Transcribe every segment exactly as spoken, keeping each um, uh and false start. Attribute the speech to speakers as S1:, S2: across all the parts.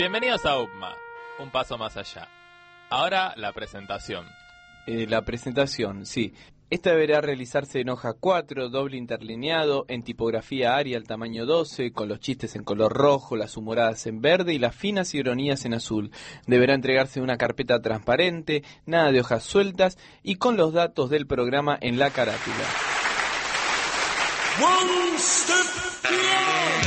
S1: Bienvenidos a U P M A, un paso más allá. Ahora la presentación.
S2: Eh, la presentación, sí. Esta deberá realizarse en hoja cuatro, doble interlineado, en tipografía Arial tamaño doce, con los chistes en color rojo, las humoradas en verde y las finas ironías en azul. Deberá entregarse en una carpeta transparente, nada de hojas sueltas y con los datos del programa en la carátula.
S3: One step beyond.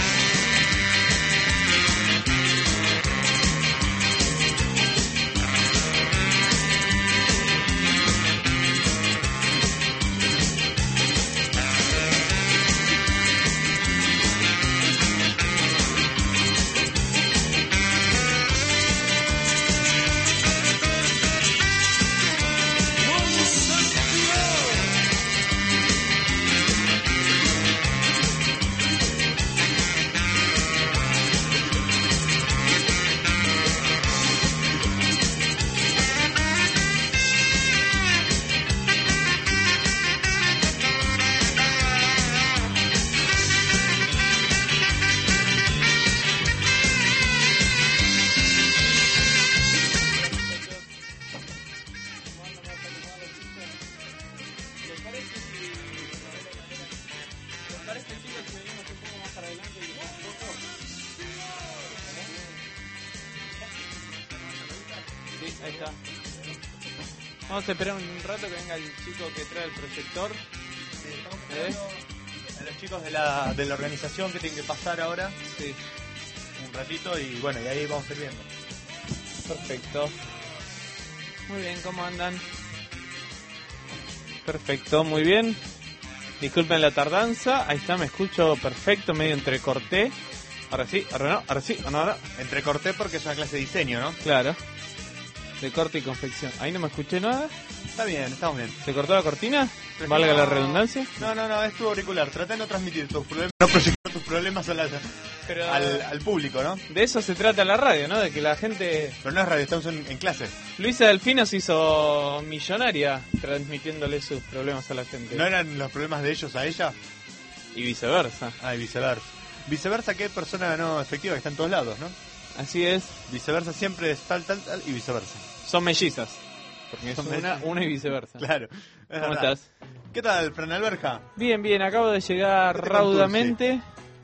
S2: Ahí está. Vamos a esperar un rato que venga el chico que trae el proyector.
S4: Sí, estamos esperando ¿Eh? a los chicos de la, de la organización que tienen que pasar ahora.
S2: Sí.
S4: Un ratito y bueno, y ahí vamos a ir viendo.
S2: Perfecto. Muy bien, ¿cómo andan? Perfecto, muy bien. Disculpen la tardanza. Ahí está, me escucho perfecto, medio entrecorté. Ahora sí, ahora no, ahora sí, ahora no.
S4: Entrecorté porque es una clase de diseño, ¿no?
S2: Claro. De corte y confección. Ahí no me escuché nada.
S4: Está bien, estamos bien.
S2: ¿Se cortó la cortina? ¿Valga la redundancia?
S4: No, no, no, es tu auricular. Trata de no transmitir tus problemas, no proyectar tus problemas a la,
S2: Pero
S4: al, al público, ¿no?
S2: de eso se trata la radio, ¿no? De que la gente...
S4: Pero no es radio, estamos en, en clase.
S2: Luisa Delfino se hizo millonaria transmitiéndole sus problemas a la gente.
S4: ¿No eran los problemas de ellos a ella?
S2: Y viceversa.
S4: Ah, y viceversa. Viceversa, ¿qué persona no efectiva que está en todos lados, no?
S2: Así es.
S4: Viceversa siempre es tal, tal, tal y viceversa.
S2: Son mellizas. Porque es
S4: Son
S2: una,
S4: mellizas.
S2: una y viceversa.
S4: Claro.
S2: ¿Cómo
S4: verdad.
S2: estás?
S4: ¿Qué tal, Fran Alberja?
S2: Bien, bien. Acabo de llegar
S4: ¿Qué te
S2: raudamente.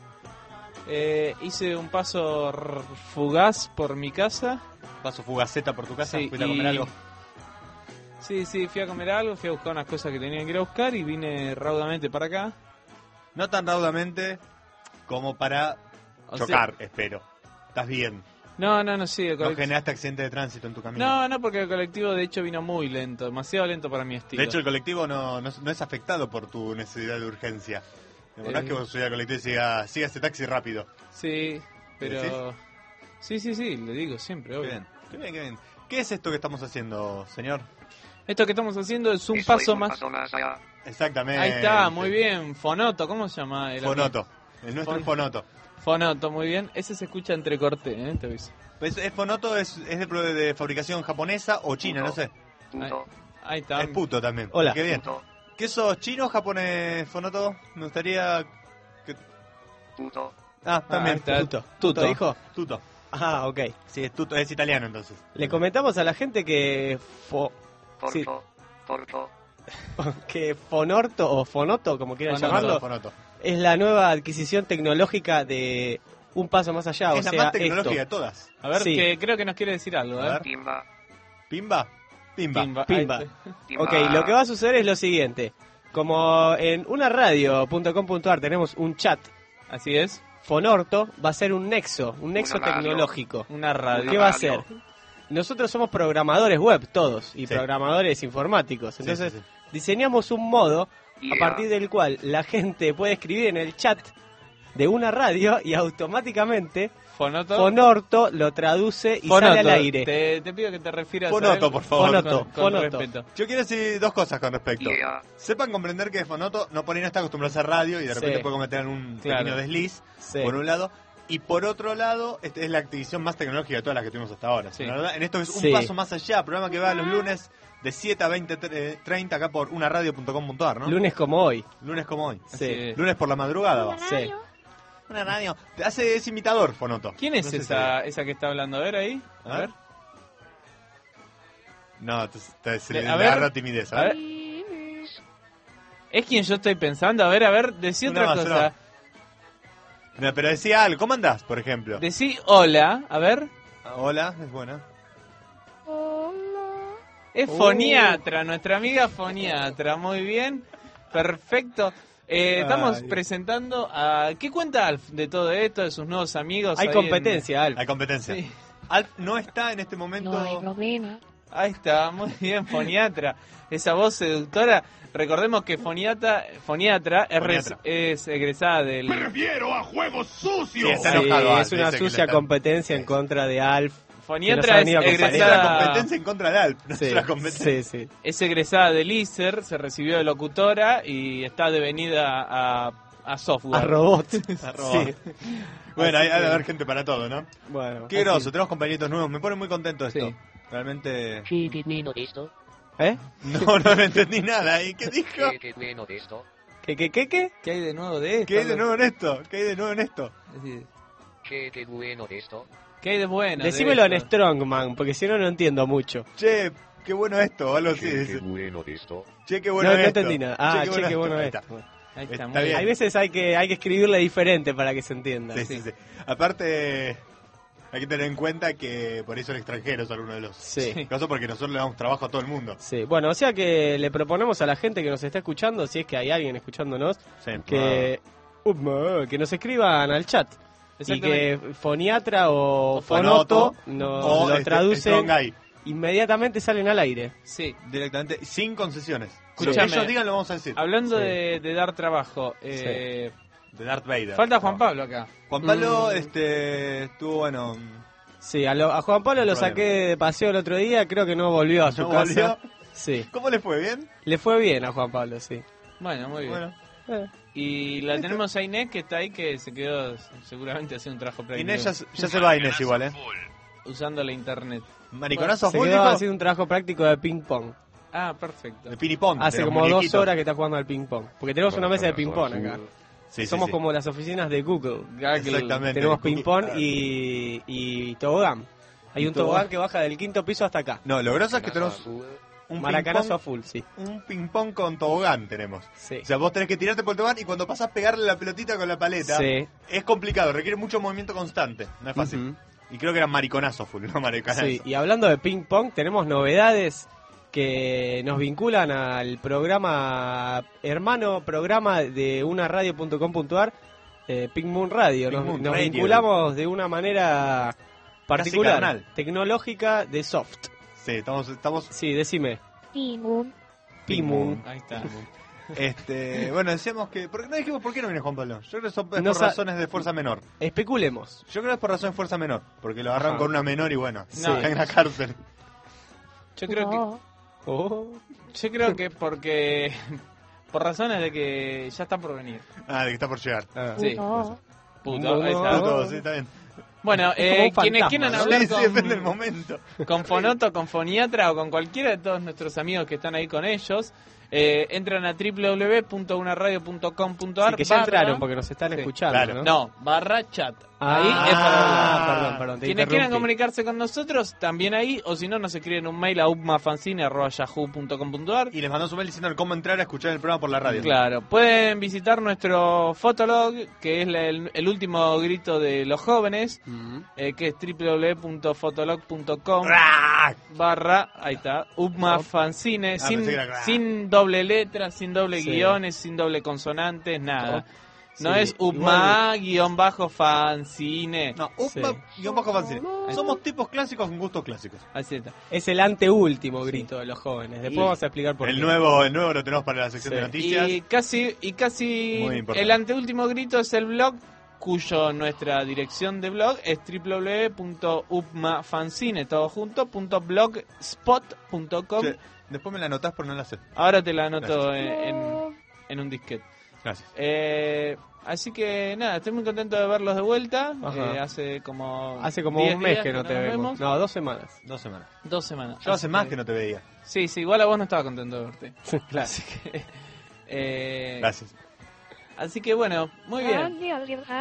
S2: Eh, hice un paso r- fugaz por mi casa.
S4: Paso fugaceta por tu casa,
S2: Sí,
S4: fuiste a
S2: y-
S4: comer algo.
S2: Sí, sí, fui a comer algo, fui a buscar unas cosas que tenía que ir a buscar y vine raudamente para acá.
S4: No tan raudamente como para
S2: O
S4: chocar, espero. Estás bien.
S2: No, no, no, sí. El
S4: No
S2: colect-
S4: generaste accidente de tránsito en tu camino.
S2: No, no, porque el colectivo de hecho vino muy lento, demasiado lento para mi estilo.
S4: De hecho, el colectivo no, no, no es afectado por tu necesidad de urgencia. No
S2: Eh.
S4: es que vos subís al colectivo y siga, siga ese taxi rápido.
S2: Sí, pero... Sí, sí, sí, le digo siempre,
S4: Qué
S2: obvio.
S4: bien, qué bien, qué bien. ¿Qué es esto que estamos haciendo, señor?
S2: Esto que estamos haciendo es un
S5: Esto
S2: paso
S5: es un
S2: más...
S5: paso más allá.
S4: Exactamente.
S2: Ahí está, muy bien. Fonoto, ¿cómo se llama? El
S4: Fonoto. El nuestro
S2: Fon-
S4: es Fonoto.
S2: Fonoto, muy bien. Ese se escucha entrecorte, ¿eh? Te aviso.
S4: Pues es Fonoto, es, es de, pro- de fabricación japonesa o china, no sé.
S5: Puto.
S2: Ahí está.
S4: Es puto también.
S6: Hola.
S4: Qué bien.
S5: Puto.
S4: ¿Qué sos, chino o japonés, Fonoto? Me gustaría... que-
S5: Puto.
S4: Ah,
S2: Ah,
S4: también.
S2: ahí está.
S6: Tuto. Tuto, dijo.
S4: Tuto.
S6: Ah, ok.
S4: Sí, es tuto, es italiano entonces.
S6: Le comentamos a la gente que fo- sí,
S5: Porto. Porto.
S6: que Fonorto o Fonoto, como quieran
S2: Fonoto,
S6: llamarlo,
S4: Fonoto.
S6: es la nueva adquisición tecnológica de Un Paso Más Allá.
S4: Es
S6: o
S4: la
S6: sea,
S4: más tecnológica de
S6: esto.
S4: todas.
S2: A ver,
S6: Sí.
S2: que creo que nos quiere decir algo,
S4: A
S2: ¿eh?
S4: ver.
S5: Pimba.
S4: ¿Pimba? Pimba.
S2: Pimba.
S6: Pimba.
S2: Ahí está.
S5: Pimba.
S6: Ok, lo que va a suceder es lo siguiente. Como en unaradio punto com punto ar tenemos un chat,
S2: Así es.
S6: Fonorto va a ser un nexo, un nexo
S5: Una radio.
S6: tecnológico.
S2: Una radio.
S6: ¿Qué va a
S5: radio.
S6: hacer? Nosotros somos programadores web todos y
S4: Sí.
S6: programadores informáticos.
S4: Sí,
S6: Entonces
S4: sí, sí.
S6: diseñamos un modo
S5: Yeah.
S6: a partir del cual la gente puede escribir en el chat de una radio y automáticamente
S2: Fonoto.
S6: Fonorto lo traduce y
S2: Fonoto.
S6: sale al aire.
S2: Te, te pido que te refieras
S4: Fonoto,
S2: a él
S4: por favor.
S6: Fonoto,
S2: con, con
S6: Fonoto.
S2: respeto.
S4: Yo quiero decir dos cosas con respecto.
S5: Yeah.
S4: Sepan comprender que Fonoto no por ahí no está acostumbrado a hacer radio y de repente
S6: Sí.
S4: puede cometer un
S2: Claro.
S4: pequeño desliz,
S6: Sí.
S4: por un lado. Y por otro lado, esta es la adquisición más tecnológica de todas las que tuvimos hasta ahora.
S2: Sí.
S4: La verdad, en esto es un
S6: Sí.
S4: paso más allá, programa que va los lunes de siete a veinte treinta acá por unaradio punto com punto ar, ¿no?
S6: Lunes como hoy.
S4: Lunes como hoy.
S6: Sí.
S2: Así es.
S4: Lunes por la madrugada va.
S6: Sí.
S4: Una radio. Te hace ese imitador, Fonoto.
S2: ¿Quién es
S4: No sé
S2: esa, esa que está hablando? A ver ahí.
S4: si-
S2: A ver.
S4: No, te, te, se
S2: De-
S4: le
S2: a
S4: agarra
S2: ver.
S4: timidez.
S2: A ver. ¿Es quien yo estoy pensando? A ver, a ver, decí
S4: Una
S2: otra
S4: más,
S2: cosa.
S4: una No, pero decía algo. ¿Cómo andás, por ejemplo?
S2: Decí hola, a ver.
S4: Ah, Hola, es buena.
S2: Es
S4: Oh.
S2: Foniatra, nuestra amiga Foniatra. Muy bien, perfecto. Eh, estamos
S4: Ay.
S2: presentando a... ¿Qué cuenta Alf de todo esto, de sus nuevos amigos?
S6: Hay
S2: ahí
S6: competencia, Alf.
S4: Hay competencia.
S2: en- Sí.
S4: Alf no está en este momento.
S5: No hay problema.
S2: Ahí está, muy bien, Foniatra. Esa voz seductora. Recordemos que Foniatra, Foniatra, es, res-
S4: Foniatra.
S2: es egresada del...
S3: refiero a juegos sucios.
S4: Sí, está
S6: Sí,
S4: enojado, Alf,
S6: es una
S4: dice que le
S6: sucia
S4: está-
S6: competencia en contra de Alf.
S2: Foniatra
S6: Que nos han
S2: es
S6: venido a acompañar.
S4: Es la
S2: egresada...
S4: competencia en contra de Alf. No
S6: Sí,
S4: es la competencia.
S6: sí, sí.
S2: Es egresada del I S E R, se recibió de locutora y está devenida a, a software.
S6: A robot.
S4: Arroba.
S6: Sí.
S4: Bueno, hay,
S2: Así
S4: hay de
S2: que-
S4: haber gente para todo, ¿no?
S6: Bueno.
S4: Qué groso, tenemos compañeritos nuevos. Me pone muy contento esto.
S2: Sí.
S4: Realmente.
S5: ¿Qué de bueno de esto?
S6: ¿Eh?
S4: No, no lo entendí nada. ¿Y qué dijo?
S5: ¿Qué de bueno de esto?
S6: ¿Qué, qué, qué, qué?
S2: ¿Qué hay de nuevo de esto?
S4: ¿Qué hay de nuevo en esto? ¿Qué hay de nuevo en esto?
S2: Es decir,
S5: ¿Qué de bueno de esto?
S2: ¿qué hay de bueno? de
S6: Decímelo en
S2: esto?
S6: Strongman, porque si no, no entiendo mucho.
S4: Che, qué bueno esto. O algo así.
S5: ¿Qué de
S4: dice.
S5: bueno de esto?
S4: Che, qué bueno
S6: no, no
S4: esto.
S6: entendí nada. Ah, che, qué bueno
S4: Ahí
S6: es.
S4: está.
S2: Ahí está,
S4: Está
S2: muy
S4: bien.
S6: Hay veces hay que, hay que escribirle diferente para que se entienda.
S4: Sí, sí, sí. Aparte, hay que tener en cuenta que por ahí son extranjeros algunos de los
S6: Sí.
S4: casos, porque nosotros le damos trabajo a todo el mundo.
S6: Sí, bueno, o sea que le proponemos a la gente que nos está escuchando, si es que hay alguien escuchándonos,
S4: Sí.
S6: que, Upma, que nos escriban al chat. Y
S2: Exactamente.
S6: que Foniatra o,
S4: O
S6: Fonoto,
S4: Fonoto,
S6: nos
S4: O
S6: lo
S4: este,
S6: traducen,
S4: Strong Guy,
S6: inmediatamente salen al aire.
S2: Sí.
S4: directamente, sin concesiones.
S2: Escúchame.
S4: Lo que ellos digan lo vamos a decir.
S2: Hablando
S6: Sí.
S2: de, de dar trabajo, eh,
S4: De Darth Vader.
S2: falta Juan Pablo acá.
S4: Juan Pablo,
S6: Mm.
S4: este, estuvo, bueno...
S6: Sí, a, lo- a Juan Pablo lo
S4: Problema.
S6: saqué de paseo el otro día, creo que no volvió a su
S4: ¿no
S6: casa.
S4: volvió?
S6: Sí,
S4: ¿Cómo le fue? ¿Bien?
S6: le fue bien a Juan Pablo, sí.
S2: Bueno, muy bien.
S4: Bueno.
S6: Eh,
S2: Y la tenemos a Inés que está ahí, que se quedó seguramente haciendo un trabajo práctico.
S4: Inés ya, se- ya se va, Inés, igual, ¿eh?
S2: Usando la internet.
S4: Mariconazo
S6: se
S4: full,
S6: quedó
S4: dijo.
S6: haciendo un trabajo práctico de ping pong.
S2: Ah, perfecto.
S4: De pinipón.
S6: Hace
S4: de los
S6: como dos
S4: muñequitos.
S6: horas que está jugando al ping pong. Porque tenemos una mesa de ping pong acá.
S4: Sí, sí,
S6: Somos
S4: sí.
S6: como las oficinas de Google.
S4: Exactamente.
S6: Tenemos
S4: Cookie-
S6: ping pong y, y tobogán. Hay
S4: Y
S6: un
S4: tobogán.
S6: tobogán que baja del quinto piso hasta acá.
S4: No, lo groso es que tenemos un
S6: Maracanazo a
S4: ping-pong,
S6: full, sí.
S4: un ping-pong con tobogán tenemos.
S6: Sí.
S4: O sea, vos tenés que tirarte por el tobogán y cuando pasás pegarle la pelotita con la paleta,
S6: Sí.
S4: es complicado, requiere mucho movimiento constante, no es fácil.
S6: Ujú.
S4: Y creo que era mariconazo full, no maricanazo.
S6: Sí, y hablando de ping pong, tenemos novedades que nos vinculan al programa, hermano programa de una radio punto com punto ar, eh, Pink Moon Radio.
S4: Pink
S6: Nos,
S4: Moon
S6: nos
S4: Radio.
S6: vinculamos de una manera particular,
S4: carnal.
S6: tecnológica de soft.
S4: Sí, estamos, estamos
S6: Sí, decime.
S5: Timón.
S6: Ping Moon.
S2: Ahí está.
S4: este, bueno, decíamos que, ¿por qué no dijimos por qué no viene Juan Pablo? Yo creo que son es
S6: No
S4: por
S6: sa-
S4: razones de fuerza menor.
S6: Especulemos.
S4: Yo creo que es por razón de fuerza menor, porque lo agarraron
S6: Ajá.
S4: con una menor y bueno,
S2: No.
S4: está en la cárcel.
S2: Yo creo que
S6: Oh.
S2: yo creo que porque por razones de que ya está por venir.
S4: Ah, de que está por llegar.
S6: Ah.
S2: Sí.
S5: No.
S2: Puto, ahí está.
S4: Todo, sí, está bien.
S2: Bueno,
S6: Es como
S2: eh,
S6: un fantasma,
S2: quienes quieran
S6: ¿no?
S2: hablar
S4: Sí, sí, depende del
S2: con,
S4: momento.
S2: con Fonoto, con Foniatra o con cualquiera de todos nuestros amigos que están ahí con ellos, eh, entran a doble u doble u doble u punto una radio punto com punto ar.
S6: Sí, que ya
S2: barra-
S6: entraron porque nos están
S2: Sí,
S6: escuchando,
S4: claro.
S6: ¿no?
S2: No, barra chat.
S6: Ah,
S2: Ahí es para hablar.
S6: perdón, perdón, te
S2: Quienes
S6: interrumpí.
S2: quieran comunicarse con nosotros, también ahí, o si no, nos escriben un mail a upmafanzine arroba yahoo punto com punto ar.
S4: Y les mandó su mail diciendo cómo entrar a escuchar el programa por la radio.
S2: Claro, pueden visitar nuestro Fotolog, que es la- el, el último grito de los jóvenes,
S6: Mm.
S2: eh, que es doble u doble u doble u punto fotolog punto com
S4: ¡Ah!
S2: barra, ahí está, upmafanzine,
S4: Ah,
S2: sin,
S4: pensé que era-
S2: sin doble letra, sin doble
S6: Sí.
S2: guiones, sin doble consonantes, nada. No
S6: Sí,
S2: es
S6: igual-
S2: upma guión bajo fanzine.
S4: No, Upma, guión bajo fanzine. Somos tipos clásicos con gustos clásicos.
S2: Así está.
S6: Es el anteúltimo grito de los jóvenes. Después
S2: Y-
S6: vamos a explicar por
S4: El
S6: qué.
S4: nuevo, el nuevo lo tenemos para la sección
S6: Sí.
S4: de noticias.
S2: Y casi, y casi
S4: Muy importante.
S2: el anteúltimo grito es el blog, cuyo nuestra dirección de blog es doble u doble u doble u punto upmafanzine, todo junto, punto blogspot punto com.
S4: Che, después me la anotás por no la sé.
S2: Ahora te la anoto
S4: Gracias.
S2: en, en, en un disquete.
S4: Gracias.
S2: Eh, así que nada, estoy muy contento de verlos de vuelta.
S6: Ajá.
S2: Eh, hace como
S6: Hace como
S2: diez
S6: un mes
S2: días
S6: que no te
S2: nos
S6: vemos. No, dos semanas.
S4: Dos semanas.
S2: Dos semanas.
S4: Yo hace
S2: Así
S4: más que no te veía.
S2: Sí, sí, igual a vos no estaba contento de verte.
S6: Claro.
S2: Así que, eh,
S4: Gracias.
S2: así que bueno, muy bien.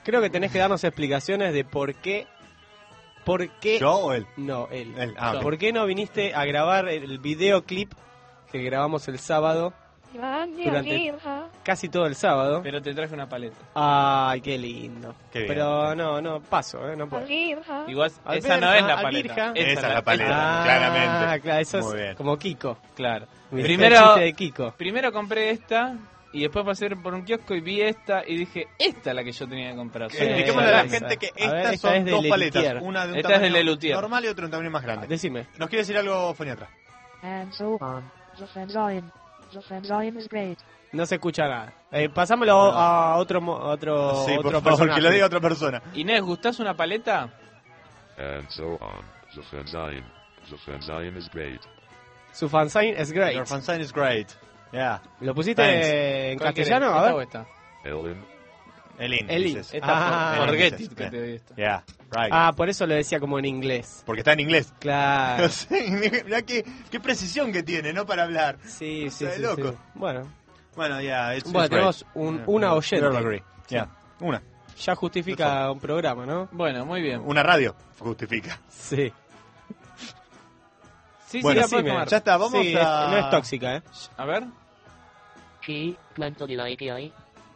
S6: creo que tenés que darnos explicaciones de por qué... ¿Por qué?
S4: ¿Yo o él?
S6: No, él.
S4: Él, ah, ok.
S6: ¿Por qué no viniste a grabar el videoclip que grabamos el sábado? Durante casi todo el sábado.
S2: Pero te traje una paleta.
S6: Ay, qué lindo.
S4: Qué bien.
S6: Pero no, no, paso, ¿eh? No puedo.
S2: Igual,
S6: Al
S2: esa no
S6: verja,
S2: es la
S6: al
S2: paleta.
S6: virja.
S4: Esa es la paleta.
S6: Ah,
S4: claramente.
S6: claro, eso
S4: Muy
S6: es
S4: bien.
S6: como Kiko.
S2: Claro.
S6: Mi
S2: Primero,
S6: chiste de Kiko.
S2: primero compré esta y después pasé por un kiosco y vi esta y dije, esta es la que yo tenía que comprar.
S6: Sí,
S4: Expliquémosle a la
S6: esa.
S4: gente que
S6: A ver,
S4: estas
S6: esta
S4: son
S6: es de
S4: dos
S6: Le
S4: paletas.
S6: Luthier.
S4: Una de un
S2: Esta es de
S4: tamaño
S2: Le Luthier.
S4: normal y otra de un tamaño más grande.
S6: Decime.
S4: ¿Nos quiere decir algo, Foniatra?
S7: And so on. The fanzine. The fanzine is great.
S6: No se escucha nada. Eh, pasámoslo a otro mo- a otro,
S4: Sí, por
S6: otro
S4: favor,
S6: personaje.
S4: que lo diga otra persona.
S2: Inés, ¿gustás una paleta?
S5: And so on. The fanzine. The fanzine is great.
S6: Su fanzine es great.
S4: Your fanzine is great. Yeah.
S6: ¿Lo pusiste
S4: Thanks.
S6: en
S2: ¿Cuál querés?
S6: castellano?
S2: ¿Esta
S6: A
S2: o
S6: ver.
S2: esta?
S5: Ellen.
S4: Elin.
S6: Elin.
S4: dices.
S2: Esta
S6: Ah.
S2: for- forget
S4: Dices,
S2: it que
S4: yeah.
S2: te doy esta.
S4: Yeah, right.
S6: Ah, por eso lo decía como en inglés.
S4: Porque está en inglés.
S6: Claro.
S4: Sí, mirá qué, qué precisión que tiene, ¿no? Para hablar.
S6: Sí, sí,
S4: Está
S6: sí,
S4: de loco.
S6: sí. Bueno,
S4: Bueno, yeah, it's,
S6: Bueno,
S4: it's
S6: tenemos
S4: great.
S6: un-
S4: Yeah,
S6: una
S4: yeah.
S6: oyente.
S4: We all agree. Yeah. Una.
S6: ya justifica un programa, ¿no?
S2: Bueno, muy bien.
S4: Una radio justifica.
S6: Sí.
S2: Sí,
S4: Bueno,
S2: sí, la puedo
S6: decime.
S2: tomar.
S4: Ya está, vamos
S6: Sí,
S4: a...
S6: es- no es tóxica, ¿eh?
S2: A ver.
S8: Sí, ¿cuánto de like hay?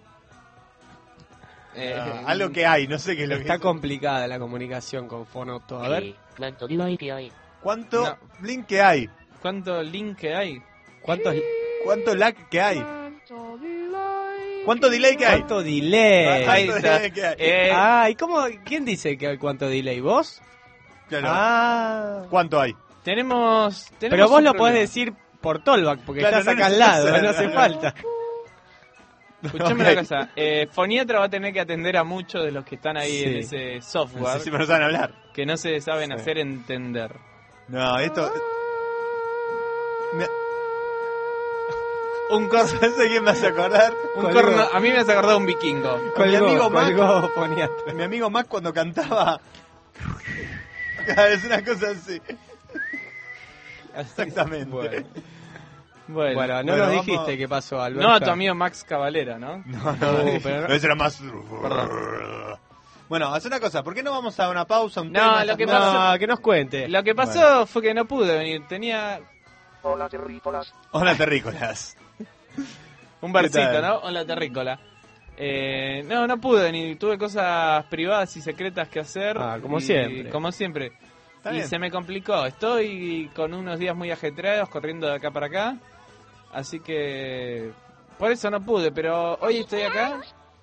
S2: Eh,
S4: Ah, algo que hay, no sé qué es lo que
S6: Está
S4: es.
S6: complicada la comunicación con Fonoto. A ver.
S8: Sí, ¿cuánto de like hay?
S4: ¿Cuánto
S2: No.
S4: link que hay?
S2: ¿Cuánto link que hay?
S6: ¿Cuántos,
S4: ¿Cuánto lag que hay? ¿Cuánto delay que hay?
S6: cuánto delay?
S2: Ahí
S4: ¿Cuánto
S2: está.
S4: delay que hay?
S2: Eh,
S6: Ah, ¿y cómo? ¿Quién dice que hay cuánto delay? ¿Vos?
S4: Claro.
S6: Ah.
S4: ¿Cuánto hay?
S2: tenemos, tenemos
S6: Pero vos
S2: un
S6: lo podés
S2: problema.
S6: decir por Tollback, porque
S4: Claro,
S6: estás
S4: no
S6: acá al
S4: necesitas-
S6: lado, no hace falta.
S2: Escuchame
S4: Ok.
S2: una cosa. Eh, Foniatra va a tener que atender a muchos de los que están ahí
S6: Sí.
S2: en ese software
S4: Sí, pero no saben hablar.
S2: que no se saben
S6: Sí.
S2: hacer entender.
S4: No, esto... Me...
S2: Un corno.
S4: ¿Sabes de quién me hace acordar?
S2: Un
S6: Colgó.
S2: corno. A mí me hace acordar un vikingo.
S4: Mi amigo Mac.
S6: colgó Foniatra.
S4: Mi amigo Mac cuando cantaba... Es una cosa así. Exactamente.
S2: Bueno. Bueno.
S6: Bueno, no
S4: Bueno,
S6: nos
S4: vamos-
S6: dijiste qué pasó, Alberto.
S2: No a tu amigo Max Cavalera, ¿no?
S4: No, no,
S6: Uh, pero no-
S4: ese era más... Bueno, haz una cosa, ¿por qué no vamos a una pausa, un
S2: No,
S4: tema?
S2: lo que
S6: No,
S2: pasa-
S6: que nos cuente.
S2: Lo que pasó fue que no pude venir. Tenía
S3: Hola, terrícolas.
S4: Hola, terrícolas.
S2: un
S4: ¿Qué
S2: versito,
S4: tal?
S2: ¿no? Hola, terrícola. Eh, no, no pude venir. Tuve cosas privadas y secretas que hacer.
S6: Ah, como
S2: y-
S6: siempre.
S2: Como siempre.
S4: Está
S2: y
S4: bien.
S2: se me complicó. Estoy con unos días muy ajetreados, corriendo de acá para acá. Así que... Por eso no pude, pero hoy estoy acá.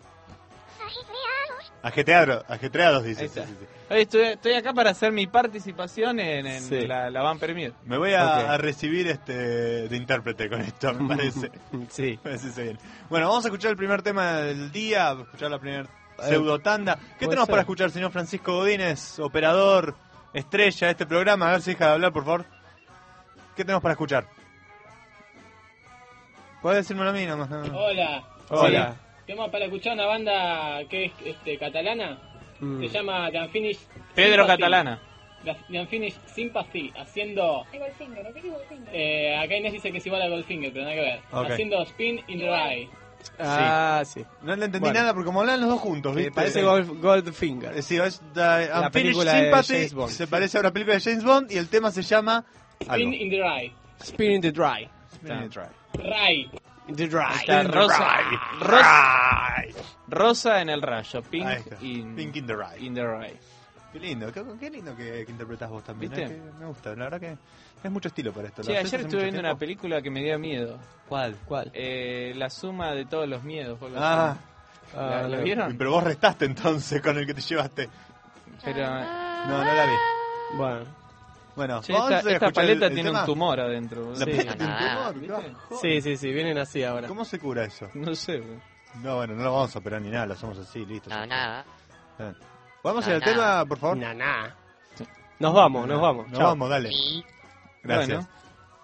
S4: Ajetreados, ajetreados,
S2: Ahí
S4: dice.
S2: está.
S4: Sí, sí, sí.
S2: Hoy estoy, estoy acá para hacer mi participación en, en
S6: Sí.
S2: la, la Van Premier.
S4: Me voy a,
S6: Ok.
S4: a recibir este de intérprete con esto, me parece.
S6: Sí.
S4: Me parece bien. Bueno, vamos a escuchar el primer tema del día, a escuchar la primera pseudo tanda. ¿Qué
S6: puede
S4: tenemos
S6: ser.
S4: para escuchar, señor Francisco Godínez, operador, estrella de este programa? A ver si deja de hablar, por favor. ¿Qué tenemos para escuchar? Puedes decírmelo a mí nomás. no, no.
S9: Hola.
S6: Hola.
S9: Tenemos para escuchar una banda que es este, catalana.
S6: Mm.
S9: Se llama The Unfinished
S2: Pedro
S9: Sympathy.
S2: Catalana.
S9: The, The Unfinished Sympathy. Haciendo... Eh, acá Inés dice que es igual a Goldfinger, pero nada que ver.
S4: Ok.
S9: Haciendo Spin in the Eye.
S6: Ah, sí.
S4: No le entendí
S6: Bueno.
S4: nada porque como hablan los dos juntos,
S6: Me
S4: ¿viste?
S6: parece Gold, Goldfinger.
S4: Eh, Sí, es The
S6: La
S4: Unfinished
S6: película de
S4: Sympathy,
S6: James Bond.
S4: se parece a una película de James Bond y el tema se llama...
S9: Spin
S4: Algo.
S9: in the Eye.
S6: Spin in the Dry.
S4: Spin it right.
S9: Ray.
S6: In the Dry.
S2: Está Rosa, Rosa, Rosa en el rayo. Pink
S4: Ahí está.
S2: in,
S4: Pink in the right.
S2: in the right.
S4: Qué lindo, qué, qué lindo que, que interpretás vos también.
S2: ¿Viste?
S4: ¿eh? Que me gusta, la verdad que es mucho estilo para esto.
S2: Sí,
S4: ¿Lo haces
S2: ayer
S4: hace
S2: estuve
S4: mucho
S2: viendo una
S4: tiempo?
S2: película que me dio miedo.
S6: ¿Cuál? ¿Cuál?
S2: Eh, la suma de todos los miedos. o algo
S4: Ah,
S2: así.
S6: Ah,
S2: ¿La, la
S6: no.
S2: vieron?
S4: pero vos restaste entonces con el que te llevaste.
S2: Pero,
S4: No, no la vi.
S6: Bueno.
S4: Bueno,
S2: che,
S4: vamos
S2: esta,
S4: a
S2: esta
S4: escuchar
S2: paleta
S4: el- el
S2: tiene
S4: tema.
S2: un tumor adentro.
S4: La
S2: Sí.
S4: paleta tiene un
S8: Ah,
S4: tumor,
S2: ¿viste?
S4: qué joder.
S6: Sí, sí, sí, vienen así ahora.
S4: ¿Cómo se cura eso?
S2: No sé. güey.
S4: No, bueno, no lo vamos a operar ni nada, lo hacemos así, listo.
S8: No, nada.
S4: Bien. ¿Podemos ir al
S8: Nada.
S4: tema, por favor?
S6: Naná. Nos vamos, nos vamos.
S4: Nos
S6: Chao.
S4: vamos, dale.
S8: Sí.
S4: Gracias.
S2: Bueno.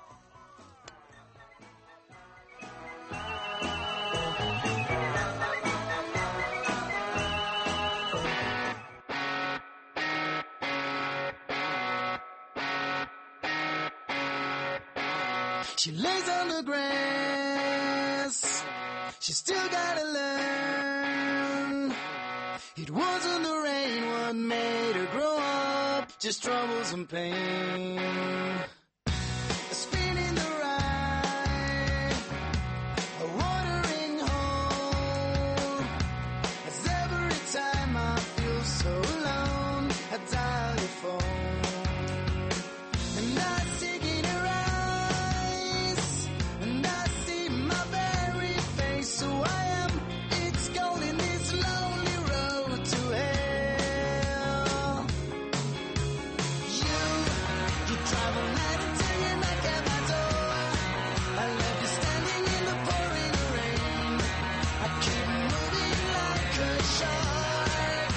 S10: She lays on the grass. She still gotta learn. It wasn't the rain what made her grow up, just troubles and pain. A spin in the ride, a watering hole. As every time I feel so alone, I dial your phone. And I sing in her eyes, and I see my very face. So I am, it's going in this lonely road to hell. You, you drive all night until you knock at my door. I left you standing in the pouring rain. I keep moving like a shark,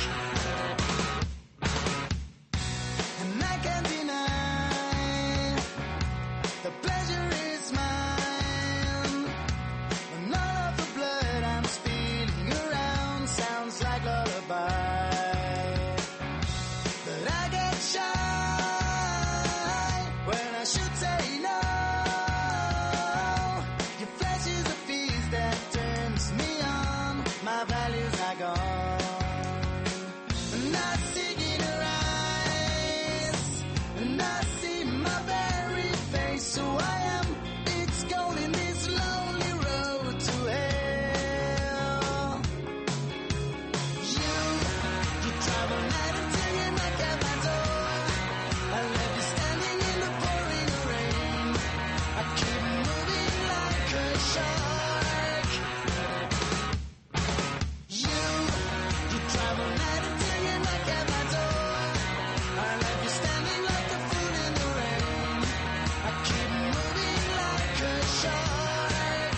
S10: and I can't deny the pleasure is mine. And all of the blood I'm spilling around sounds like lullaby. But I get shy when I should say no. Your flesh is a feast that turns me on. My values are gone. And I see in her eyes, and I see my very face. So I am, it's going in this lonely road to hell. You, you drive all night until you knock at my door. I left you standing in the pouring rain. I keep moving like a shark. You, you drive all night until you knock at my door. I left you standing like a fool in the rain. I keep moving like a shark.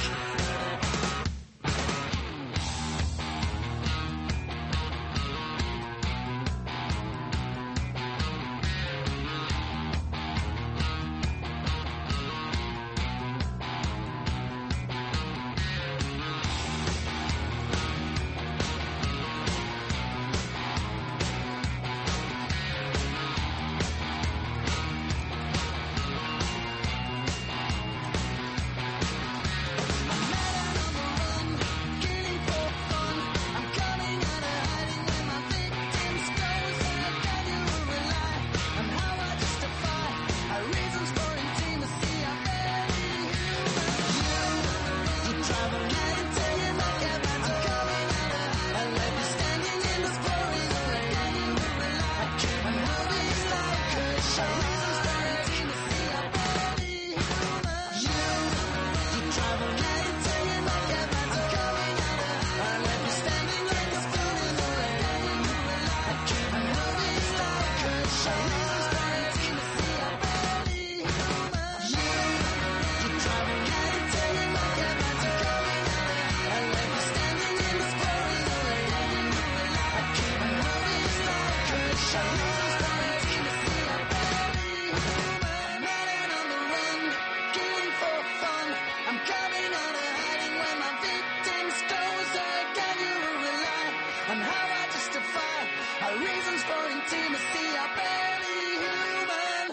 S10: Killing for fun. I'm coming out of hiding when my victims goes. I can you rely on how I justify our reasons for intimacy. I'm barely human. You, you drive all night until you knock at my door. Coming out of hiding. I left you standing in the pouring rain. I keep moving like a shark. Reasons for intimacy. I'm barely human. You, you drive all night until you knock at my door. Coming out of hiding. I left you standing like a fool in the rain. I keep moving like a shark. Reasons for intimacy. I'm barely human. You, you drive all night until you knock at my door. Coming out of hiding. I left you standing in the pouring rain. I keep moving like a shark. Reasons for intimacy. I'm barely human. Running on the run, killing for fun. I'm coming out of hiding when my victims closer. Can you rely on how I justify our reasons for intimacy? I'm barely human.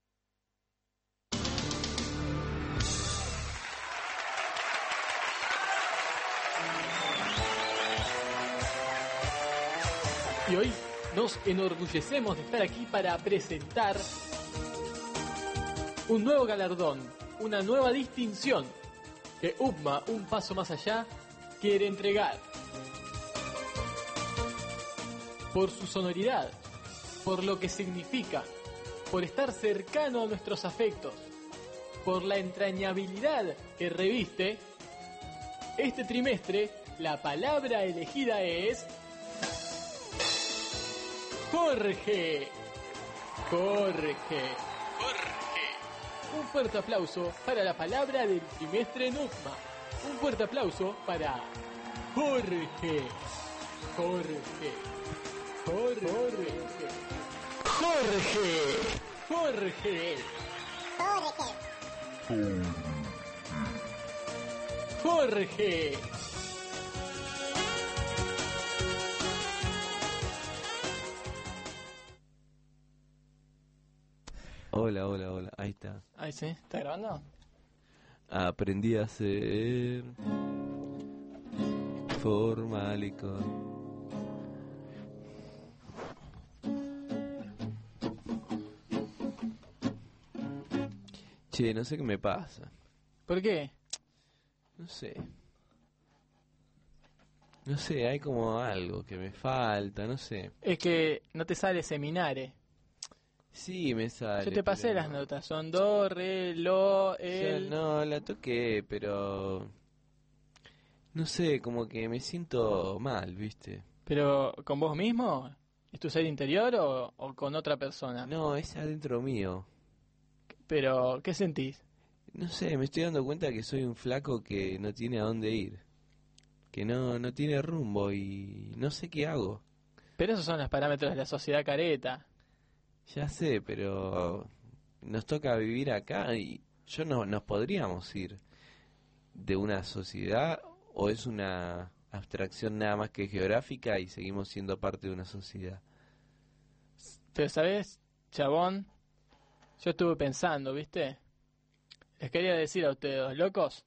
S9: Y hoy nos enorgullecemos de estar aquí para presentar un nuevo galardón, una nueva distinción que U P M A, un paso más allá, quiere entregar. Por su sonoridad, por lo que significa, por estar cercano a nuestros afectos, por la entrañabilidad que reviste, este trimestre la palabra elegida es Jorge. Jorge. Jorge. Un fuerte aplauso para la palabra del trimestre en U P M A. Un fuerte aplauso para Jorge. Jorge. Jorge. Jorge. Jorge. Jorge. Jorge.
S2: Hola, hola, hola. Ahí está.
S9: Ahí sí, ¿está grabando?
S2: Aprendí a ser formal y con Che, no sé qué me pasa.
S9: ¿Por qué?
S2: No sé. No sé, hay como algo que me falta, no sé.
S9: Es que no te sale seminare.
S2: Sí, me sale.
S9: Yo te pasé
S2: pero
S9: las
S2: no.
S9: notas. Son do, re, lo,
S2: O sea,
S9: el...
S2: no, la toqué, pero... No sé, como que me siento mal, ¿viste?
S9: ¿Pero con vos mismo? ¿Es tu ser interior o, o con otra persona?
S2: No, es adentro mío.
S9: Pero, ¿qué sentís?
S2: No sé, me estoy dando cuenta que soy un flaco que no tiene a dónde ir. Que no, no tiene rumbo y no sé qué hago.
S9: Pero esos son los parámetros de la sociedad careta.
S2: Ya sé, pero nos toca vivir acá y yo no nos podríamos ir de una sociedad o es una abstracción nada más que geográfica y seguimos siendo parte de una sociedad.
S9: Pero, ¿sabés, chabón? Yo estuve pensando, ¿viste? Les quería decir a ustedes dos locos,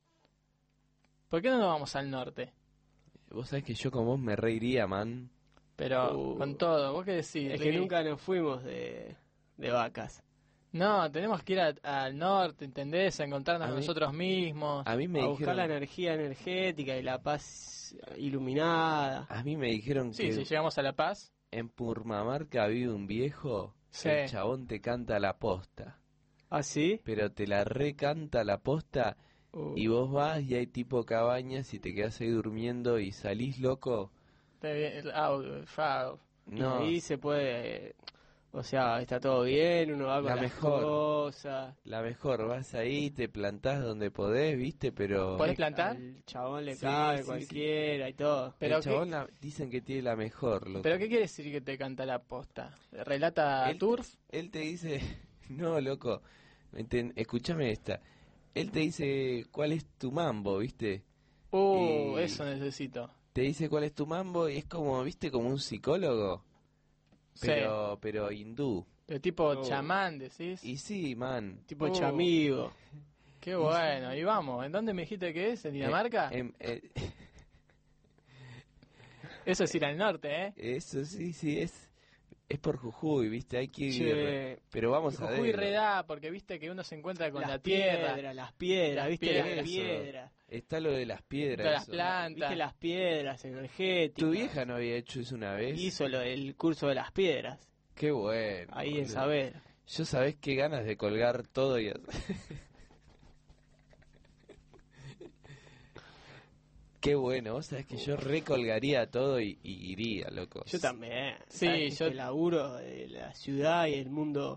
S9: ¿por qué no nos vamos al norte?
S2: Vos sabés que yo con vos me reiría, man.
S9: Pero
S6: Uh.
S9: con todo, ¿vos qué decís?
S6: Es que
S9: Ricky?
S6: nunca nos fuimos de, de vacas.
S9: No, tenemos que ir a- al norte, ¿entendés? A encontrarnos
S2: A
S9: a
S2: mí-
S9: nosotros mismos.
S2: A mí me
S6: A buscar
S2: dijeron,
S6: la energía energética y la paz iluminada.
S2: a mí me dijeron
S9: Sí,
S2: que
S9: si llegamos a La Paz.
S2: en Purmamarca vive un viejo,
S9: Sí.
S2: el chabón te canta la posta,
S6: ¿Ah, sí?
S2: pero te la recanta la posta
S6: Uh.
S2: y vos vas y hay tipo cabañas y te quedás ahí durmiendo y salís loco.
S9: Te- ah, fa-
S2: No,
S6: Y ahí se puede... O sea, está todo bien, uno va con
S2: La
S6: las
S2: mejor.
S6: cosas.
S2: la mejor, vas ahí, te plantás donde podés, viste, pero
S9: ¿Podés plantar?
S6: Al chabón le
S2: Sí,
S6: cabe
S2: sí,
S6: cualquiera y todo.
S9: Pero
S2: el
S9: qué-
S2: chabón la- dicen que tiene la mejor, loco.
S9: ¿Pero qué quiere decir que te canta la posta? ¿Relata
S2: Él-
S9: Turf?
S2: Él te dice, no, loco, enten- escúchame esta. Él te dice cuál es tu mambo, ¿viste?
S9: Uh,
S2: Y-
S9: eso necesito.
S2: Te dice cuál es tu mambo y es como, ¿viste? Como un psicólogo,
S9: Sí.
S2: pero pero hindú.
S9: De tipo
S6: Oh.
S9: chamán, decís.
S2: Y sí, man.
S6: Tipo
S9: Uh.
S6: chamigo.
S9: Qué bueno. Y vamos, ¿en dónde me dijiste que es? ¿En Dinamarca?
S2: Eh, em, eh,
S9: Eso es ir al norte, ¿eh?
S2: eso sí, sí, es es por Jujuy, ¿viste? Hay que ir.
S6: Che,
S2: Pero vamos a
S9: Jujuy
S2: ver.
S9: redá, porque viste que uno se encuentra con
S6: las
S9: la tierra,
S6: piedras, las piedras,
S9: Las
S6: ¿viste?
S9: piedras.
S6: Las piedras.
S2: Está lo de las piedras.
S9: todas las
S2: eso.
S9: plantas.
S6: ¿Viste las piedras energéticas?
S2: Tu vieja no había hecho eso una vez.
S6: Hizo lo del curso de las piedras.
S2: Qué bueno.
S6: Ahí en
S2: boludo.
S6: saber.
S2: Yo sabés qué ganas de colgar todo y hacer- Qué bueno, vos sabés que yo recolgaría todo y, y iría, loco.
S6: Yo también.
S9: Sí,
S6: ¿Sabes que
S9: yo-
S6: este laburo de la ciudad y el mundo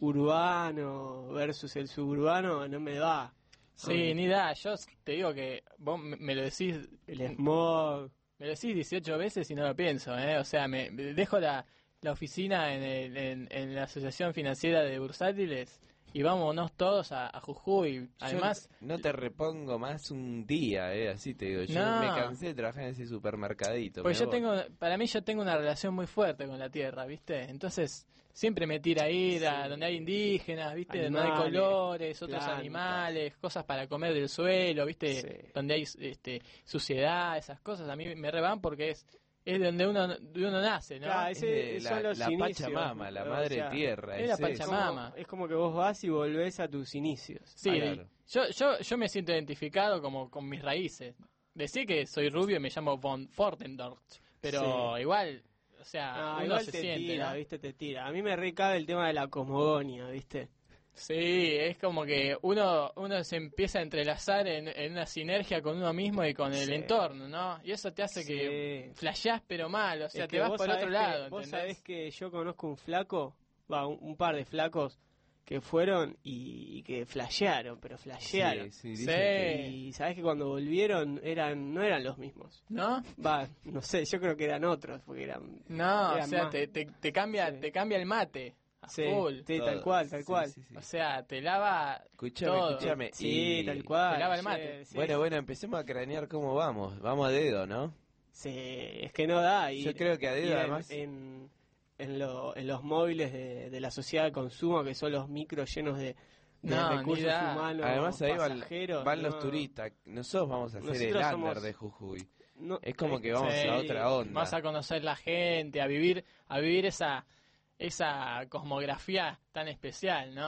S6: urbano versus el suburbano no me va.
S9: Sí, ni da. Yo te digo que vos me me lo decís,
S6: El smog.
S9: me lo decís dieciocho veces y no lo pienso, ¿eh? O sea, me me dejo la, la oficina en, el- en, en la Asociación Financiera de Bursátiles y vámonos todos a, a Jujuy. Además,
S2: Yo no te repongo más un día, eh, así te digo. Yo
S9: No.
S2: me cansé de trabajar en ese supermercadito.
S9: pues
S2: me
S9: yo
S2: voy.
S9: tengo, para mí yo tengo una relación muy fuerte con la tierra, ¿viste? Entonces siempre me tira a ir a
S6: Sí.
S9: donde hay indígenas, ¿viste? Donde hay
S6: Animales,
S9: colores, otros
S6: plantas.
S9: animales, cosas para comer del suelo, ¿viste?
S6: Sí.
S9: Donde hay este, suciedad, esas cosas a mí me reban porque es es de donde uno, de uno nace, ¿no?
S6: Claro,
S2: Es
S6: ese-
S2: de
S6: son
S2: la,
S6: los
S2: la
S6: inicios,
S2: Pachamama, la
S6: o
S2: madre
S6: sea,
S2: tierra.
S9: es la
S2: es eso.
S9: Pachamama.
S6: Como- es como que vos vas y volvés a tus inicios.
S9: Sí,
S2: Ah, claro.
S9: yo, yo, yo me siento identificado como con mis raíces. Decir que soy rubio y me llamo Von Fortendorf, pero
S6: Sí.
S9: igual, o sea,
S6: Ah,
S9: uno
S6: igual
S9: se
S6: te
S9: siente,
S6: tira,
S9: ¿no?
S6: ¿viste? Te tira. A mí me recabe el tema de la cosmogonia, ¿viste?
S9: Sí, es como que uno uno se empieza a entrelazar en, en una sinergia con uno mismo y con el
S6: Sí.
S9: entorno, ¿no? Y eso te hace
S6: Sí.
S9: que flasheás pero mal, o sea,
S6: Es
S9: te
S6: que
S9: vas
S6: vos
S9: por
S6: sabés
S9: otro
S6: que-
S9: lado,
S6: Vos
S9: ¿entendés?
S6: sabés que yo conozco un flaco, va, un, un par de flacos que fueron y, y que flashearon, pero flashearon.
S2: Sí, sí,
S9: Sí.
S2: dicen que-
S6: Y sabés que cuando volvieron eran no eran los mismos.
S9: ¿No?
S6: Va, no sé, yo creo que eran otros, porque eran...
S9: No, o
S6: eran
S9: sea,
S6: más.
S9: te, te, te cambia
S6: Sí.
S9: te cambia el mate a
S6: Sí,
S9: full.
S6: sí, tal
S2: Todo.
S6: cual, tal
S2: Sí,
S6: cual.
S2: sí, sí.
S9: O sea, te lava
S2: Escuchame,
S9: todo.
S2: escuchame.
S6: Sí,
S2: y-
S6: tal cual.
S9: Te lava el
S6: sí,
S9: mate.
S6: sí.
S2: Bueno, bueno, empecemos a cranear cómo vamos. Vamos a dedo, ¿no?
S6: Sí, es que no da. Ir,
S2: Yo creo que a dedo,
S6: ir en-
S2: además-
S6: En, en, lo- en los móviles de, de la sociedad de consumo, que son los micros llenos de, de
S9: No, ni
S6: recursos
S9: da.
S6: humanos.
S2: Además ahí van,
S6: pasajeros,
S2: van los
S6: no.
S2: turistas. Nosotros vamos a hacer
S6: Nosotros
S2: el under
S6: somos-
S2: de Jujuy.
S6: No,
S2: Es como
S6: es
S2: que vamos
S9: Sí,
S2: a otra onda.
S9: Vas a conocer la gente, a vivir, a vivir esa, esa cosmografía tan especial, ¿no?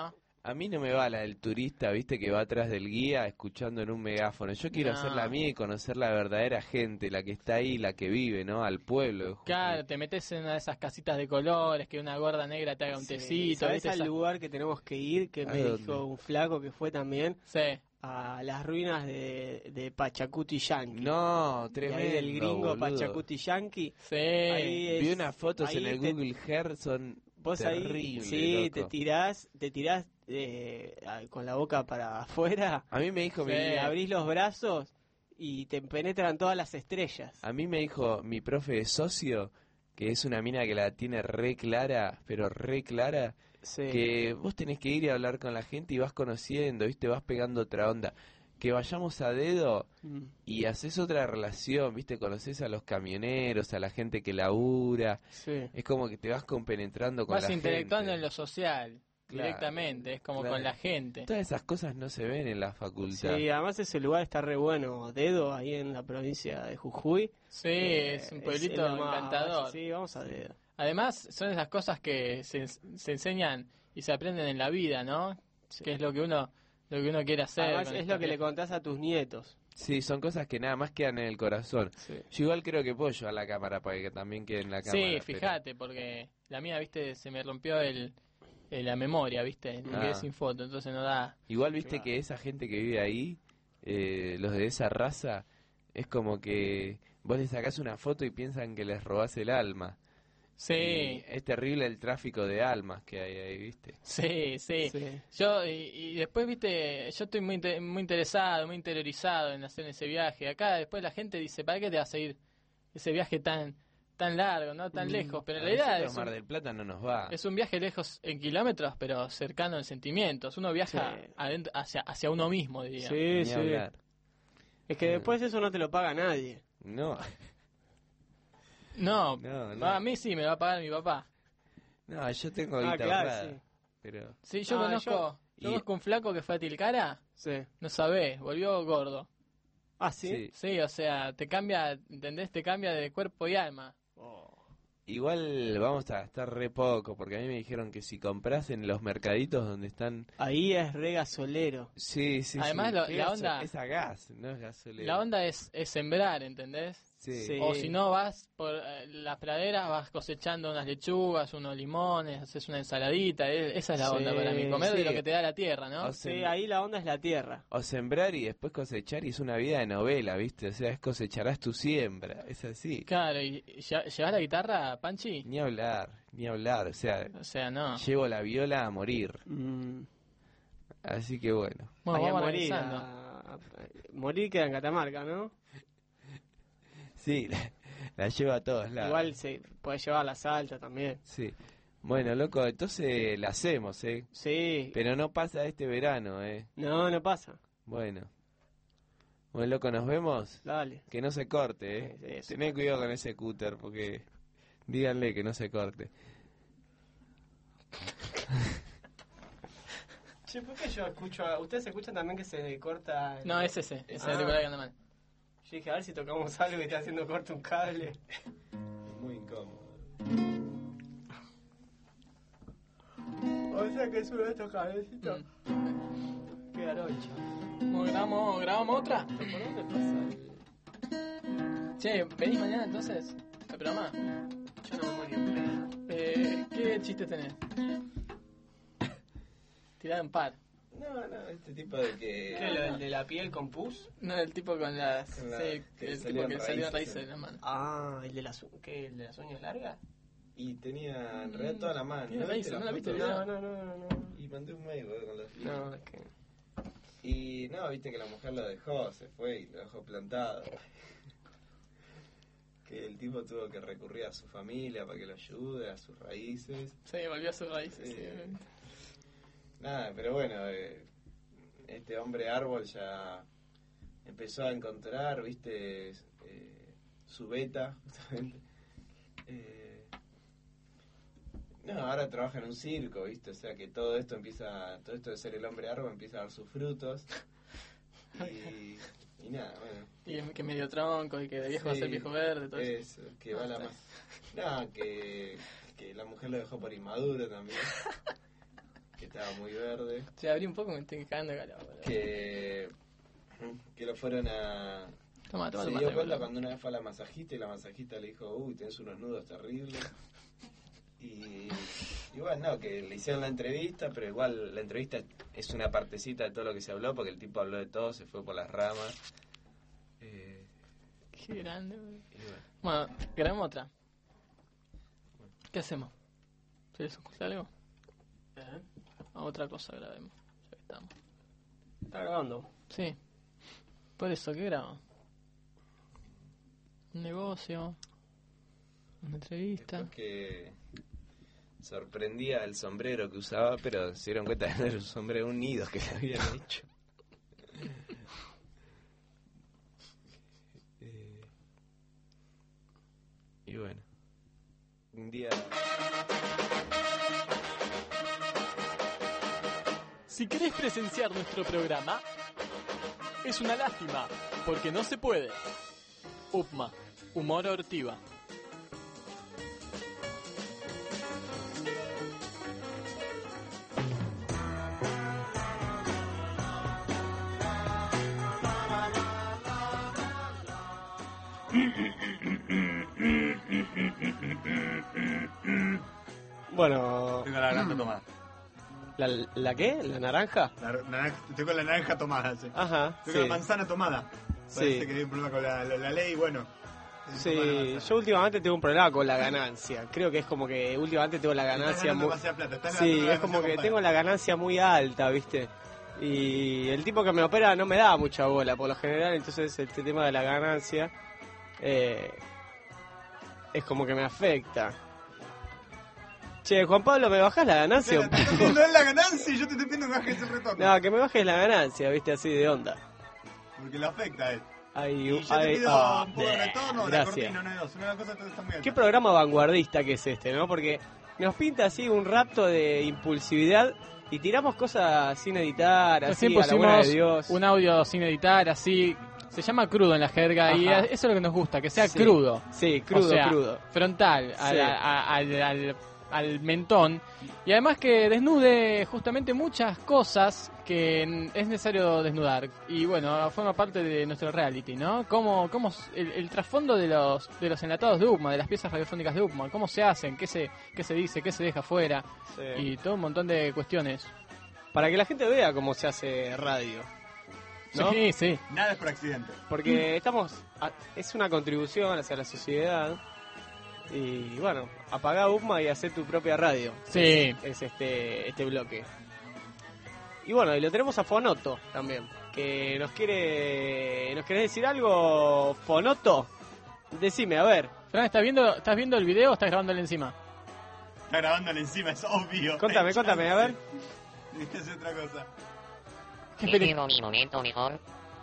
S2: A mí no me va la del turista, viste, que va atrás del guía escuchando en un megáfono. Yo quiero
S9: No.
S2: hacer la mía y conocer la verdadera gente, la que está ahí, la que vive, ¿no? Al pueblo. de Jujuy.
S9: Claro, te metes en una de esas casitas de colores, que una gorda negra te haga un
S6: Sí,
S9: tecito.
S6: ¿sabés
S9: ¿viste?
S6: al
S9: Esa-
S6: lugar que tenemos que ir? Que
S2: ¿A
S6: me
S2: dónde?
S6: dijo un flaco que fue también
S9: Sí.
S6: a las ruinas de, de Pachacuti Yankee.
S2: No,
S6: Y
S2: tremendo,
S6: ahí del gringo
S2: boludo.
S6: Pachacuti Yankee.
S9: Sí.
S6: Ahí es-
S2: Vi unas fotos
S6: ahí
S2: en el
S6: te-
S2: Google Earth, son
S6: Vos ahí,
S2: terribles,
S6: sí,
S2: loco.
S6: te tirás, te tirás eh, a- con la boca para afuera,
S2: A mí me dijo mi
S6: y abrís los brazos y te penetran todas las estrellas.
S2: A mí me dijo mi profe de socio, que es una mina que la tiene re clara, pero re clara,
S6: Sí.
S2: que vos tenés que ir y hablar con la gente y vas conociendo, ¿viste? Vas pegando otra onda. Que vayamos a dedo
S6: Mm.
S2: y haces otra relación, ¿viste? Conoces a los camioneros, a la gente que labura.
S6: Sí.
S2: Es como que te vas compenetrando con
S9: Vas
S2: la
S9: interactuando
S2: gente.
S9: en lo social,
S2: Claro,
S9: directamente, es como
S2: claro.
S9: con la gente.
S2: Todas esas cosas no se ven en la facultad.
S6: Sí, además ese lugar está re bueno, Dedo, ahí en la provincia de Jujuy.
S9: Sí,
S6: Eh,
S9: es un pueblito
S6: lo más-
S9: encantador.
S6: Sí, vamos a Dedo.
S9: Además, son esas cosas que se, se enseñan y se aprenden en la vida, ¿no? Que es lo que uno lo que uno quiere hacer.
S6: Además
S9: con
S6: es
S9: esta
S6: lo que le
S9: vida.
S6: contás a tus nietos.
S2: Sí, son cosas que nada más quedan en el corazón.
S6: Sí.
S2: Yo igual creo que puedo llevar la cámara para que también quede en la cámara.
S9: Sí,
S2: pero-
S9: fíjate, porque la mía, viste, se me rompió el, el- la memoria, viste, me
S2: Ah.
S9: quedé sin foto, entonces no da.
S2: Igual viste
S6: Claro.
S2: que esa gente que vive ahí, eh, los de esa raza, es como que vos les sacás una foto y piensan que les robás el alma.
S9: Sí,
S2: Y es terrible el tráfico de almas que hay ahí, ¿viste?
S9: sí, sí.
S6: Sí.
S9: Yo, y, y después, viste, yo estoy muy, inte- muy interesado, muy interiorizado en hacer ese viaje. Acá después la gente dice, ¿para qué te vas a ir ese viaje tan tan largo, no tan lejos? Pero en
S2: A
S9: realidad
S2: nosotros
S9: es
S2: Mar
S9: un,
S2: del Plata no nos va.
S9: es un viaje lejos en kilómetros, pero cercano en sentimientos. Uno viaja
S6: Sí.
S9: adentro, hacia, hacia uno mismo, diría.
S6: Sí,
S2: Ni
S6: sí.
S2: hablar.
S6: Es que después eso no te lo paga nadie.
S2: No,
S9: No,
S2: No, no.
S9: a mí sí me va a pagar mi papá.
S2: no, yo tengo
S6: Ah,
S2: guita
S6: claro,
S2: ahorrada,
S6: sí.
S2: pero...
S9: Sí, yo
S6: Ah,
S9: conozco,
S6: yo-
S9: yo
S2: y-
S9: conozco un flaco que fue a Tilcara,
S6: Sí.
S9: no sabés, volvió gordo.
S6: Ah, sí.
S2: Sí.
S9: Sí, o sea, te cambia, ¿entendés? Te cambia de cuerpo y alma.
S2: Igual vamos a gastar re poco, porque a mí me dijeron que si compras en los mercaditos donde están...
S6: Ahí es re gasolero.
S2: Sí, sí,
S9: Además,
S2: sí.
S9: lo-
S2: ¿Qué
S9: la
S2: gaso-
S9: onda-
S2: Es a gas, no es gasolina.
S9: La onda es, es sembrar, ¿entendés?
S2: Sí.
S6: Sí.
S9: O si no, vas por eh, las praderas, vas cosechando unas lechugas, unos limones, haces una ensaladita. eh, Esa es la
S6: Sí,
S9: onda para mí, comer
S2: sí.
S9: de lo que te da la tierra, ¿no?
S2: O
S6: Sí,
S2: Sem-
S6: ahí la onda es la tierra.
S2: O sembrar y después cosechar y es una vida de novela, ¿viste? O sea, es cosecharás tu siembra, es así.
S9: Claro, y y lle- ¿llevas la guitarra, Panchi?
S2: Ni hablar, ni hablar, o sea,
S9: O sea, no.
S2: llevo la viola a morir.
S6: Mm.
S2: Así que bueno.
S9: Bueno,
S6: Ahí a
S9: vamos
S6: morir.
S9: organizando.
S6: a- a- morir queda en Catamarca, ¿no?
S2: Sí, la, la llevo a todos lados.
S6: Igual se puede llevar la salsa también.
S2: Sí. Bueno, loco, entonces la hacemos, ¿eh?
S6: Sí.
S2: Pero no pasa este verano, ¿eh?
S6: No, no pasa.
S2: Bueno. Bueno, loco, nos vemos.
S6: Dale.
S2: Que no se corte, ¿eh?
S6: Sí, sí, eso
S2: Tené cuidado con ese cúter, porque... Díganle que no se corte.
S6: Che, ¿por qué yo escucho a... ¿Ustedes escuchan también que se corta? el-
S9: No, es ese, ese es el
S6: Ah.
S9: auricular que anda mal.
S6: Yo dije, a ver si tocamos algo y está haciendo corto un cable.
S2: Muy incómodo.
S6: O sea que es uno de estos cablecitos.
S9: Mm.
S6: Qué garocho.
S9: Bueno, ¿Grabamos, grabamos otra?
S6: ¿Por dónde pasa el...?
S9: Che, ¿venís mañana entonces al programa?
S6: Yo no me morí en pedo.
S9: Eh, ¿Qué chiste tenés? Tirá un par.
S2: No, no, este tipo de que...
S6: ¿Qué, lo del de la piel con pus?
S9: No, el tipo con las...
S2: Con la-
S9: sí,
S2: que
S9: el
S2: salían
S9: tipo que salió
S2: raíces
S9: raíces
S2: en-
S9: de la mano.
S6: Ah, ¿el de las, u- ¿qué, el de las uñas largas?
S2: Y tenía en realidad toda la mano.
S9: Tiene raíces, ¿no la viste?
S2: foto?
S9: No,
S6: no, no, no.
S2: Y mandé un mail, boludo, con los
S6: No, es que...
S2: Y no, viste que la mujer lo dejó, se fue y lo dejó plantado. Que el tipo tuvo que recurrir a su familia para que lo ayude, a sus raíces.
S9: Sí, volvió a sus raíces.
S2: Eh,
S9: sí.
S2: Nada, pero bueno, eh, este hombre árbol ya empezó a encontrar, viste, eh, su beta, justamente. Eh, no, ahora trabaja en un circo, viste, o sea que todo esto empieza, todo esto de ser el hombre árbol empieza a dar sus frutos. Y, y nada, bueno.
S9: Y que medio tronco y que de viejo va a ser
S2: Sí,
S9: viejo verde, todo
S2: eso,
S9: eso.
S2: que va la más. No, que, que la mujer lo dejó por inmaduro también. Que que estaba muy verde.
S9: Se abrí un poco, me estoy cagando de calor. boludo.
S2: Que, que lo fueron a...
S9: Toma, toma
S2: Se
S9: tu
S2: dio
S9: mate,
S2: cuenta
S9: boludo.
S2: cuando una vez fue a la masajista y la masajista le dijo, uy, tenés unos nudos terribles. Y igual no, que le hicieron la entrevista, pero igual la entrevista es una partecita de todo lo que se habló, porque el tipo habló de todo, se fue por las ramas. Eh,
S9: Qué grande, boludo.
S2: y bueno.
S9: Bueno, grabemos otra. ¿Qué hacemos? ¿Se les ocurre algo? A otra cosa grabemos. Ya que estamos.
S6: ¿Está grabando?
S9: Sí. Por eso, ¿qué grabamos? Un negocio. Una entrevista.
S2: Después que sorprendía el sombrero que usaba, pero se dieron cuenta de que no era un sombrero, un nido que le habían hecho. Eh, y bueno, un día...
S9: Si querés presenciar nuestro programa, es una lástima, porque no se puede. Upma, humor ortiva.
S6: Bueno,
S4: Tengo la naranja tomada.
S6: ¿la, ¿la qué? ¿La naranja?
S4: La naranja, tengo la naranja tomada, sí.
S6: Ajá,
S4: Tengo
S6: sí.
S4: la manzana tomada.
S6: Sí.
S4: Parece que hay un problema con la, la, la ley, bueno.
S6: Sí, yo últimamente tengo un problema con la ganancia. Creo que es como que últimamente tengo la
S4: Estás
S6: ganancia
S4: ganando
S6: muy...
S4: demasiada plata. Estás
S6: Sí,
S4: ganando
S6: es como que
S4: demasiado
S6: tengo la ganancia muy alta, ¿viste? Y el tipo que me opera no me da mucha bola por lo general, entonces este tema de la ganancia eh, es como que me afecta. Che, Juan Pablo, ¿me bajás la ganancia? un
S4: Te estoy pidiendo la ganancia y yo te estoy pidiendo que bajes el retorno.
S6: No, que me bajes la ganancia, ¿viste? Así de onda.
S4: Porque lo afecta a él.
S6: Ay,
S4: Y yo te
S6: ay,
S4: pido
S6: ah,
S4: un poco de retorno, la
S6: gracias.
S4: cortina, no hay dos. Una cosa está muy alta.
S6: Qué programa vanguardista que es este, ¿no? Porque nos pinta así un rapto de impulsividad y tiramos cosas sin editar, así
S9: Recién
S6: a la buena de
S9: pusimos
S6: Dios.
S9: un audio sin editar, así. Se llama crudo en la jerga y
S6: Ajá.
S9: eso es lo que nos gusta, que sea
S6: Sí.
S9: crudo.
S6: Sí, crudo,
S9: O sea,
S6: crudo.
S9: frontal, a-
S6: Sí.
S9: a- a- al, al- al mentón. Y además que desnude justamente muchas cosas que n- es necesario desnudar. Y bueno, forma parte de nuestro reality, ¿no? Cómo, cómo s- el, el trasfondo de los de los enlatados de Upma, de las piezas radiofónicas de Upma, cómo se hacen, qué se, qué se dice, qué se deja fuera.
S6: Sí.
S9: Y todo un montón de cuestiones.
S6: Para que la gente vea cómo se hace radio, ¿no?
S9: Sí, sí.
S4: Nada es por accidente.
S6: Porque estamos... a- es una contribución hacia la sociedad. Y bueno, apagá Upma y hacé tu propia radio.
S9: Sí.
S6: Es, es este, este bloque. Y bueno, y lo tenemos a Fonoto también. Que nos quiere... ¿Nos querés decir algo, Fonoto? Decime, a ver.
S9: Fran, ¿estás viendo, ¿estás viendo el video o estás grabándole encima?
S4: Está grabándole encima, es obvio.
S6: Contame,
S4: Hay
S6: contame, a ver.
S4: chance. Esta es otra cosa.
S9: ¿Qué
S8: Este
S9: peli-
S8: es mi momento mejor.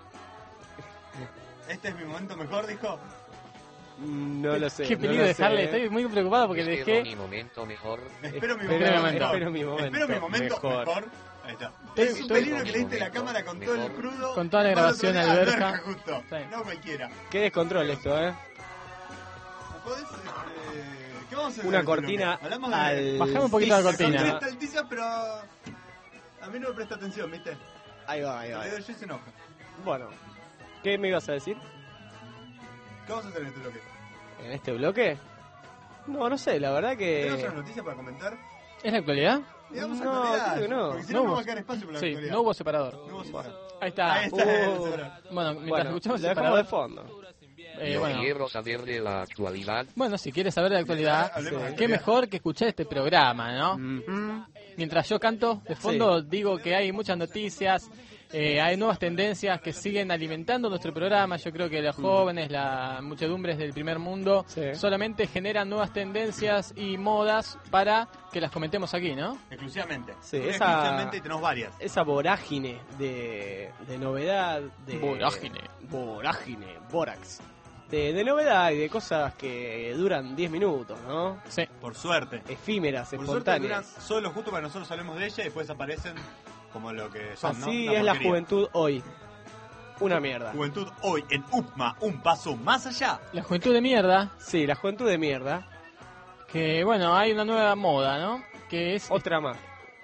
S4: Este es mi momento mejor, dijo.
S6: No lo sé.
S9: Qué
S6: no
S9: peligro
S6: lo
S9: dejarle,
S6: sé.
S9: estoy muy preocupado porque le
S8: Este
S9: dejé...
S8: es mi momento mejor.
S4: Espero mi
S6: Espero-
S4: momento.
S9: espero
S6: mi momento
S4: Espero mi momento
S6: mejor.
S4: mejor. Ahí está.
S9: Estoy-
S4: es un
S9: estoy-
S4: peligro que le diste la cámara con todo el
S8: Mejor.
S4: crudo.
S9: Con toda la
S4: Fue el otro
S9: grabación
S4: día
S9: al
S4: a
S9: verja.
S4: verja, justo.
S9: Sí.
S4: No cualquiera.
S6: Qué descontrol esto, ¿eh?
S4: ¿Podés, este, ¿Qué vamos a hacer?
S6: Una
S4: en este
S6: cortina
S4: bloque? Hablamos de...
S6: al...
S9: Bajame un poquito la
S4: La cortina
S9: cortina.
S4: está altísima, pero... A mí no me presta atención, ¿viste?
S6: Ahí va, ahí va.
S4: Le doy yo y se enoja.
S6: Bueno, ¿qué me ibas a decir?
S4: ¿Qué vamos a hacer en este bloque?
S6: ¿En este bloque? No, no sé, la verdad
S4: ¿Tenemos
S6: que...
S4: una noticia para comentar?
S9: ¿Es la actualidad?
S4: Digamos
S6: No,
S4: actualidad,
S6: creo que no.
S4: Porque si
S9: No
S4: no, no
S9: hubo-
S4: va a quedar espacio para la
S9: Sí,
S4: actualidad.
S9: no hubo separador.
S4: No hubo separado.
S9: Ahí está.
S4: Ahí está
S6: Uh.
S4: el separador.
S9: Bueno, mientras
S6: Bueno,
S9: escuchamos
S6: lo
S9: el
S6: dejamos de
S9: separador,
S6: fondo.
S9: eh,
S8: Yo
S9: bueno,
S8: quiero saber de la actualidad.
S9: bueno, si quieres saber de la actualidad,
S4: Hablemos de
S9: qué
S4: actualidad.
S9: mejor que escuchar este programa, ¿no?
S6: Mm.
S9: Mientras yo canto, de fondo digo que hay muchas noticias, eh, hay nuevas tendencias que siguen alimentando nuestro programa. Yo creo que los jóvenes, las muchedumbres del primer mundo,
S6: Sí.
S9: solamente generan nuevas tendencias y modas para que las comentemos aquí, ¿no?
S4: Exclusivamente.
S6: Sí,
S4: Porque
S6: esa-
S4: Exclusivamente y tenemos varias.
S6: Esa vorágine de, de novedad, de...
S9: Vorágine.
S6: Vorágine, Borax. De, de novedad y de cosas que duran diez minutos, ¿no?
S9: Sí.
S4: Por suerte.
S6: Efímeras,
S4: Por suerte duran
S6: espontáneas.
S4: solo justo para nosotros hablemos de ella y después aparecen como lo que son, ¿no?
S6: Así
S4: Una
S6: es la
S4: porquería.
S6: juventud hoy. Una mierda.
S4: Juventud hoy en UPMA, un paso más allá.
S9: La juventud de mierda,
S6: Sí, la juventud de mierda.
S9: que bueno, hay una nueva moda, ¿no? Que es
S6: Otra más.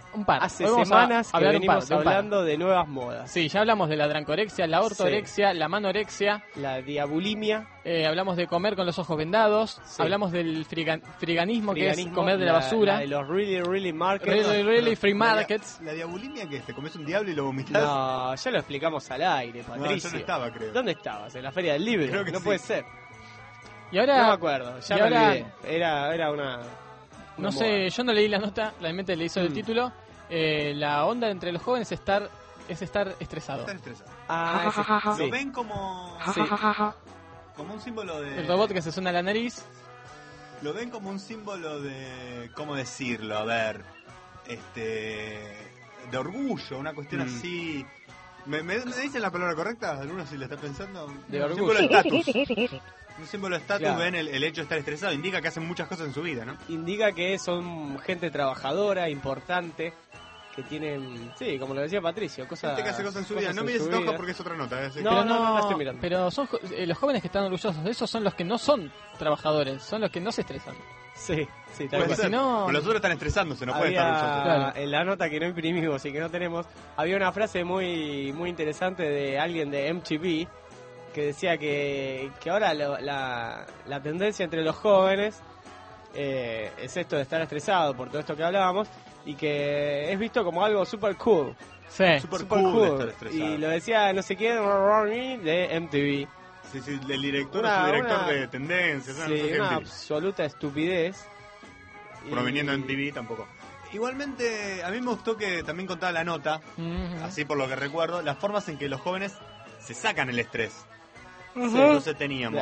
S9: Un par.
S6: Hace
S9: Hoy vamos a
S6: semanas que
S9: hablar un par,
S6: venimos
S9: de un par.
S6: hablando de nuevas modas.
S9: Sí, ya hablamos de la drancorexia, la ortorexia, la manorexia.
S6: La diabulimia.
S9: Eh, hablamos de comer con los ojos vendados.
S6: Sí.
S9: Hablamos del frigan- friganismo, que es
S6: Friganismo,
S9: comer de la, basura.
S6: La de los really, really markets.
S9: Really, really free markets.
S4: La diabulimia, que es, te comes un diablo y lo vomitas.
S6: No, ya lo explicamos al aire,
S4: No,
S6: Patricio.
S4: yo no estaba, creo.
S6: ¿Dónde estabas? ¿En la Feria del Libro?
S4: Creo que
S6: no
S4: sí.
S6: puede ser.
S9: Y ahora,
S6: No me acuerdo, ya
S9: y
S6: me
S9: ahora-
S6: olvidé. Era, era una... una
S9: no
S6: moda.
S9: sé, yo no leí la nota, realmente leí solo el
S6: Mm.
S9: título. Eh, la onda entre los jóvenes es estar, es estar estresado.
S4: Están estresados.
S6: Ah, ese-
S4: Lo
S6: sí.
S4: ven como,
S6: Sí.
S4: como un símbolo de...
S9: El robot que se suena la nariz.
S4: Lo ven como un símbolo de... ¿Cómo decirlo? A ver... Este... De orgullo, una cuestión
S6: Mm.
S4: así... ¿Me, me, me dicen la palabra correcta? ¿Alguno si la está pensando?
S6: De
S4: un
S6: orgullo.
S4: símbolo de estatus. Un símbolo de estatus,
S6: Claro.
S4: ven el, el hecho de estar estresado. Indica que hacen muchas cosas en su vida, ¿no?
S6: Indica que son gente trabajadora, importante, que tienen, sí, como lo decía Patricio, cosas...
S4: Gente que hace cosas en su vida. No mires esta hoja porque es otra nota. ¿eh?
S6: No,
S9: pero
S6: no, no, la estoy mirando.
S9: Pero son jo- eh, los jóvenes que están orgullosos de eso son los que no son trabajadores, son los que no se estresan.
S6: Sí, sí, tal
S4: Puede
S6: cual.
S4: ser.
S9: Si no-
S4: Pero los otros están estresándose, no pueden estar
S6: Había,
S4: orgullosos.
S9: Claro.
S6: en la nota que no imprimimos y que no tenemos, había una frase muy muy interesante de alguien de M T V que decía que, que ahora lo- la, la tendencia entre los jóvenes eh, es esto de estar estresado por todo esto que hablábamos y que es visto como algo super cool.
S9: Sí.
S4: Super
S6: Super
S4: cool,
S6: cool.
S4: estar estresado.
S6: Y lo decía no sé quién de M T V.
S4: Sí, sí, el director
S6: Una-
S4: o su director
S6: una-
S4: de tendencias, una
S6: Sí,
S4: cosa que
S6: una
S4: M T V.
S6: absoluta estupidez. Y-
S4: Proveniendo de M T V tampoco. Igualmente, a mí me gustó que también contaba la nota,
S9: Ujú.
S4: así por lo que recuerdo, las formas en que los jóvenes se sacan el estrés.
S6: Ujú.
S4: Entonces teníamos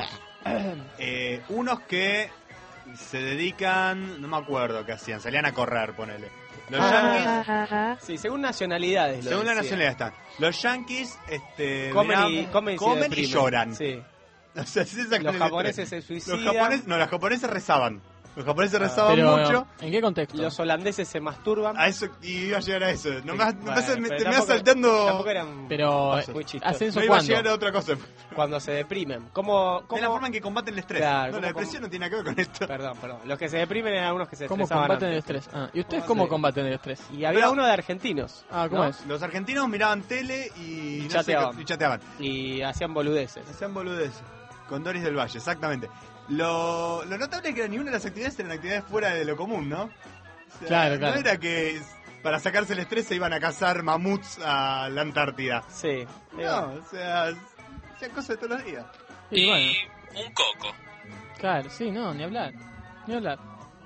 S4: eh, unos que se dedican, no me acuerdo qué hacían, salían a correr, ponele. Los yankees,
S6: Sí, según nacionalidades. lo
S4: según la
S6: decía.
S4: nacionalidad están. Los yankees este,
S6: Comen y,
S4: mirá,
S6: comen y, se
S4: comen y
S6: deprimen.
S4: lloran.
S6: Sí.
S4: O sea, sí se sacan
S6: Los
S4: el
S6: japoneses
S4: estrés.
S6: se
S4: Los
S6: suicidan.
S4: japoneses, no, los japoneses rezaban. Los japoneses rezaban
S9: Pero,
S4: mucho.
S9: ¿en qué contexto?
S6: Los holandeses se masturban.
S4: A eso, y iba a llegar a eso. No me,
S6: Sí,
S4: me
S6: bueno,
S4: pasa- me-
S6: pero
S4: te me vas
S6: tampoco-
S4: saltando.
S6: Tampoco eran
S9: Pero,
S6: pasos
S9: eh,
S6: muy chistosos.
S9: ¿hacen eso
S4: No iba a
S9: cuándo?
S4: llegar a otra cosa.
S6: Cuando se deprimen. ¿Cómo,
S4: Es
S6: cómo...
S4: la forma en que combaten el estrés.
S6: Claro,
S4: no,
S6: ¿cómo
S4: la depresión
S6: com-
S4: no tiene nada que ver con esto.
S6: Perdón, perdón. Los que se deprimen eran algunos que se
S9: ¿Cómo
S6: estresaban
S9: combaten el
S6: antes.
S9: estrés? Ah, ¿y ustedes
S6: ¿Cómo
S9: cómo
S6: se-
S9: combaten el estrés?
S6: Y había
S4: Pero-
S6: uno de argentinos.
S9: Ah, ¿cómo
S6: ¿no?
S9: es?
S4: Los argentinos miraban tele y,
S6: Y
S4: no sé
S6: chateaban.
S4: qué- y chateaban.
S6: Y hacían boludeces.
S4: Hacían boludeces. Con Doris del Valle, exactamente. Lo, lo notable es que ninguna de las actividades eran actividades fuera de lo común, ¿no? O sea,
S9: Claro, claro.
S4: No era que para sacarse el estrés se iban a cazar mamuts a la Antártida.
S6: Sí.
S4: No, o sea, hacían cosas de todos los días.
S9: Y bueno,
S2: un coco.
S9: claro, sí, no, ni hablar, ni hablar.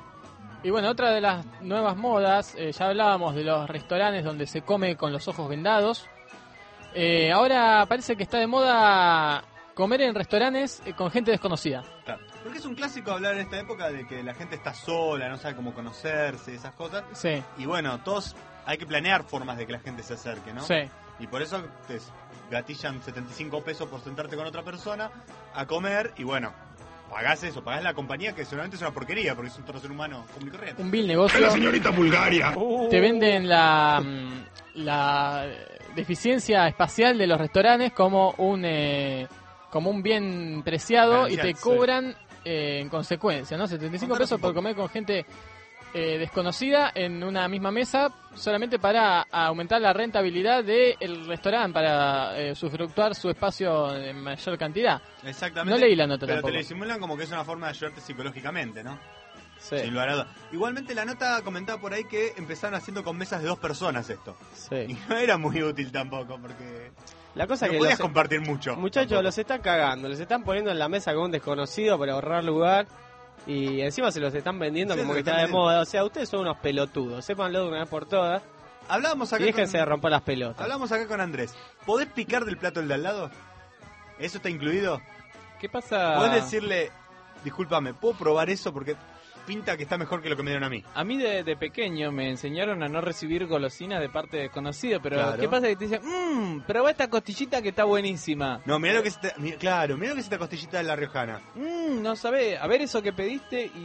S9: Y bueno, otra de las nuevas modas, eh, ya hablábamos de los restaurantes donde se come con los ojos vendados. Eh, ahora parece que está de moda comer en restaurantes eh, con gente desconocida.
S4: Claro. Porque es un clásico hablar en esta época de que la gente está sola, no sabe cómo conocerse, esas cosas.
S9: Sí,
S4: Y bueno, todos hay que planear formas de que la gente se acerque, ¿no?
S9: sí.
S4: Y por eso te gatillan setenta y cinco pesos por sentarte con otra persona a comer y bueno, pagás eso, pagás la compañía que seguramente es una porquería porque es un ser humano común y corriente.
S9: Un vil negocio.
S5: señorita Bulgaria.
S9: Te venden la, mm, la deficiencia espacial de los restaurantes como un eh, como un bien preciado y te
S4: Ganancial, sí.
S9: cobran eh, en consecuencia, ¿no? setenta y cinco
S4: Contanos
S9: pesos
S4: un
S9: por
S4: poco.
S9: comer con gente eh, desconocida en una misma mesa solamente para aumentar la rentabilidad del restaurante, para eh, usufructuar su espacio en mayor cantidad.
S4: Exactamente.
S9: No leí la nota
S4: Pero
S9: tampoco.
S4: te lo disimulan como que es una forma de ayudarte psicológicamente, ¿no?
S6: Sí.
S4: Sin lugar a dudas. Igualmente la nota comentaba por ahí que empezaron haciendo con mesas de dos personas esto. Y
S6: Sí.
S4: no era muy útil tampoco porque
S6: La cosa
S4: no
S6: que
S4: podías
S6: los,
S4: compartir mucho.
S6: muchachos
S4: tampoco.
S6: los están cagando, los están poniendo en la mesa con un desconocido para ahorrar lugar y encima se los están vendiendo
S4: Sí,
S6: como
S4: se
S6: que
S4: los
S6: está de
S4: están
S6: moda. O sea, ustedes son unos pelotudos, sépanlo de una vez por todas
S4: Hablábamos
S6: y
S4: acá
S6: déjense
S4: con...
S6: de romper las pelotas.
S4: Hablamos acá con Andrés. ¿Podés picar del plato el de al lado? ¿Eso está incluido?
S2: ¿Qué pasa?
S4: ¿Podés decirle, discúlpame, ¿puedo probar eso? Porque pinta que está mejor que lo que me dieron a mí.
S2: A mí de, de pequeño me enseñaron a no recibir golosinas de parte de desconocidos, pero
S4: Claro.
S2: ¿qué pasa? Que te dicen, mmm, probá esta costillita que está buenísima.
S4: No, mirá lo que es esta, mirá- claro, mirá lo que es esta costillita de la riojana.
S2: Mmm, no sabés, a ver eso que pediste y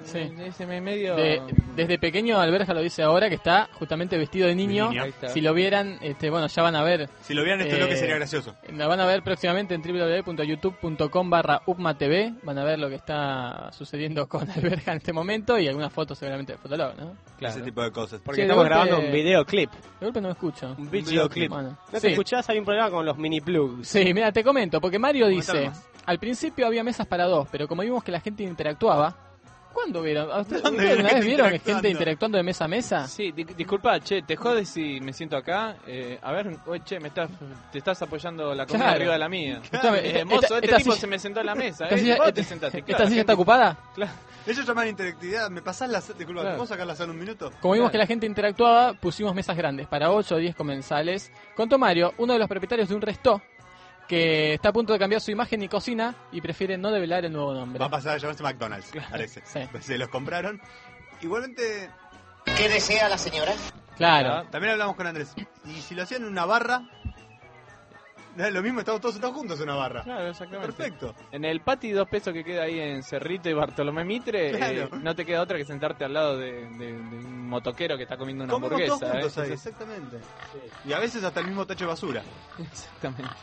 S9: Sí.
S2: Ese me- medio...
S9: De- desde pequeño Alberja lo dice ahora que está justamente vestido de niño.
S4: De niño.
S2: Ahí está.
S9: Si lo vieran, este, bueno, ya van a ver.
S4: Si lo vieran esto
S9: Eh,
S4: es lo que sería gracioso.
S9: La van a ver próximamente en w w w punto youtube punto com barra upmatv. Van a ver lo que está sucediendo con Alberja en este momento y algunas fotos seguramente de Fotolog, ¿no?
S2: Claro.
S4: Ese tipo de cosas.
S6: Porque
S9: Sí, de
S6: estamos
S9: golpe-
S6: grabando un videoclip.
S9: De golpe no me escucho.
S6: Un videoclip.
S9: Bueno,
S6: ¿No
S9: sí.
S6: te escuchás? Hay un problema con los mini plugs.
S9: Sí, mira, te comento, porque Mario
S4: Comentalo
S9: dice,
S4: más.
S9: al principio había mesas para dos, pero como vimos que la gente interactuaba, ¿cuándo vieron? ¿A ustedes
S4: ¿Dónde
S9: ustedes
S4: vieron
S9: una vez
S4: gente
S9: vieron que
S4: interactuando?
S9: gente interactuando de mesa a mesa?
S2: Sí, di- disculpa, che, te jodes si me siento acá. Eh, a ver, oye, che, me estás, te estás apoyando la comida
S9: Claro.
S2: arriba de la mía.
S9: Escuchame,
S2: Eh,
S9: esta-
S2: mozo, este
S9: esta
S2: tipo
S9: silla-
S2: se me sentó en la mesa.
S9: ¿Esta
S2: ¿eh?
S9: silla,
S2: ¿Vos
S9: esta-
S2: te sentaste?
S9: esta
S2: Claro,
S9: silla
S2: la
S9: está
S2: gente-
S9: ocupada?
S4: Ellos llaman interactividad. ¿Me pasás la... Disculpa,
S2: Claro.
S4: ¿puedo sacar la sala un minuto?
S9: Como vimos
S2: Claro.
S9: que la gente interactuaba, pusimos mesas grandes para ocho o diez comensales. Contó Mario, uno de los propietarios de un resto, que está a punto de cambiar su imagen y cocina y prefiere no develar el nuevo nombre.
S4: Va a pasar a llamarse McDonald's, parece.
S9: Sí.
S4: Se los compraron. Igualmente,
S8: ¿Qué desea la señora?
S9: Claro.
S4: también hablamos con Andrés. Y si lo hacían en una barra, no es lo mismo, estamos todos sentados juntos en una barra.
S2: Claro, exactamente.
S4: Perfecto.
S2: En el pati dos pesos que queda ahí en Cerrito y Bartolomé Mitre,
S4: Claro.
S2: eh, no te queda otra que sentarte al lado de, de- de un motoquero que está comiendo una
S4: Comemos todos
S2: hamburguesa.
S4: juntos
S2: ¿eh?
S4: ahí,
S2: Eso-
S4: exactamente. Y a veces hasta el mismo tacho de basura.
S2: Exactamente.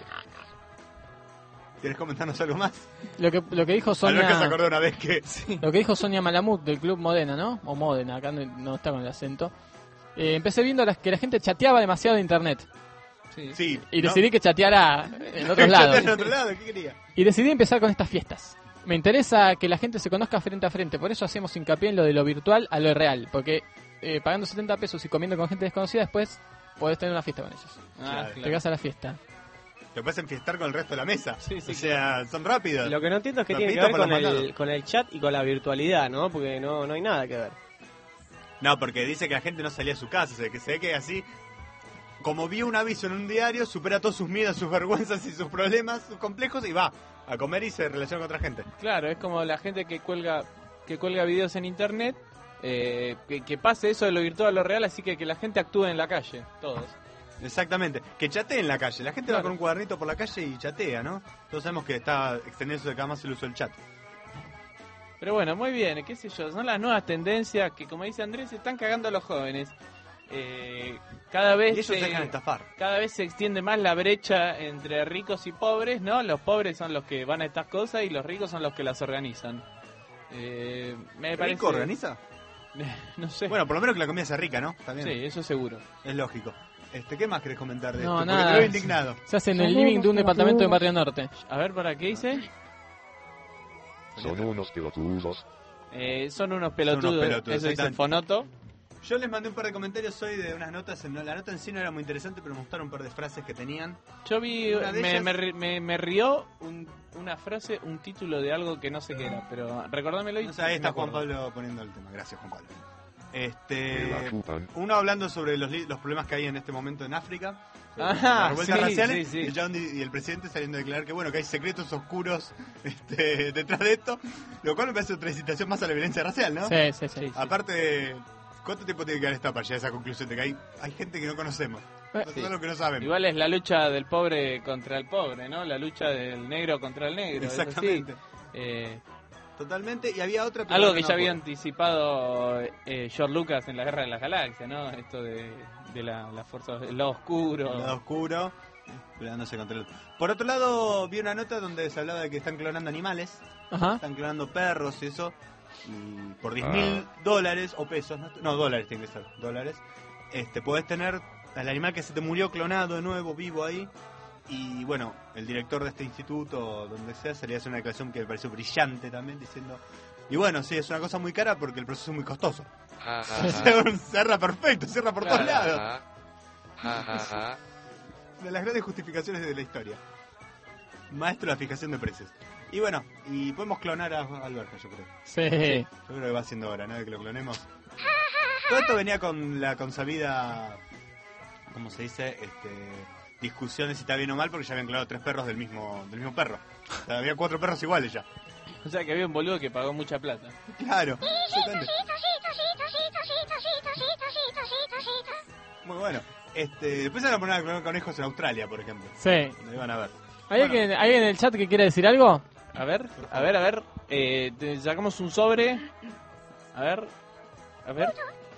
S4: ¿Quieres comentarnos algo más?
S9: Lo que, lo que dijo
S4: Alberca se
S9: Sonia,
S4: acordó una vez que...
S9: lo que dijo Sonia Malamud del Club Modena, ¿no? O Modena, acá no, no está con el acento. Eh, empecé viendo las, que la gente chateaba demasiado de internet.
S2: Sí.
S4: Sí.
S9: Y
S4: ¿no?
S9: decidí que chateara en otros
S4: Chatear
S9: lados.
S4: en otro lado, ¿qué quería?
S9: Y decidí empezar con estas fiestas. Me interesa que la gente se conozca frente a frente, por eso hacemos hincapié en lo de lo virtual a lo real, porque eh, pagando setenta pesos y comiendo con gente desconocida, después podés tener una fiesta con ellos.
S2: Ah,
S4: Claro.
S2: claro.
S9: Llegás a la fiesta.
S4: Te puedes enfiestar con el resto de la mesa.
S2: Sí, sí,
S4: o sea, son rápidos.
S6: Lo que no entiendo es que tiene que
S4: Rapidito
S6: ver
S4: por
S6: con
S4: los
S6: el,
S4: mandados.
S6: con el chat y con la virtualidad, ¿no? Porque no, no hay nada que ver.
S4: No, porque dice que la gente no salía a su casa, o sea, que se ve que así, como vio un aviso en un diario, supera todos sus miedos, sus vergüenzas y sus problemas, sus complejos, y va a comer y se relaciona con otra gente.
S2: Claro, es como la gente que cuelga que cuelga videos en internet, eh, que, que pase eso de lo virtual a lo real, así que que la gente actúe en la calle, todos.
S4: Exactamente, que chatee en la calle. La gente va
S2: Claro.
S4: con un cuadernito por la calle y chatea, ¿no? Todos sabemos que está extendiéndose cada más el uso del chat.
S2: Pero bueno, muy bien, qué sé yo, son las nuevas tendencias que, como dice Andrés, se están cagando a los jóvenes. Eh, cada vez
S4: Y ellos
S2: se-
S4: dejan estafar.
S2: cada vez se extiende más la brecha entre ricos y pobres, ¿no? Los pobres son los que van a estas cosas y los ricos son los que las organizan. Eh, me parece...
S4: ¿Rico organiza?
S2: No sé.
S4: Bueno, por lo menos que la comida sea rica, ¿no? También.
S2: sí, eso seguro.
S4: Es lógico. Este, ¿qué más querés comentar de
S9: No,
S4: esto? Porque
S9: nada.
S4: te veo indignado.
S9: Se hace en el living de un departamento en Barrio Norte.
S2: A ver, ¿para qué dice?
S5: Son unos pelotudos.
S2: Eh, son unos
S4: Son
S2: pelotudos,
S4: unos pelotudos,
S2: eso dice
S4: exactamente.
S2: Fonoto.
S4: Yo les mandé un par de comentarios hoy de unas notas. En, la nota en sí no era muy interesante, pero me gustaron un par de frases que tenían.
S2: Yo vi,
S4: Una de
S2: me,
S4: ellas-
S2: me, ri- me- me rió un- una frase, un título de algo que no sé qué era, pero recordámelo y
S4: No sé, ahí
S2: me
S4: está Juan
S2: acuerdo.
S4: Pablo poniendo el tema. Gracias, Juan Pablo.
S5: Me
S4: Este,
S5: la chupan.
S4: uno hablando sobre los, li- los problemas que hay en este momento en África. sobre
S2: Ajá,
S4: las revueltas
S2: sí,
S4: raciales.
S2: sí, sí.
S4: Y, el chabón di- y el presidente saliendo a declarar que bueno, que hay secretos oscuros este, detrás de esto. Lo cual me parece otra incitación más a la violencia racial, ¿no?
S9: Sí, sí, sí.
S4: Aparte, ¿cuánto tiempo tiene que dar esta para llegar a esa conclusión de que hay, hay gente que no conocemos?
S9: Eh,
S4: No todo lo que no saben.
S2: Igual es la lucha del pobre contra el pobre, ¿no? La lucha del negro contra el negro. es así.
S4: Exactamente.
S2: Eh,
S4: Totalmente. Y había otra... pero
S2: algo
S4: no
S2: que
S4: me
S2: ya había
S4: acuerdo.
S2: anticipado eh, George Lucas en la Guerra de las Galaxias, ¿no? Esto de, de la, la fuerza del lado oscuro.
S4: El lado oscuro, peleándose contra el... Por otro lado, vi una nota donde se hablaba de que están clonando animales,
S9: Ajá.
S4: están clonando perros y eso, y por diez
S5: Ah.
S4: mil dólares o pesos, no, no, dólares tiene que ser, dólares, este, podés tener al animal que se te murió clonado de nuevo, vivo ahí, y bueno, el director de este instituto, donde sea, se le hace una declaración que me pareció brillante también, diciendo, y bueno, sí, es una cosa muy cara porque el proceso es muy costoso.
S8: Ja, ja,
S4: O
S8: ja.
S4: sea, cierra perfecto, cierra por todos lados.
S8: Ja, ja, ja, ja.
S4: De las grandes justificaciones de la historia. Maestro de la fijación de precios. Y bueno, y podemos clonar a Alberca, yo creo.
S9: Sí.
S4: Yo creo que va siendo hora, ¿no? De que lo clonemos. Todo esto venía con la consabida, ¿cómo se dice? Este, discusiones si está bien o mal, porque ya habían clonado tres perros del mismo, del mismo perro. O sea, había cuatro perros iguales ya.
S2: O sea que había un boludo que pagó mucha plata.
S4: Claro. Exactamente. Muy bueno. Este, después se van a poner a clonar conejos en Australia, por ejemplo.
S9: Sí.
S4: Donde van a ver.
S9: ¿Hay alguien, ¿Alguien en el chat que quiera decir algo?
S2: A ver, a ver, a ver. Eh, te- sacamos un sobre. A ver, a ver.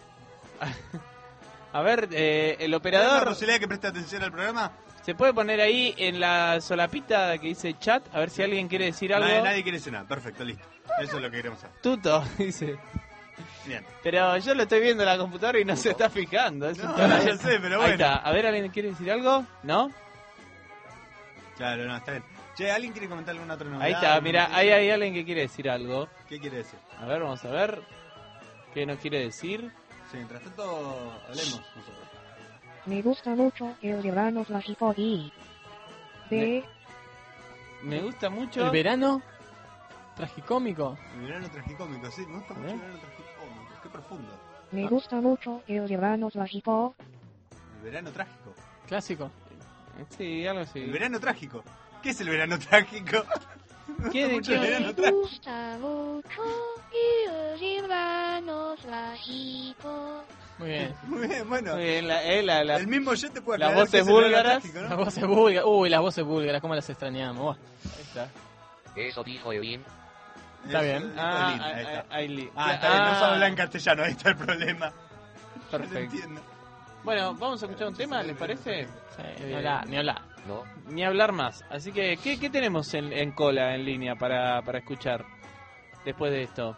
S2: A ver, eh, el
S4: ¿Hay
S2: operador...
S4: la posibilidad de que preste atención al programa?
S2: ¿Se puede poner ahí en la solapita que dice chat? A ver si alguien quiere decir algo.
S4: Nadie, nadie quiere decir nada. Perfecto, listo. Eso es lo que queremos saber.
S2: Tuto, dice.
S4: Bien.
S2: Pero yo lo estoy viendo en la computadora y no se está fijando. Es un
S4: No,
S2: tema-
S4: yo sé, pero
S2: Ahí
S4: bueno.
S2: está. A ver, ¿alguien quiere decir algo? ¿No?
S4: Claro, no, está bien. Che, ¿alguien quiere comentar alguna otra novedad?
S2: Ahí está, mira,
S4: ¿Alguna
S2: ahí
S4: noticia?
S2: hay alguien que quiere decir algo.
S4: ¿Qué quiere decir?
S2: A ver, vamos a ver. ¿Qué nos quiere decir?
S4: Sí, mientras tanto, hablemos nosotros.
S7: Me gusta mucho el verano trágico y... De...
S2: Me gusta mucho.
S9: El verano tragicómico.
S4: El verano tragicómico, sí, me gusta mucho
S2: ¿Eh?
S4: el verano tragicómico. Qué profundo.
S7: Me gusta mucho el verano trágico.
S4: El verano trágico.
S9: Clásico.
S2: Sí, algo así.
S4: El verano trágico. ¿Qué es el verano trágico? Me
S2: ¿Qué-
S4: gusta mucho
S2: qué-
S4: el verano
S10: Me
S4: trágico.
S10: gusta mucho el verano trágico.
S9: Muy bien.
S4: Muy bien, bueno.
S2: Muy bien, la, eh, la- la-
S4: El mismo yo te puedo
S2: las
S4: aclarar que
S2: voces
S4: es el verano
S2: búlgaras.
S4: trágico, ¿no?
S9: Las voces búlgaras. Uy, las voces búlgaras, cómo las extrañamos. Buah.
S2: Ahí está.
S8: Eso dijo Evin.
S9: Está
S4: Eso,
S9: bien.
S4: dijo
S2: Ah,
S4: Lin, ahí
S2: ahí-
S4: está.
S2: ahí- ahí-
S4: Ah, está bien, no
S2: ah,
S4: sabe hablar en castellano, ahí está el problema. Yo lo
S2: Perfecto.
S4: entiendo.
S2: Bueno, vamos a escuchar un tema, ¿les parece?
S9: Sí, ni hablar, ni hablar.
S8: No.
S2: Ni hablar más. Así que, ¿qué, qué tenemos en, en cola, en línea, para, para escuchar después de esto?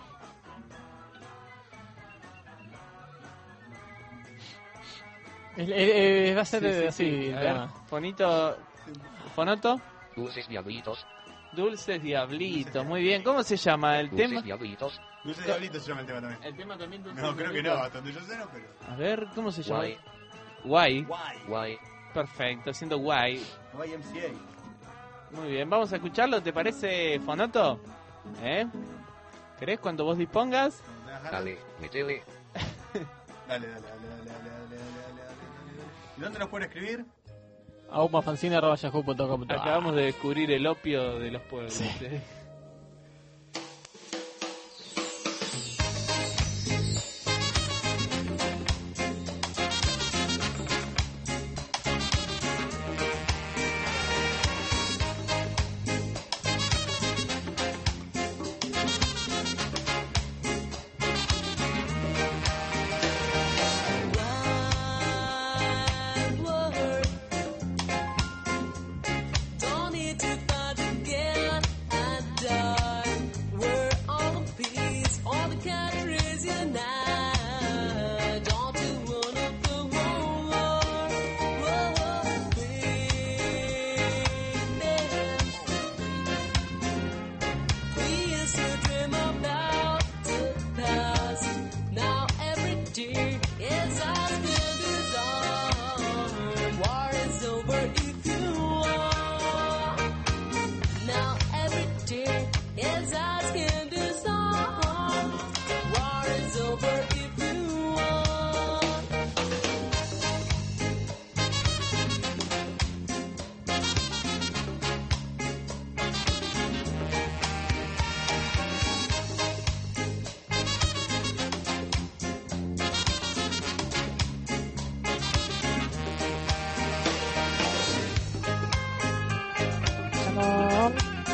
S9: Es- es- es- va a ser
S2: Sí, sí,
S9: así
S2: sí.
S9: el
S2: A ver,
S9: tema.
S2: Fonito, Fonoto,
S8: Dulces diablitos.
S2: Dulces Diablitos. Muy bien, ¿cómo se llama el
S8: Dulces
S2: tema?
S8: diablitos.
S4: Dulce Diablito se llama el tema también.
S2: El tema también Dulces
S4: No, creo que no,
S2: Diablitos.
S4: hasta donde yo sé no, pero...
S2: A ver, ¿cómo se llama?
S8: Guay.
S2: Guay.
S4: Guay.
S8: Guay.
S2: Perfecto, haciendo guay.
S4: Y M C A.
S2: Muy bien, vamos a escucharlo, ¿te parece, Fonoto? ¿Eh? ¿Querés cuando vos dispongas?
S8: Dale, metele.
S4: Dale, dale, dale, dale, dale, dale, dale, dale. ¿Y dónde nos pueden escribir?
S9: aumafancine arroba yahoo punto com punto a r.
S2: Acabamos de descubrir el opio de los pueblos. ¿eh?
S10: Don't need to fight again and die. We're all in peace, all the countries unite. Don't you wanna the whole world, world we used to dream about the past. Now every day is as good as on. War is over if you want. Now every day is as good as on. War is over if you want.
S7: Salón.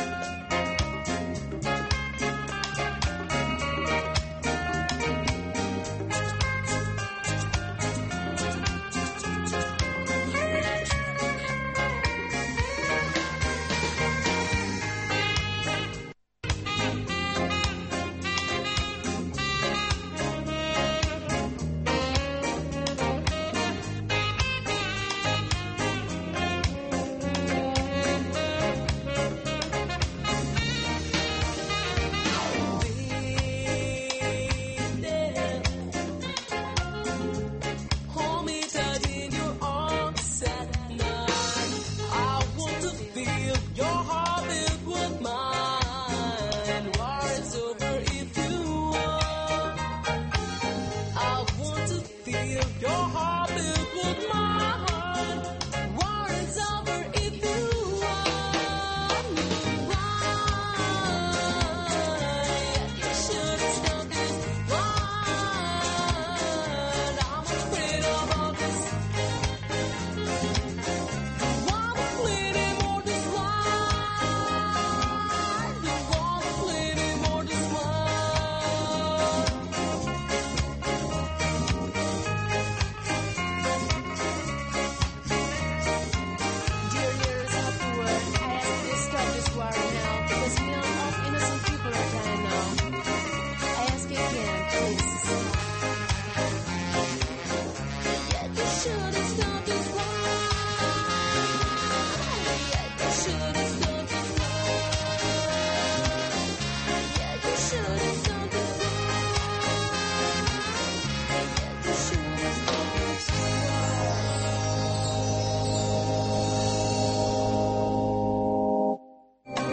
S10: Hold me tight in your arms at night. I want to feel your heart beat with mine. War is over if you want. I want to feel your heart beat with mine. War is over if you want. Right. You should have stopped this. Right. I'm afraid of all this. I'm afraid of all this. Right.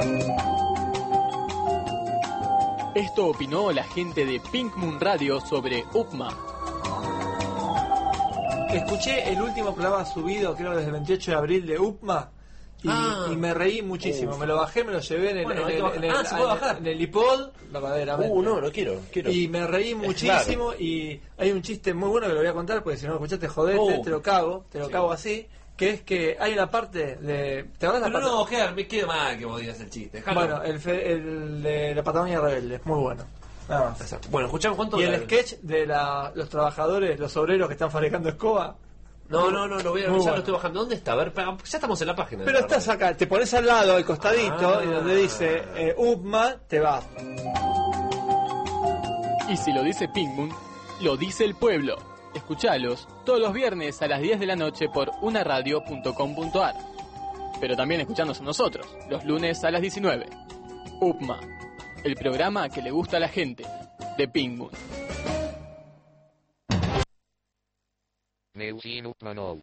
S9: Esto opinó la gente de Pink Moon Radio sobre U P M A.
S11: Escuché el último programa subido, creo desde el veintiocho de abril, de U P M A. Y,
S12: Ah.
S11: y me reí muchísimo.
S12: Uf.
S11: Me lo bajé, me lo llevé en el,
S12: Bueno,
S11: en
S12: hay
S11: el,
S12: que bajar.
S11: en el-
S12: Ah, ¿se puede
S11: en el-
S12: bajar?
S11: en el iPod, verdaderamente.
S12: Uh, no, no quiero, quiero.
S11: Y me reí muchísimo. Y hay un chiste muy bueno que lo voy a contar, porque si no lo escuchaste, jodete,
S12: Oh.
S11: te lo cago, te lo
S12: Sí.
S11: cago así. Que es que hay una parte de. ¿Te acuerdas
S12: Pero
S11: la
S12: no,
S11: parte?
S12: Ger, me quedo mal que vos digas el chiste. Dejalo.
S11: Bueno, el, fe- el de la Patagonia Rebelde, muy bueno. Nada más.
S12: Exacto. Bueno, escuchamos cuánto.
S11: Y el
S12: dura?
S11: sketch de la, los trabajadores, los obreros que están fabricando escoba.
S12: No, no, no, lo voy a
S11: Muy
S12: ya
S11: bueno.
S12: lo estoy bajando. ¿Dónde está? A ver, pa- ya estamos en la página. de
S11: Pero
S12: la
S11: estás
S12: radio.
S11: acá, te pones al lado, al costadito,
S12: Ah.
S11: y donde dice eh, U P M A, te vas.
S9: Y si lo dice Pink Moon, lo dice el pueblo. Escuchalos todos los viernes a las diez de la noche por unaradio punto com punto ar. Pero también escuchándonos a nosotros, los lunes a las diecinueve. U P M A, el programa que le gusta a la gente, de Pink Moon.
S8: Neusin Upmanov.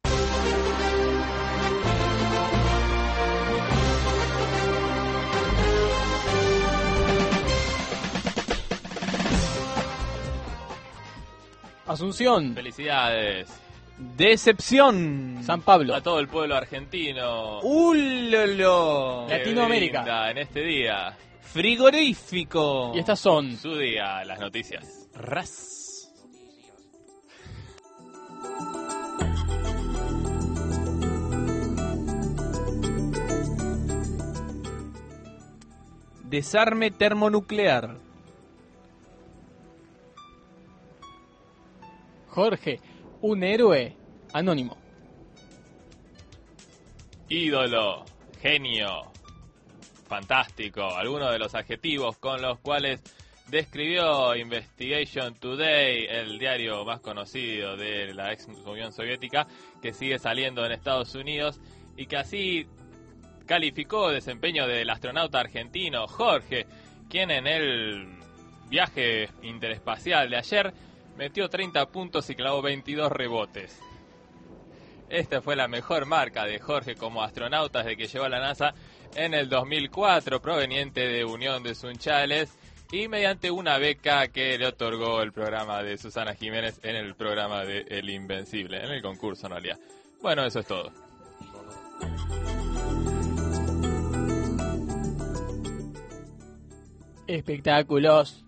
S9: Asunción,
S1: Felicidades
S2: Decepción.
S9: San Pablo,
S1: a todo el pueblo argentino.
S2: Ulolo.
S1: que
S9: Latinoamérica.
S1: brinda en este día
S2: Frigorífico.
S9: y estas son
S1: su día, las noticias.
S2: Ras. Desarme termonuclear.
S9: Jorge, un héroe anónimo.
S1: Ídolo, genio, fantástico, algunos de los adjetivos con los cuales describió Investigation Today, el diario más conocido de la ex Unión Soviética, que sigue saliendo en Estados Unidos y que así calificó el desempeño del astronauta argentino Jorge, quien en el viaje interespacial de ayer metió treinta puntos y clavó veintidós rebotes. Esta fue la mejor marca de Jorge como astronauta desde que llegó a la NASA en el dos mil cuatro, proveniente de Unión de Sunchales, y mediante una beca que le otorgó el programa de Susana Jiménez en el programa de El Invencible, en el concurso en realidad. Bueno, eso es todo.
S9: Espectáculos.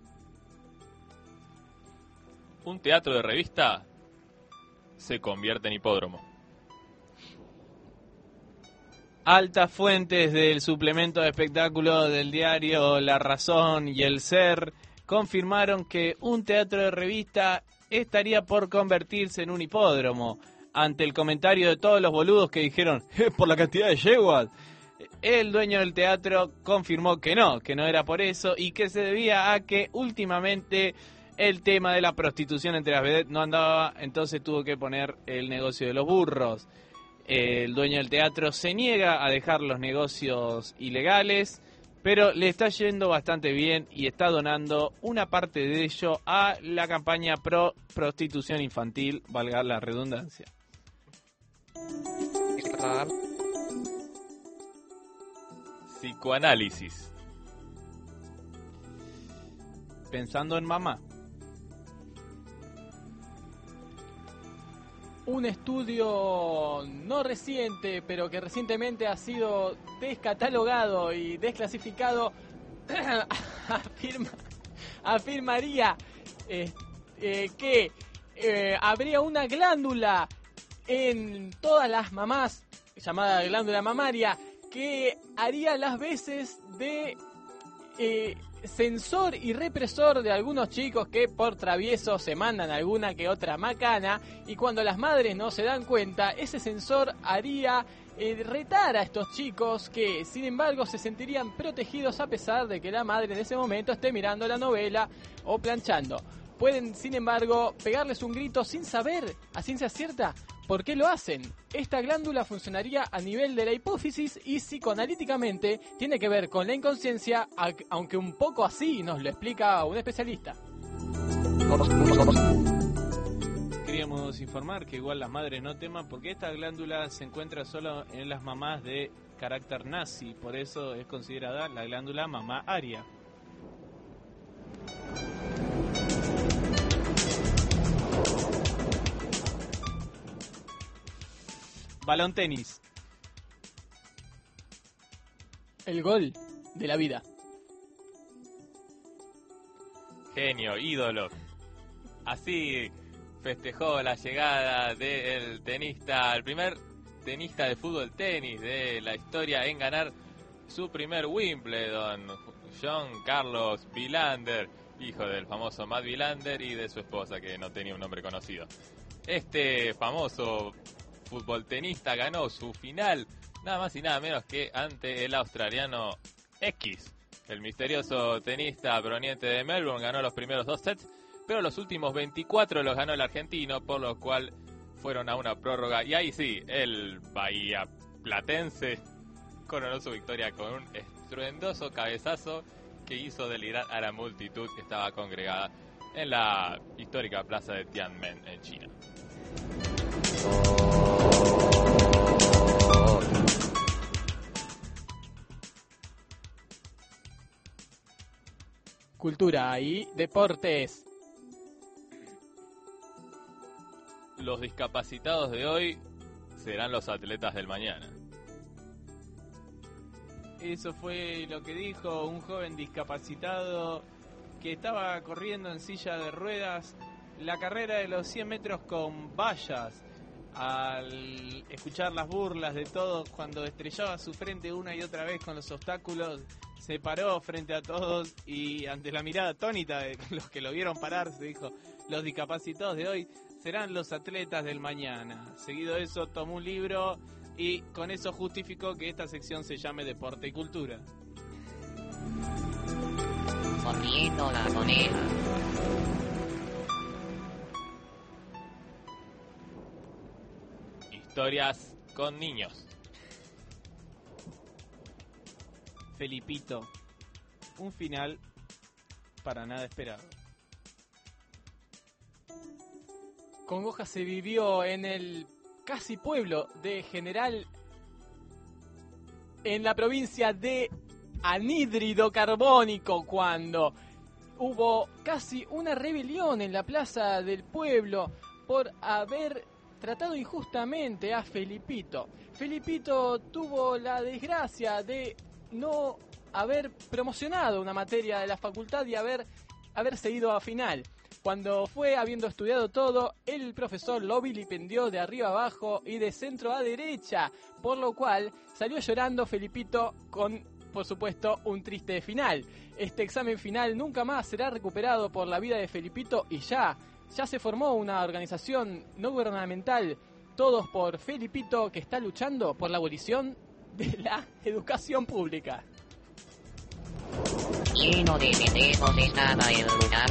S1: Un teatro de revista se convierte en hipódromo.
S2: Altas fuentes del suplemento de espectáculo del diario La Razón y El Ser confirmaron que un teatro de revista estaría por convertirse en un hipódromo. Ante el comentario de todos los boludos que dijeron, "Eh, por la cantidad de yeguas", el dueño del teatro confirmó que no, que no era por eso y que se debía a que últimamente el tema de la prostitución entre las vedettes no andaba, entonces tuvo que poner el negocio de los burros. El dueño del teatro se niega a dejar los negocios ilegales, pero le está yendo bastante bien y está donando una parte de ello a la campaña pro prostitución infantil, valga la redundancia.
S1: Psicoanálisis.
S2: Pensando en mamá.
S9: Un estudio no reciente, pero que recientemente ha sido descatalogado y desclasificado, afirma, afirmaría eh, eh, que eh, habría una glándula en todas las mamás, llamada glándula mamaria, que haría las veces de eh, sensor y represor de algunos chicos que por traviesos se mandan alguna que otra macana, y cuando las madres no se dan cuenta, ese sensor haría eh, retar a estos chicos que sin embargo se sentirían protegidos a pesar de que la madre en ese momento esté mirando la novela o planchando. Pueden sin embargo pegarles un grito sin saber a ciencia cierta por qué lo hacen. Esta glándula funcionaría a nivel de la hipófisis y psicoanalíticamente tiene que ver con la inconsciencia, aunque un poco así nos lo explica un especialista.
S2: Queríamos informar que igual las madres no teman porque esta glándula se encuentra solo en las mamás de carácter nazi, por eso es considerada la glándula mamaria. Balón tenis.
S9: El gol de la vida.
S1: Genio, ídolo. Así festejó la llegada del tenista, el primer tenista de fútbol tenis de la historia en ganar su primer Wimbledon, John Carlos Wilander, hijo del famoso Matt Wilander y de su esposa que no tenía un nombre conocido. Este famoso fútbol tenista ganó su final nada más y nada menos que ante el australiano X. El misterioso tenista proveniente de Melbourne ganó los primeros dos sets, pero los últimos veinticuatro los ganó el argentino, por lo cual fueron a una prórroga. Y ahí sí, el Bahía Platense coronó su victoria con un estruendoso cabezazo que hizo delirar a la multitud que estaba congregada en la histórica plaza de Tiananmen en China.
S9: Cultura y deportes.
S1: Los discapacitados de hoy serán los atletas del mañana.
S2: Eso fue lo que dijo un joven discapacitado que estaba corriendo en silla de ruedas la carrera de los cien metros con vallas. Al escuchar las burlas de todos cuando estrellaba su frente una y otra vez con los obstáculos, se paró frente a todos y ante la mirada atónita de los que lo vieron parar, se dijo: los discapacitados de hoy serán los atletas del mañana. Seguido de eso tomó un libro y con eso justificó que esta sección se llame Deporte y Cultura.
S8: Corriendo la moneda.
S1: Historias con niños.
S2: Felipito, un final para nada esperado.
S9: Congoja se vivió en el casi pueblo de General, en la provincia de Anhídrido Carbónico, cuando hubo casi una rebelión en la plaza del pueblo por haber tratado injustamente a Felipito. Felipito tuvo la desgracia de no haber promocionado una materia de la facultad y haber, haber seguido a final. Cuando fue habiendo estudiado todo, el profesor lo vilipendió de arriba abajo y de centro a derecha, por lo cual salió llorando Felipito con, por supuesto, un triste final. Este examen final nunca más será recuperado por la vida de Felipito y ya, ya se formó una organización no gubernamental, Todos por Felipito, que está luchando por la abolición de la educación pública.
S8: Lleno de pendejos estaba el lugar.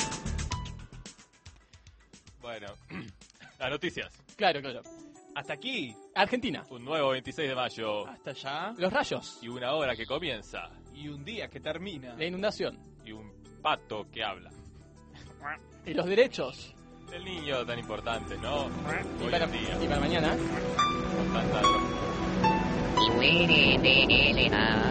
S1: Bueno, las noticias.
S9: Claro, claro.
S2: Hasta aquí,
S9: Argentina.
S1: Un nuevo veintiséis de mayo.
S2: hasta allá,
S9: Los rayos.
S1: Y una hora que comienza.
S2: y un día que termina.
S9: La inundación.
S1: Y un pato que habla.
S9: Y los derechos.
S1: El niño tan importante, ¿no?
S9: Y
S1: Hoy
S9: para,
S1: en día.
S9: y para mañana.
S1: Con tanta droga.
S8: Y muere de nada.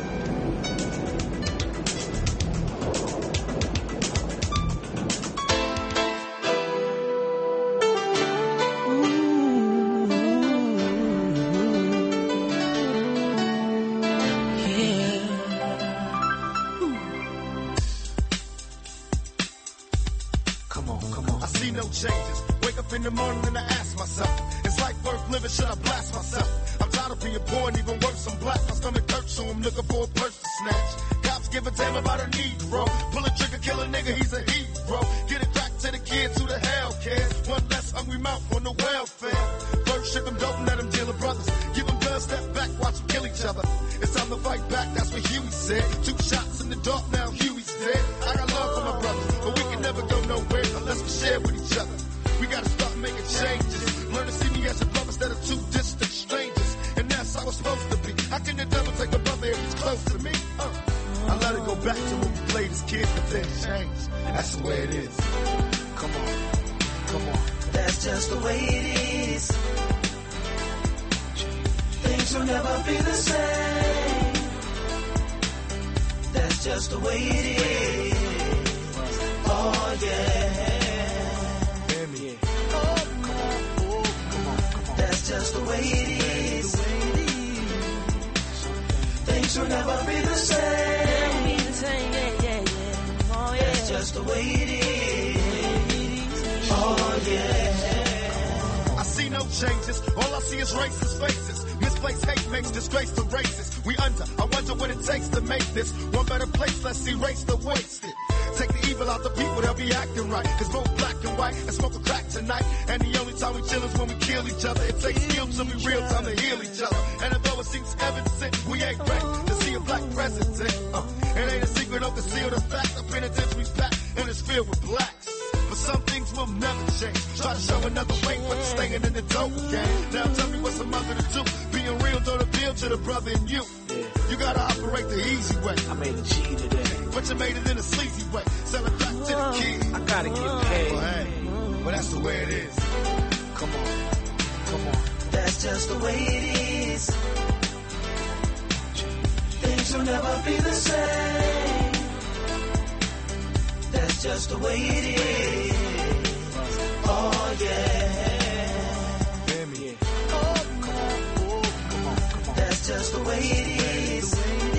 S13: Changes. Wake up in the morning and I ask myself, is life worth living? Should I blast myself? I'm tired of being poor and even worse, I'm black. My stomach hurts, so I'm looking for a purse to snatch. Cops give a damn about a Negro. Pull a trigger, kill a nigga, he's a hero. Get it back to the kids who the hell cares. One less hungry mouth on the welfare. First ship them, don't let them deal with brothers. Give them guns, step back, watch them kill each other. It's time to fight back, that's what Huey said. Two shots in the dark, now Huey's dead. I got love for my brothers, but we can never go nowhere unless we share with each other. We gotta start making changes. Learn to see me as a brother instead of two distant strangers. And that's how it's supposed to be. How can the devil take a brother if he's close to me? Uh, I let it go back to when we played as kids, but then changed. That's the way it is. Come on, come on.
S10: That's just the way it is. Things will never be the same. That's just the way it is. Oh yeah. Oh, come on, oh, come on, come on. That's just the way it is. Things will never be the same. Be the same, yeah, yeah, yeah. Oh yeah. That's just the way it is. Oh yeah.
S13: I see no changes, all I see is racist faces. Misplaced hate makes disgrace to races. We under, I wonder what it takes to make this one better place. Let's erase the wasted. Take the evil out the people, they'll be acting right. Cause both black and white and smoke a crack tonight. And the only time we chill is when we kill each other. It takes skill to be real time to heal each other. And although it seems evident, we ain't ready to see a black president. Uh, it ain't a secret, don't conceal the fact. The penitentiary's packed and it's filled with blacks. But some things will never change. Try to show another way, but you're staying in the dope game. Now tell me what's a mother to do. Being real don't appeal to the brother in you. You gotta operate the easy way. I made a G today. But you made it in a sleazy way. Sell it back to the kid. I gotta get paid. Well, hey, well, that's the way it is. Come on, come on.
S10: That's just the way it is. Things will never be the same. That's just the way it is. Oh yeah. Oh, come on, oh, come on, come on. That's just the way it is.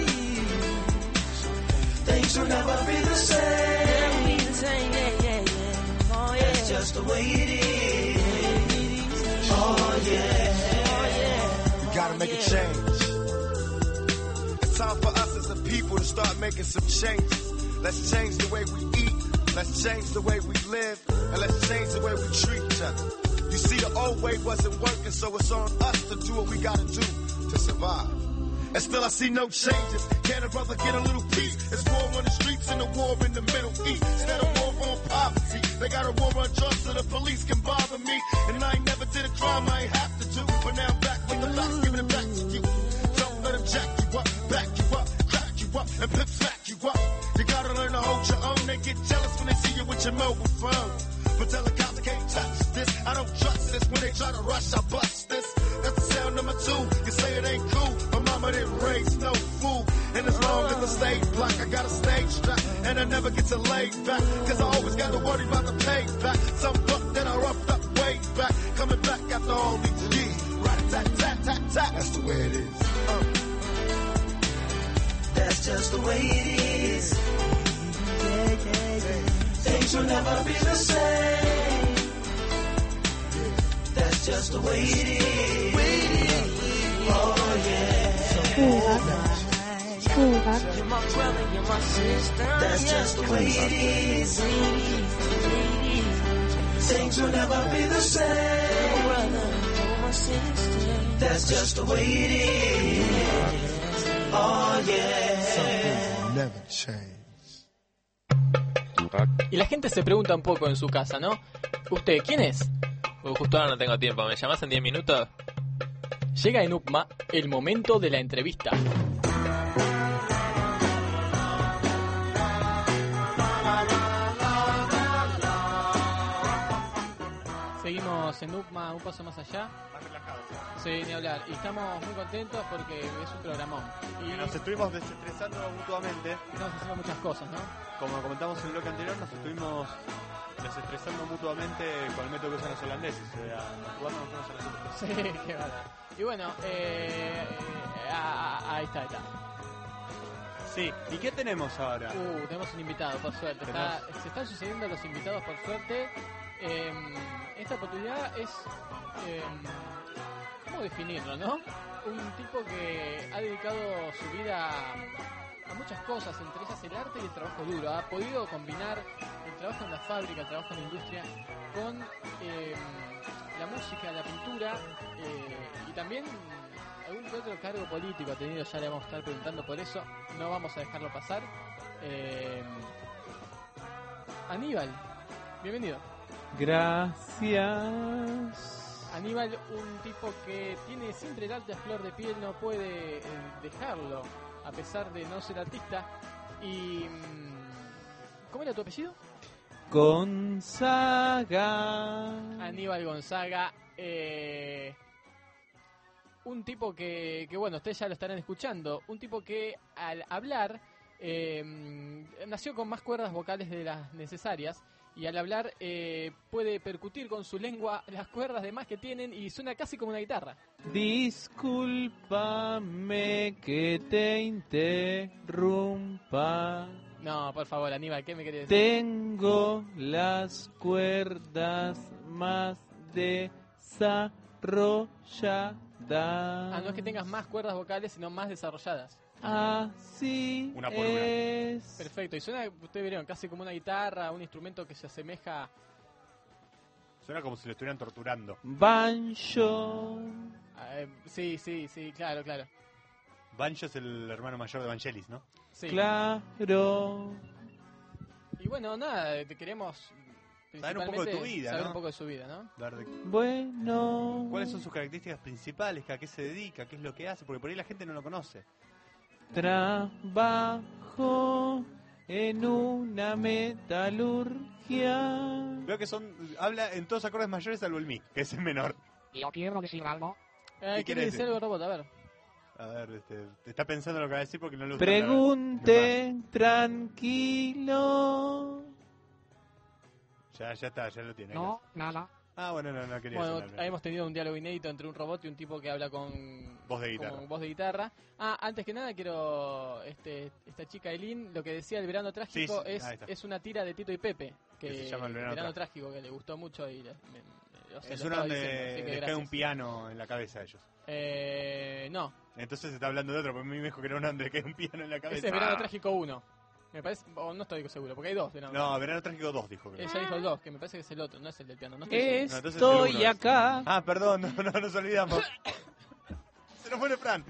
S10: Things will never be the same. Be the same, yeah, yeah, yeah. Oh yeah. That's just the way it is. Oh yeah. Oh yeah.
S13: We gotta make a change. It's time for us as a people to start making some changes. Let's change the way we eat. Let's change the way we live. And let's change the way we treat each other. You see, the old way wasn't working, so it's on us to do what we gotta do to survive. And still I see no changes. Can a brother get a little peace? It's war on the streets and a war in the Middle East. Instead of war on poverty, they got a war on drugs so the police can bother me. And I ain't never did a crime I ain't have to do. But now I'm back with the facts, giving it back to you. Don't let them jack you up, back you up, crack you up, and pimp smack you up. You gotta learn to hold your own. They get jealous when they see you with your mobile phone. But tell the cops I can't touch this. I don't trust this. When they try to rush, I bust this. That's the sound number two. You say it ain't cool. My mama didn't raise no fool. And as long as I stay black, I got a stage strap. And I never get to lay back. Cause I always got to worry about the payback. Some buck that I roughed up way back. Coming back after all these years. Rat-a-tat-tat-tat-tat. That's the way it is. Uh.
S10: That's just the way it is. Yeah, yeah, yeah. Things will never be the same. That's just the way it is. Oh yeah.
S7: School bus. School bus.
S10: You're my brother, you're my sister. That's just the way it is. Things will never be the same. That's just the way it is. Oh yeah.
S13: Something never change.
S9: Y la gente se pregunta un poco en su casa, ¿no? ¿Usted quién es?
S1: Uh, justo ahora no tengo tiempo. ¿Me llamás en diez minutos?
S9: Llega en U P M A el momento de la entrevista. Seguimos en U P M A un paso más allá.
S4: Más relajados.
S9: Sí, ni hablar. Y estamos muy contentos porque es un programón.
S4: Y nos estuvimos desestresando mutuamente.
S9: Estamos haciendo muchas cosas, ¿no?
S4: Como comentamos en el bloque anterior, nos estuvimos desestresando mutuamente con el método que usan los holandeses. O sea, jugando unos a los otros.
S9: Sí, qué bárbaro. Y bueno, eh, eh, ahí está, ahí está.
S4: Sí, ¿y qué tenemos ahora?
S9: Uh, tenemos un invitado, por suerte. Está, se están sucediendo los invitados, por suerte. Eh, esta oportunidad es... Eh, ¿cómo definirlo, no? Un tipo que ha dedicado su vida a muchas cosas, entre ellas el arte y el trabajo duro. Ha podido combinar el trabajo en la fábrica, el trabajo en la industria, con eh, la música, la pintura eh, y también algún que otro cargo político ha tenido. Ya le vamos a estar preguntando por eso, no vamos a dejarlo pasar. eh, Aníbal, bienvenido.
S2: Gracias.
S9: Aníbal, un tipo que tiene siempre el arte a flor de piel, no puede eh, dejarlo, a pesar de no ser artista. Y ¿cómo era tu apellido?
S2: Gonzaga.
S9: Aníbal Gonzaga. Eh, un tipo que, que, bueno, ustedes ya lo estarán escuchando, un tipo que al hablar eh, nació con más cuerdas vocales de las necesarias y al hablar eh, puede percutir con su lengua las cuerdas de más que tienen y suena casi como una guitarra.
S2: Discúlpame que te interrumpa.
S9: No, por favor, Aníbal, ¿qué me querés decir?
S2: Tengo las cuerdas más desarrolladas.
S9: Ah, no es que tengas más cuerdas vocales, sino más desarrolladas.
S2: Así
S4: Una por una.
S2: es.
S9: Perfecto, y suena, ustedes vieron, casi como una guitarra, un instrumento que se asemeja...
S4: Suena como si lo estuvieran torturando.
S2: Banjo.
S9: Eh, sí, sí, sí, claro, claro.
S4: Banjo es el hermano mayor de Vangelis, ¿no?
S9: Sí.
S2: Claro.
S9: Y bueno, nada, te queremos
S4: Saber un poco de tu vida,
S9: saber
S4: ¿no?
S9: un poco de su vida, ¿no?
S4: Dar de-
S2: Bueno.
S4: ¿Cuáles son sus características principales? ¿A qué se dedica? ¿Qué es lo que hace? Porque por ahí la gente no lo conoce.
S2: Trabajo en una metalurgia.
S4: Veo que son habla en todos acordes mayores salvo el mi, que es el menor.
S7: Yo quiero decir algo.
S9: Eh,
S4: ¿Qué
S9: ¿Quiere
S4: quiere
S9: decir algo, robot? A ver.
S4: A ver, este, está pensando lo que va a decir porque no lo
S2: Pregunte tranquilo.
S4: Ya, ya está, ya lo tiene.
S7: No, nada.
S4: Ah, bueno, no, no quería
S9: Bueno,
S4: decir nada.
S9: hemos tenido un diálogo inédito entre un robot y un tipo que habla con
S4: Voz de guitarra.
S9: con voz de guitarra. Ah, antes que nada quiero este esta chica Eileen, lo que decía el verano trágico
S4: Sí, sí,
S9: es,
S4: ahí está.
S9: es una tira de Tito y Pepe que,
S4: Que se llama El verano
S9: trágico que le gustó mucho y le- me- me- o sea,
S4: Es
S9: lo
S4: uno
S9: estaba
S4: donde
S9: diciendo, así que
S4: les cae
S9: gracias.
S4: un piano en la cabeza a ellos.
S9: Eh, no,
S4: Entonces se está hablando de otro, porque a mí me dijo que era uno donde le cae un piano en la cabeza.
S9: ese es Verano Trágico uno. Me parece, o no estoy seguro, porque hay dos. Verano
S4: No, Verano Trágico dos dijo. creo.
S9: Ella dijo el dos, que me parece que es el otro, no es el del piano. No estoy
S4: No,
S9: seguro.
S4: entonces el
S2: Estoy
S4: uno es.
S2: acá.
S4: Ah, perdón, no, no nos olvidamos. Se nos muere Fran.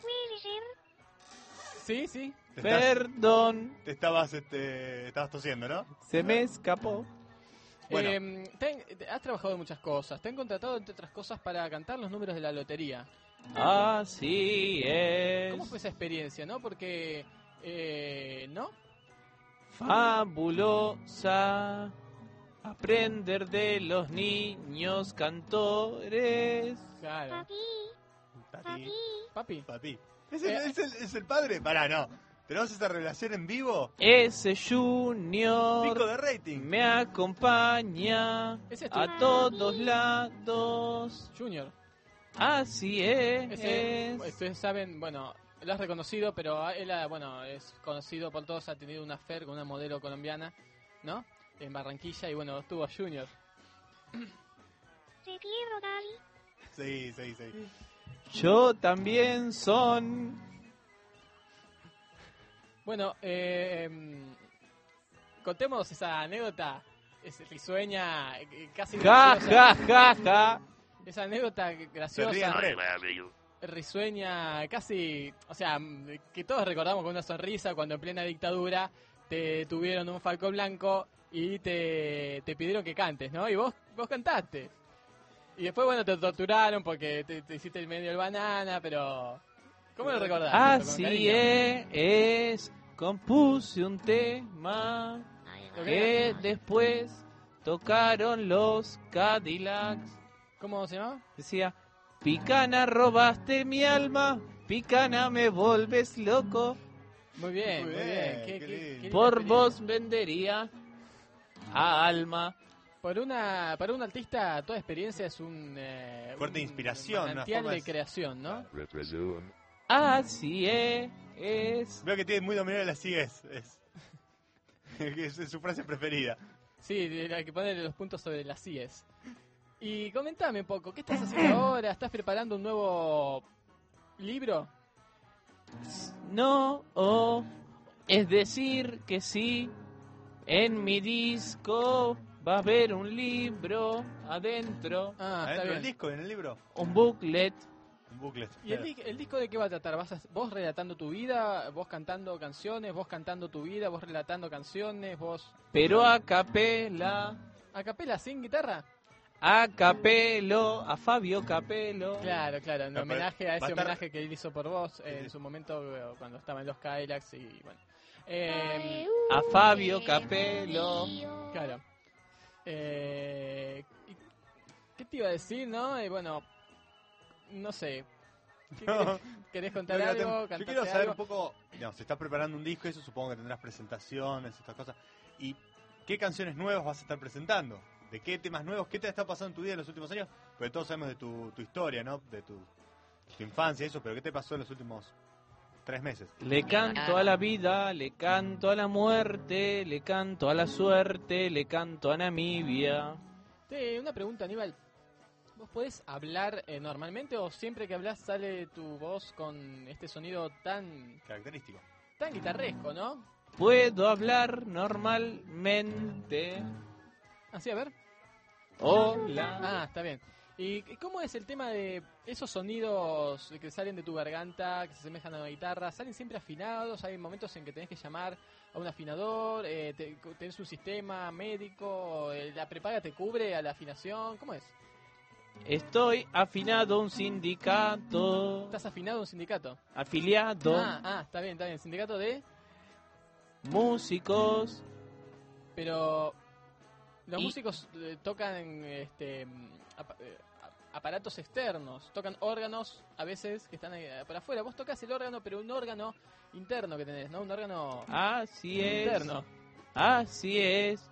S9: Sí, sí.
S4: Te estás-
S2: Perdón.
S4: Te estabas, este, estabas tosiendo, ¿no?
S2: Se me escapó.
S4: Bueno.
S9: Eh, te- te- has trabajado en muchas cosas. Te han contratado, entre otras cosas, para cantar los números de la lotería.
S2: Así es.
S9: ¿Cómo fue esa experiencia, no? Porque, eh, ¿no?
S2: Fabulosa. Aprender de los niños cantores.
S9: Claro.
S4: Tati.
S9: Papi.
S4: Papi. ¿Es el, es el, es el padre? Pará, no. ¿Tenemos esa relación en vivo?
S2: Ese Junior
S4: Pico de rating.
S2: me acompaña
S9: Ese es tu-
S2: a todos lados.
S9: Junior.
S2: Así es.
S9: Ese, ustedes saben, bueno, lo has reconocido, pero él, ah, bueno, es conocido por todos, ha tenido una affair con una modelo colombiana, ¿no? En Barranquilla, y bueno, estuvo Junior.
S7: Te quiero, Daddy.
S4: Sí, sí, sí.
S2: Yo también son.
S9: Bueno, eh, em, contemos esa anécdota, es risueña, eh, casi
S2: Ja,
S9: graciosa.
S2: ja, ja, ja.
S9: Esa anécdota
S4: Se ríe
S9: graciosa,
S4: en red.
S9: risueña, casi, o sea, mm, que todos recordamos con una sonrisa cuando en plena dictadura te tuvieron un falco blanco y te, te pidieron que cantes, ¿no? Y vos, vos cantaste. Y después, bueno, te torturaron porque te, te hiciste el medio del banana, pero... ¿Cómo lo recordás? Con
S2: Así
S9: cariño.
S2: es, es. Compuse un tema que después tocaron los Cadillacs.
S9: ¿Cómo se llama?
S2: Decía, Picana, robaste mi alma, Picana, me volves loco.
S9: Muy bien, muy
S4: Muy
S9: bien.
S4: bien,
S9: Qué-
S4: qué
S9: qué-
S4: lindo.
S9: qué linda
S2: Por
S9: experiencia.
S2: vos vendería a alma.
S9: Por una, para un artista, toda experiencia es un... Eh,
S4: Fuerte
S9: un
S4: inspiración, una
S9: manantial
S4: forma
S9: de
S4: de-
S9: creación, ¿no?
S5: Represume.
S2: Así es, es.
S4: Veo que tiene muy dominada la sigues. Es, es, es su frase preferida.
S9: Sí, hay que ponerle los puntos sobre las C I E S. Y comentame un poco, ¿qué estás haciendo ahora? ¿Estás preparando un nuevo libro?
S2: No, oh, es decir que sí, en mi disco va a haber un libro adentro,
S9: Ah, está
S4: ¿Adentro del
S9: bien.
S4: disco, en el libro?
S2: un booklet.
S4: Un booklet.
S9: ¿Y el, di- el disco de qué va a tratar? ¿Vas a- ¿Vos relatando tu vida? ¿Vos cantando canciones? ¿Vos cantando tu vida? ¿Vos relatando canciones? ¿Vos
S2: Pero a capela,
S9: a capela sin guitarra?
S2: a capelo, a Fabio Capelo.
S9: Claro, claro, en
S4: No, pero
S9: homenaje a
S4: va a
S9: ese
S4: estar-
S9: homenaje que él hizo por vos eh,
S4: Sí,
S9: en
S4: sí.
S9: su momento eh, cuando estaba en los Cadillacs y bueno. Eh,
S2: A Fabio Capelo.
S9: Claro. Eh, y- ¿Qué te iba a decir, no? Eh, bueno, no sé.
S4: No.
S9: ¿Querés contar
S4: No, no,
S9: algo?
S4: te- Yo
S9: ¿Cantaste
S4: quiero saber
S9: algo?
S4: un poco, digamos, se está preparando un disco, eso supongo que tendrás presentaciones, estas cosas. ¿Y qué canciones nuevas vas a estar presentando? ¿De qué temas nuevos? ¿Qué te está pasando en tu vida en los últimos años? Porque todos sabemos de tu, tu historia, ¿no? De tu, tu infancia y eso, pero ¿qué te pasó en los últimos tres meses?
S2: Le canto a la vida, le canto a la muerte, le canto a la suerte, le canto a Namibia.
S9: Sí, una pregunta, Aníbal. ¿Vos podés hablar eh, normalmente o siempre que hablas sale tu voz con este sonido tan
S4: Característico.
S9: tan guitarresco, no?
S2: Puedo hablar normalmente.
S9: Así, a ver.
S2: Hola.
S9: Ah, está bien. ¿Y cómo es el tema de esos sonidos que salen de tu garganta, que se asemejan a una guitarra? ¿Salen siempre afinados? ¿Hay momentos en que tenés que llamar a un afinador? Eh, te- ¿Tenés un sistema médico? Eh, ¿La prepaga te cubre a la afinación? ¿Cómo es?
S2: Estoy afinado a un sindicato.
S9: ¿Estás afinado a un sindicato?
S2: Afiliado.
S9: Ah, ah, está bien, está bien. ¿Sindicato de...?
S2: Músicos.
S9: Pero... Los
S2: Y-
S9: músicos eh, tocan este ap- eh, aparatos externos, tocan órganos a veces que están ahí, eh, por afuera. Vos tocas el órgano, pero un órgano interno que tenés, ¿no? Un órgano
S2: Así es.
S9: interno.
S2: Así es.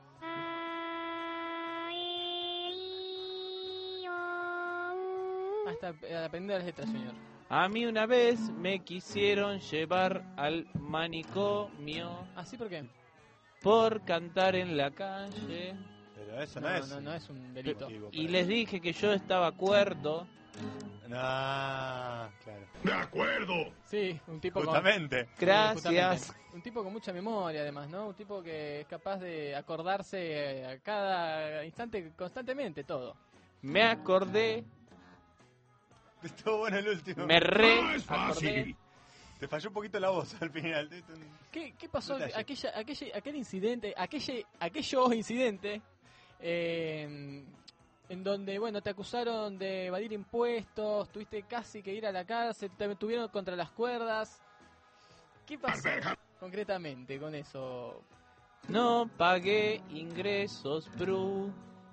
S9: Hasta eh, aprendiendo las letras, señor.
S2: A mí una vez me quisieron llevar al manicomio.
S9: ¿Así por qué?
S2: Por cantar en la calle.
S4: Pero eso no,
S9: No,
S4: es.
S9: no, no es un delito.
S2: Y les dije que yo estaba cuerdo.
S4: No, claro.
S13: De acuerdo.
S9: Sí, un tipo
S4: Justamente.
S9: con...
S2: Gracias.
S9: Sí, justamente. Un tipo con mucha memoria, además, ¿no? Un tipo que es capaz de acordarse a cada instante, constantemente, todo.
S2: Me acordé.
S4: Estuvo bueno el último.
S2: Me re
S13: No es
S2: acordé.
S13: fácil.
S4: Te falló un poquito la voz al final.
S9: ¿Qué, qué pasó?
S4: Detalle.
S9: Aquella, aquella, aquel incidente, aquelle, aquello incidente eh, en donde, bueno, te acusaron de evadir impuestos, tuviste casi que ir a la cárcel, te tuvieron contra las cuerdas. ¿Qué pasó concretamente con eso?
S2: No pagué ingresos brutos.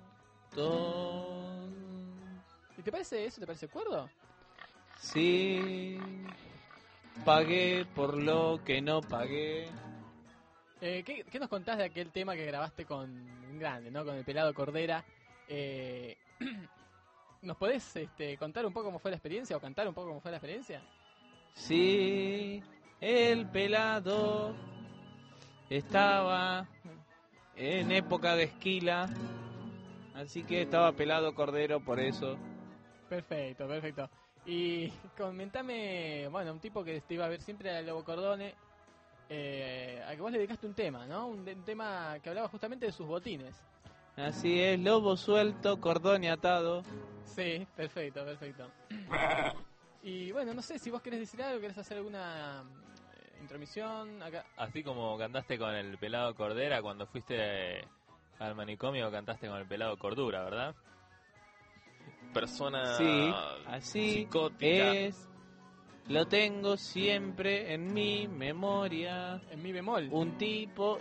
S9: ¿Y te parece eso? ¿Te parece cuerdo?
S2: Sí. Pagué por lo que no pagué.
S9: Eh, ¿qué, qué nos contás de aquel tema que grabaste con un grande, ¿no? Con el pelado Cordera. Eh, ¿Nos podés este, contar un poco cómo fue la experiencia o cantar un poco cómo fue la experiencia?
S2: Sí, el pelado estaba en época de esquila, así que estaba pelado cordero por eso.
S9: Perfecto, perfecto. Y comentame, bueno, un tipo que te iba a ver siempre al Lobo Cordone, eh, a que vos le dedicaste un tema, ¿no? Un, de- un tema que hablaba justamente de sus botines.
S2: Así es, lobo suelto, cordón y atado.
S9: Sí, perfecto, perfecto. Y bueno, no sé si vos querés decir algo, querés hacer alguna eh, intromisión acá.
S1: Así como cantaste con el pelado Cordera cuando fuiste al manicomio, cantaste con el pelado Cordura, ¿verdad? Persona
S2: Sí, así
S1: psicótica.
S2: es. Lo tengo siempre en mi memoria.
S9: En mi bemol.
S2: Un tipo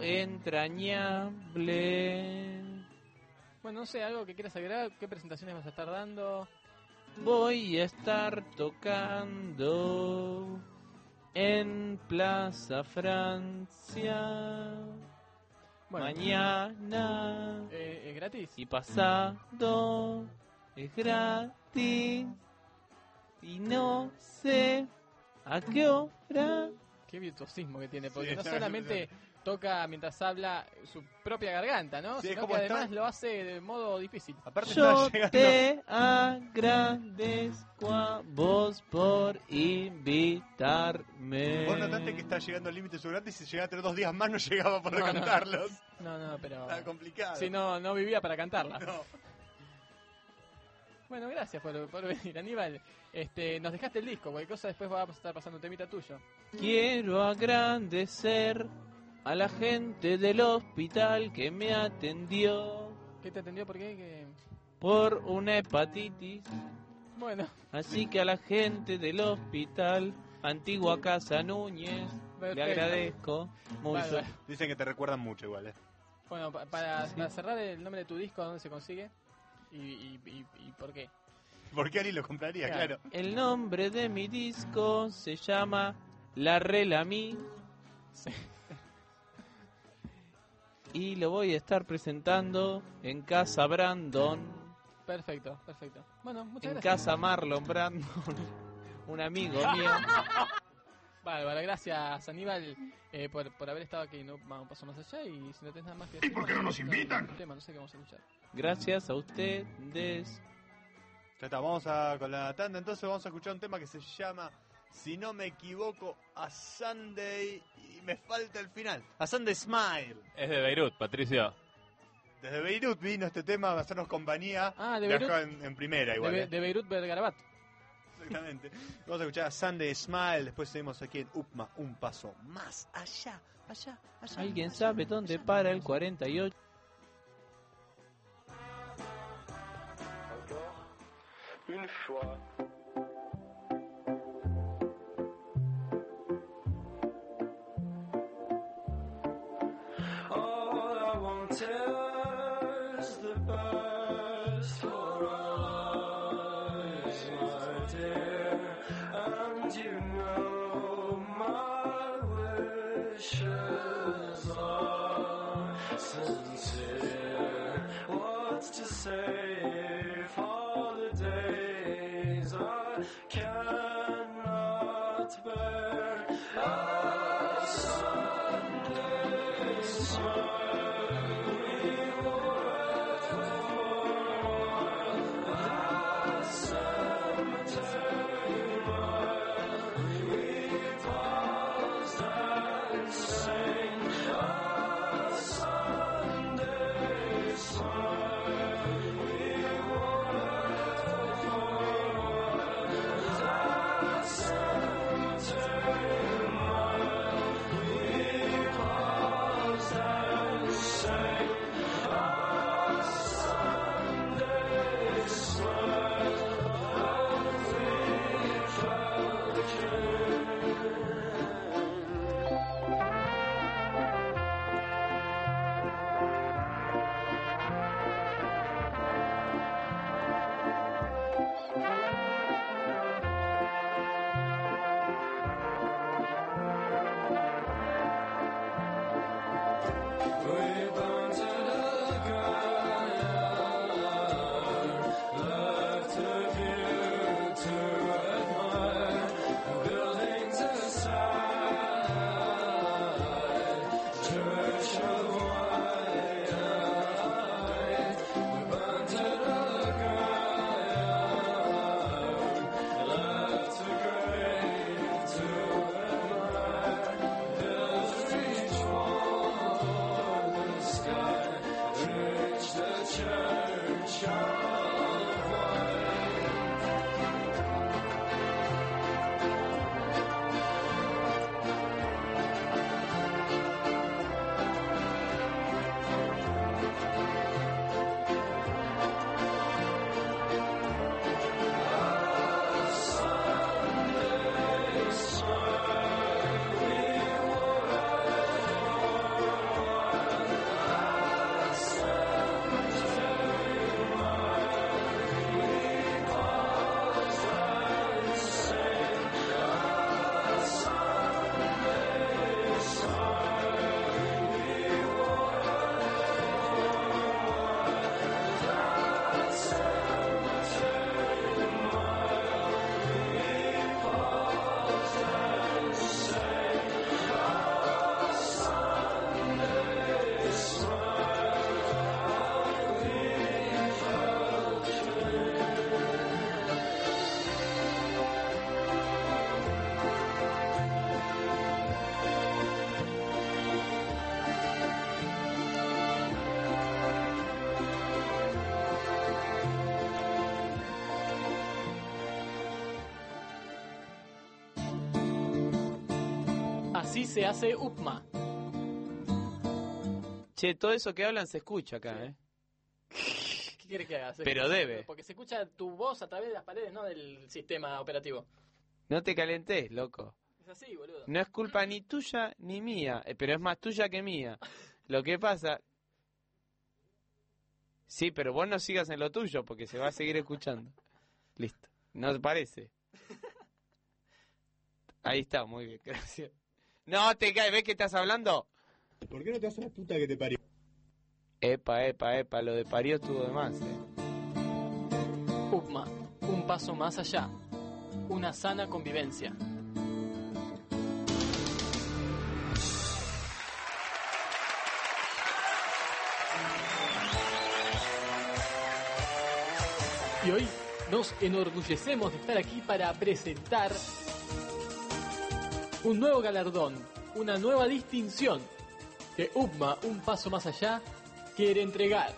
S2: entrañable.
S9: Bueno, no sé, algo que quieras agregar, qué presentaciones vas a estar dando.
S2: Voy a estar tocando en Plaza Francia.
S9: Bueno.
S2: Mañana
S9: Eh, ¿Es gratis?
S2: y pasado es gratis. Y no sé a qué hora.
S9: Qué virtuosismo que tiene, porque
S4: Sí,
S9: no
S4: no,
S9: solamente toca mientras habla su propia garganta, ¿no?
S4: Sí, es
S9: Sino
S4: como
S9: que además
S4: está-
S9: lo hace de modo difícil.
S4: Aparte
S2: Yo
S4: está llegando.
S2: te agradezco a vos por invitarme.
S4: Vos notaste que está llegando al límite de su gratis y si llegaba a tener dos días más no llegaba a poder
S9: No, no.
S4: cantarlos.
S9: No, no, pero...
S4: Está complicado.
S9: Sí, no, no vivía para cantarla.
S4: No.
S9: Bueno, gracias por, por venir, Aníbal. Este, nos dejaste el disco, cualquier cosa después va a estar pasando un temita tuyo.
S2: Quiero agradecer a la gente del hospital que me atendió
S9: ¿Qué te atendió? ¿Por qué? Que...
S2: por una hepatitis.
S9: Bueno,
S2: Así que a la gente del hospital, Antigua Casa Núñez, le
S9: Perfecto.
S2: agradezco mucho.
S9: Bárbaro.
S4: Dicen que te recuerdan mucho igual, eh.
S9: Bueno, pa- para, para cerrar el nombre de tu disco, ¿dónde se consigue? ¿Y, y, y, y por qué?
S4: ¿Por qué Ari lo compraría? Claro.
S2: El nombre de mi disco se llama La Relami. Y lo voy a estar presentando en casa Brandon.
S9: Perfecto, perfecto. Bueno, muchas
S2: En
S9: gracias.
S2: casa Marlon Brandon. Un amigo mío.
S9: Bárbara, gracias Aníbal eh, por, por haber estado aquí. No vamos un paso más allá y si no tenés nada más que decir.
S13: ¿Y por qué no nos
S9: vamos a escuchar
S13: invitan?
S9: un tema, no sé qué vamos a escuchar.
S2: Gracias a ustedes.
S4: Ya está, vamos a, con la tanda, entonces vamos a escuchar un tema que se llama, si no me equivoco, A Sunday, y me falta el final, A Sunday Smile.
S1: Es de Beirut, Patricio.
S4: Desde Beirut vino este tema a hacernos compañía,
S9: Ah, de
S4: de
S9: Beirut.
S4: acá en, en primera
S9: De,
S4: igual.
S9: Be-
S4: ¿eh?
S9: de Beirut Bergarabat.
S4: Exactamente. Vamos a escuchar A Sunday Smile, después seguimos aquí en Upma, un paso más allá, allá, allá.
S2: ¿Alguien sabe dónde para el cuarenta y ocho?
S14: Une fois. All I want is the best for our lives, my dear. And you know my wishes are sincere. What to say for the days I cannot bear? A Sunday smile we were for a cemetery mile. We paused and sang a Sunday smile. We were for a cemetery mile. We paused and sang a Sunday smile. And we felt we burned to the ground, left a view to admire, buildings aside, church of white. We burned to the ground, left a grave to admire, hills reach for the sky, reach the church of white. Sunday smile we were a cemetery mile. We paused and sang a Sunday smile. We were a cemetery mile. We paused and sang a Sunday smile. We felt
S9: Así se hace Upma.
S2: Che, todo eso que hablan se escucha acá, ¿eh?
S9: ¿Qué quieres que haga? Se
S2: Pero
S9: escucha-
S2: debe.
S9: Porque se escucha tu voz a través de las paredes, no del sistema operativo.
S2: No te calentes, loco.
S9: Es así, boludo.
S2: No es culpa ni tuya ni mía, eh, pero es más tuya que mía. Lo que pasa... Sí, pero vos no sigas en lo tuyo porque se va a seguir escuchando. Listo. ¿No te parece? Ahí está, muy bien, gracias. No te caes, ¿ves que estás hablando?
S4: ¿Por qué no te haces la puta que te parió?
S2: Epa, epa, epa, lo de parió estuvo de más, eh.
S9: UPMA, un paso más allá. Una sana convivencia. Y hoy nos enorgullecemos de estar aquí para presentar un nuevo galardón, una nueva distinción que UPMA, un paso más allá, quiere entregar.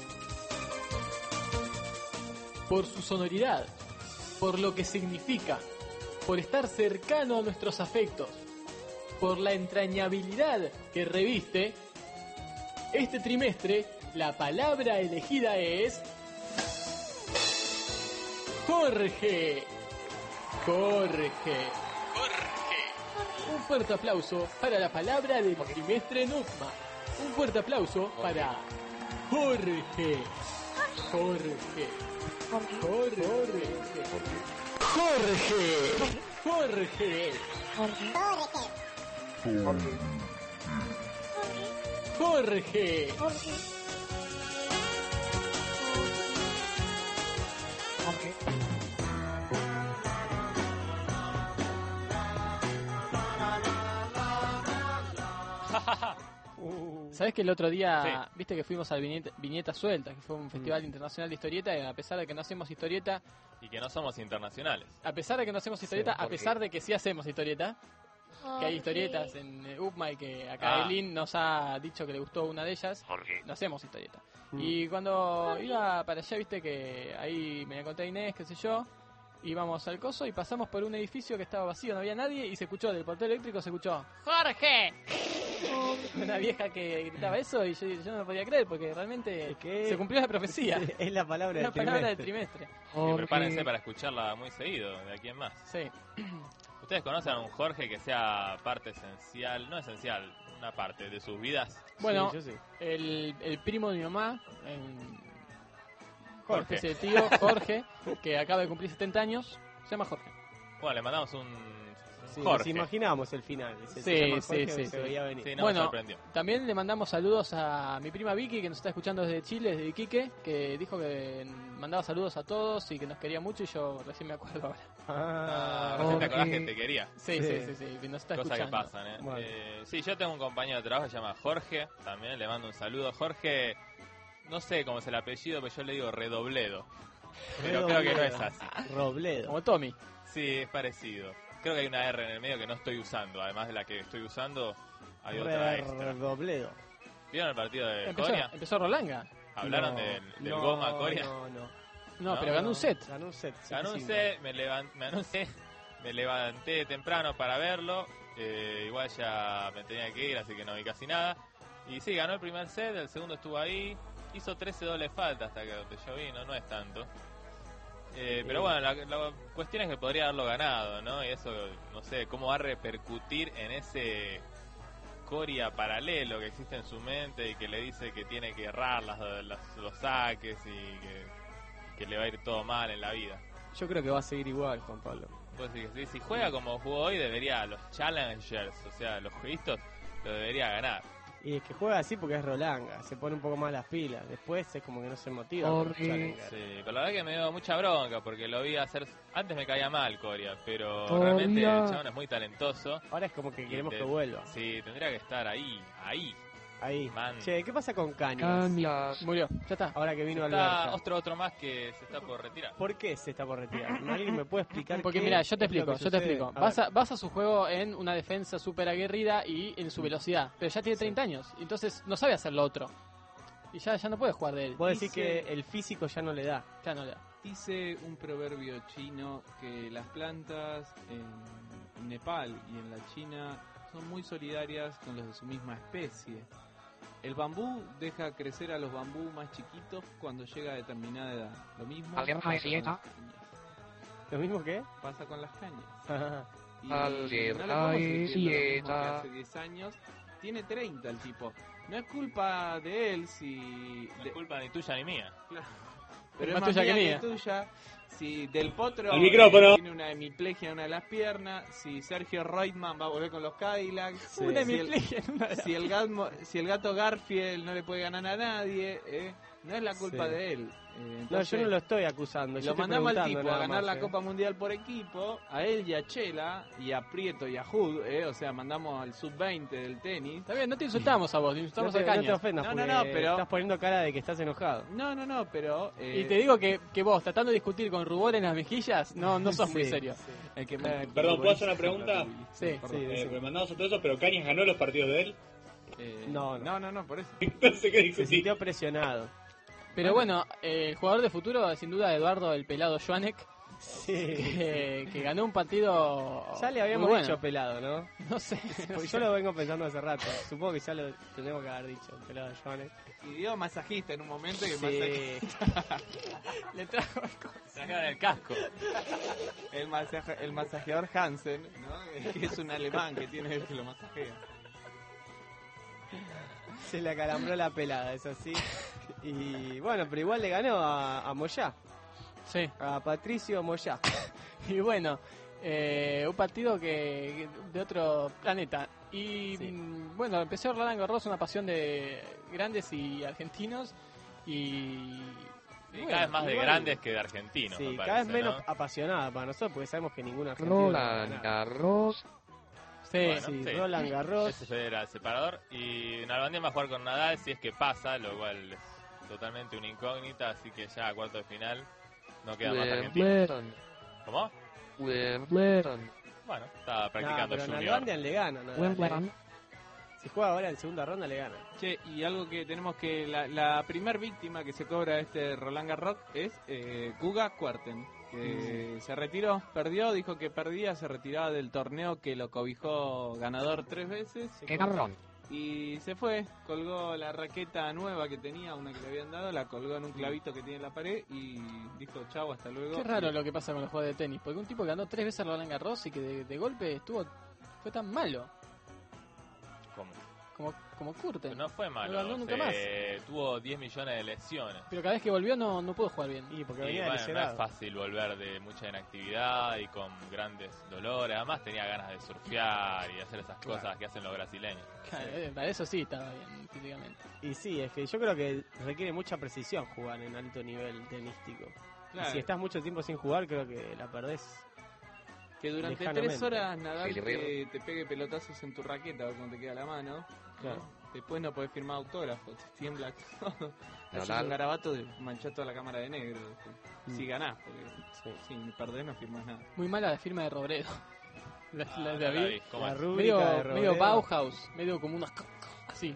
S9: Por su sonoridad, por lo que significa, por estar cercano a nuestros afectos, por la entrañabilidad que reviste, este trimestre la palabra elegida es Jorge. Jorge. Jorge. Un fuerte aplauso para la palabra del trimestre en UPMA. Un fuerte aplauso para Jorge. Jorge. Jorge. Jorge. Jorge. Jorge. Jorge. ¿Sabes que el otro día,
S1: Sí.
S9: viste que fuimos al Viñeta, Viñeta Suelta, que fue un festival internacional de historieta, y a pesar de que no hacemos historieta,
S1: Y que no somos internacionales.
S9: a pesar de que no hacemos historieta, a
S1: ¿por qué?
S9: pesar de que sí hacemos historieta, que hay historietas en eh, UPMA y que acá
S1: Ah.
S9: Eileen nos ha dicho que le gustó una de ellas,
S1: Jorge.
S9: no hacemos historieta.
S1: Mm.
S9: Y cuando iba para allá, viste que ahí me la conté a Inés, qué sé yo, íbamos al coso y pasamos por un edificio que estaba vacío, no había nadie, y se escuchó del portón eléctrico, se escuchó ¡Jorge! Una vieja que gritaba eso y yo, yo no lo podía creer porque realmente se cumplió la profecía.
S6: Es la palabra
S9: la
S6: del
S9: palabra del
S6: trimestre.
S9: trimestre.
S1: Y prepárense para escucharla muy seguido, de aquí en más.
S9: Sí.
S1: ¿Ustedes conocen a un Jorge que sea parte esencial, no esencial, una parte de sus vidas?
S9: Bueno,
S6: Sí, yo sí.
S9: el, el primo de mi mamá, en-
S1: Jorge.
S9: ese tío, Jorge, que acaba de cumplir setenta años, se llama Jorge.
S1: Bueno, le mandamos un
S6: Sí,
S1: Jorge.
S6: nos imaginábamos el final. Se, se
S9: Sí,
S6: llama
S9: sí,
S6: Jorge,
S9: sí,
S6: se
S9: sí.
S6: veía venir.
S1: Sí, no me
S9: Bueno,
S1: sorprendió.
S9: también le mandamos saludos a mi prima Vicky, que nos está escuchando desde Chile, desde Iquique, que dijo que mandaba saludos a todos y que nos quería mucho, y yo recién me acuerdo ahora.
S1: Ah, recién te acordás que te quería.
S9: Sí, sí, sí, sí, que nos está
S1: Cosas que
S9: escuchando.
S1: pasan, ¿eh?
S9: Bueno.
S1: Eh, Sí, yo tengo un compañero de trabajo que se llama Jorge, también le mando un saludo. Jorge, no sé cómo es el apellido, pero yo le digo Redobledo. Pero creo que no es así.
S6: Robledo.
S9: Como Tommy.
S1: Sí, es parecido. Creo que hay una R en el medio que no estoy usando. Además de la que estoy usando, hay otra extra.
S6: Robledo.
S1: ¿Vieron el partido de
S9: Empezó,
S1: Coria?
S9: empezó Rolanga.
S1: ¿Hablaron
S6: No,
S1: del, del
S6: no,
S1: Goma Coria?
S6: No, no.
S9: No, pero ganó un set.
S6: Ganó un set. sí,
S1: Ganó
S6: sí,
S1: un
S6: sí.
S1: set, me, levan- me anuncié, me levanté temprano para verlo. eh, igual ya me tenía que ir, así que no vi casi nada. Y sí, ganó el primer set, el segundo estuvo ahí. Hizo trece dobles faltas hasta que donde yo vi, no, no es tanto. Eh, pero bueno, la, la cuestión es que podría haberlo ganado, ¿no? Y eso, no sé, cómo va a repercutir en ese Coria paralelo que existe en su mente y que le dice que tiene que errar las, las- los saques y que, que le va a ir todo mal en la vida.
S6: Yo creo que va a seguir igual, Juan Pablo.
S1: Pues sí, sí, si juega como jugó hoy, debería, los challengers, o sea, los jueguitos, lo debería ganar.
S6: Y es que juega así porque es Rolanga, se pone un poco más las pilas. Después es como que no se motiva. con los challengers.
S1: Sí, pero la verdad que me dio mucha bronca porque lo vi hacer. Antes me caía mal Coria, pero
S6: Coria.
S1: realmente el chabón es muy talentoso.
S6: Ahora es como que
S1: Y
S6: queremos
S1: te-
S6: que vuelva.
S1: Sí, tendría que estar ahí, ahí.
S6: Ahí.
S1: Man.
S6: Che, ¿qué pasa con Cañas?
S9: Murió, ya está.
S6: Ahora que vino
S1: Está
S6: Alberto.
S1: otro otro más que se está por retirar.
S6: ¿Por qué se está por retirar? ¿Alguien me puede explicar?
S9: Porque
S6: qué
S9: mira, yo te
S6: es lo
S9: explico,
S6: que
S9: yo te
S6: sucede?
S9: explico.
S6: A
S9: Vas
S6: ver.
S9: a, vas a su juego en una defensa súper aguerrida y en su velocidad, pero ya tiene treinta años, entonces no sabe hacer lo otro. Y ya, ya no puede jugar de él.
S6: Vos decís
S2: Dice-
S6: que el físico ya no le da.
S9: Ya no le da.
S2: Dice un proverbio chino que las plantas en Nepal y en la China son muy solidarias con los de su misma especie. El bambú deja crecer a los bambú más chiquitos cuando llega a determinada edad. Lo mismo
S8: Alerta
S2: pasa
S8: de
S2: con
S8: sieta.
S2: las cañas.
S6: ¿Lo mismo que?
S2: Pasa con las cañas. Y
S8: Alerta
S2: no le podemos
S8: de
S2: decir lo mismo que
S8: sieta.
S2: hace diez años. Tiene treinta el tipo. No es culpa de él si...
S1: No es culpa ni tuya ni mía.
S2: Claro. Pero
S6: Más
S2: es más
S6: tuya
S2: mía
S6: que
S2: que
S6: mía.
S2: tuya. Si Del Potro
S15: Al micrófono.
S2: eh, tiene una hemiplegia en una de las piernas, si Sergio Reutemann va a volver con los Cadillacs,
S6: Sí.
S2: si,
S6: Una
S2: el,
S6: hemiplegia en una de las
S2: si, el gato, si el gato Garfield no le puede ganar a nadie, eh, no es la culpa
S6: Sí.
S2: de él. Eh,
S6: No,
S2: entonces,
S6: yo no lo estoy acusando. yo
S2: lo
S6: estoy
S2: mandamos al
S6: preguntando
S2: tipo a
S6: nada
S2: ganar
S6: más,
S2: la
S6: ¿eh?
S2: Copa Mundial por equipo, a él y a Chela, y a Prieto y a Hood, eh, o sea, mandamos al sub veinte del tenis.
S9: Está bien, no te insultamos a vos, te
S6: No
S9: insultamos
S6: te,
S9: a
S6: no te
S9: Cañas.
S6: ofendas,
S2: No, no,
S6: porque
S2: no, pero-
S6: estás poniendo cara de que estás enojado.
S2: No, no, no, pero... eh,
S9: Y te digo que, que vos, tratando de discutir con rubor en las mejillas, no, no sos muy
S6: Sí,
S9: serio.
S2: el que me-
S15: Perdón, ¿puedo hacer una pregunta?
S9: Sí,
S15: Eh,
S6: sí, decime.
S15: porque mandamos a todo eso, pero Cañas ganó los partidos de él.
S2: eh,
S6: No, no.
S2: no, no, no, por eso.
S15: No sé qué
S6: Se
S15: discutir.
S6: sintió presionado.
S9: Pero bueno, eh, el jugador de futuro, sin duda, Eduardo el Pelado Joanek,
S6: Sí.
S9: que, que ganó un partido.
S6: Ya le habíamos
S9: muy bueno.
S6: dicho pelado, ¿no?
S9: No sé. no
S6: Porque
S9: sé.
S6: yo lo vengo pensando hace rato. Supongo que ya lo tenemos que haber dicho, pelado Joanes.
S2: Y dio masajista en un momento que
S6: Sí.
S2: masajista-
S9: Le trajo sacaron el casco.
S2: el, masaje- el masajeador Hansen, ¿no? Que es un alemán que tiene el que lo masajea.
S6: Se le acalambró la pelada, es así. Y bueno, pero igual le ganó a, a Moyá,
S9: Sí.
S6: a Patricio Moyá.
S9: Y bueno, eh, un partido que, que de otro planeta. Y
S6: Sí.
S9: mm, bueno, empezó Roland Garros, una pasión de grandes y argentinos. Y.
S1: Y
S9: bueno,
S1: cada vez más de
S6: igual-
S1: grandes que de argentinos,
S6: Sí,
S1: me
S6: cada
S1: parece,
S6: vez menos
S1: ¿no?
S6: apasionada para nosotros, porque sabemos que ningún argentino va a
S8: Roland
S6: ganar.
S8: Garros.
S9: Sí,
S1: Bueno,
S6: Sí,
S1: sí.
S6: Roland Garros.
S1: Ese era el separador. Y Nalbandián va a jugar con Nadal si es que pasa, lo cual es totalmente una incógnita. Así que ya a cuarto de final no queda más argentino.
S8: Wimbledon.
S1: ¿Cómo?
S8: Wimbledon.
S1: Bueno, estaba
S6: No,
S1: practicando
S6: pero
S1: Junior.
S6: Nalbandian le gana. Nadal,
S8: Wimbledon.
S6: ¿eh? Si juega ahora en segunda ronda, le gana.
S2: Che, y algo que tenemos que... La, la primer víctima que se cobra este Roland Garros es eh, Guga Kuerten, que se retiró, perdió, dijo que perdía, se retiraba del torneo que lo cobijó ganador tres veces.
S8: Qué cabrón.
S2: Y se fue, colgó la raqueta nueva que tenía, una que le habían dado, la colgó en un clavito que tiene en la pared y dijo chau, hasta luego.
S9: Qué raro lo que pasa con los jugadores de tenis. Porque un tipo que ganó tres veces Roland Garros y que de, de golpe estuvo fue tan malo.
S1: ¿Cómo?
S9: Como, como Kurten.
S1: No fue malo.
S9: No ganó nunca
S1: se-
S9: más.
S1: Tuvo diez millones de lesiones.
S9: Pero cada vez que volvió no, no pudo jugar bien.
S6: Y porque
S1: Y
S6: venía
S1: bueno, no es
S6: lesionado.
S1: fácil volver de mucha inactividad y con grandes dolores. Además tenía ganas de surfear y hacer esas cosas que hacen los brasileños.
S9: Claro, eh, para eso sí estaba bien físicamente.
S6: Y sí, es que yo creo que requiere mucha precisión jugar en alto nivel tenístico.
S2: Claro.
S6: Y si estás mucho tiempo sin jugar, creo que la perdés.
S2: Que durante
S6: lejanamente.
S2: tres horas Nadal
S8: Sí,
S2: te, te pegue pelotazos en tu raqueta a ver cómo te queda la mano.
S6: Claro.
S2: Después no podés firmar autógrafos, te tiembla todo. Haces
S8: Nadal.
S2: un garabato de manchar toda la cámara de negro. después. Si ganás, porque
S6: Sí.
S2: si perdés no firmás nada.
S9: Muy mala la firma de Robredo. La,
S1: Ah,
S9: la
S1: no
S9: de
S1: la
S9: David.
S1: vi. ¿Cómo
S6: La
S1: es?
S6: rúbrica
S9: Medio,
S6: de
S9: medio
S6: Robledo.
S9: Bauhaus, medio como unas así.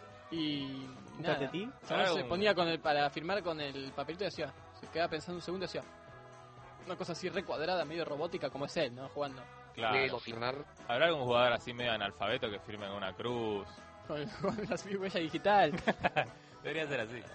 S9: Y
S6: ¿Un
S9: nada.
S6: tatetí?
S9: Chabón se
S1: Algo-
S9: ponía con el, para firmar con el papelito y decía, se quedaba pensando un segundo y decía, una cosa así recuadrada, medio robótica como es él, ¿no? Jugando.
S1: Claro.
S8: Puedo firmar.
S1: ¿Habrá algún jugador así medio analfabeto que firme con una cruz?
S9: Con, con la huella digital.
S1: Debería ser así.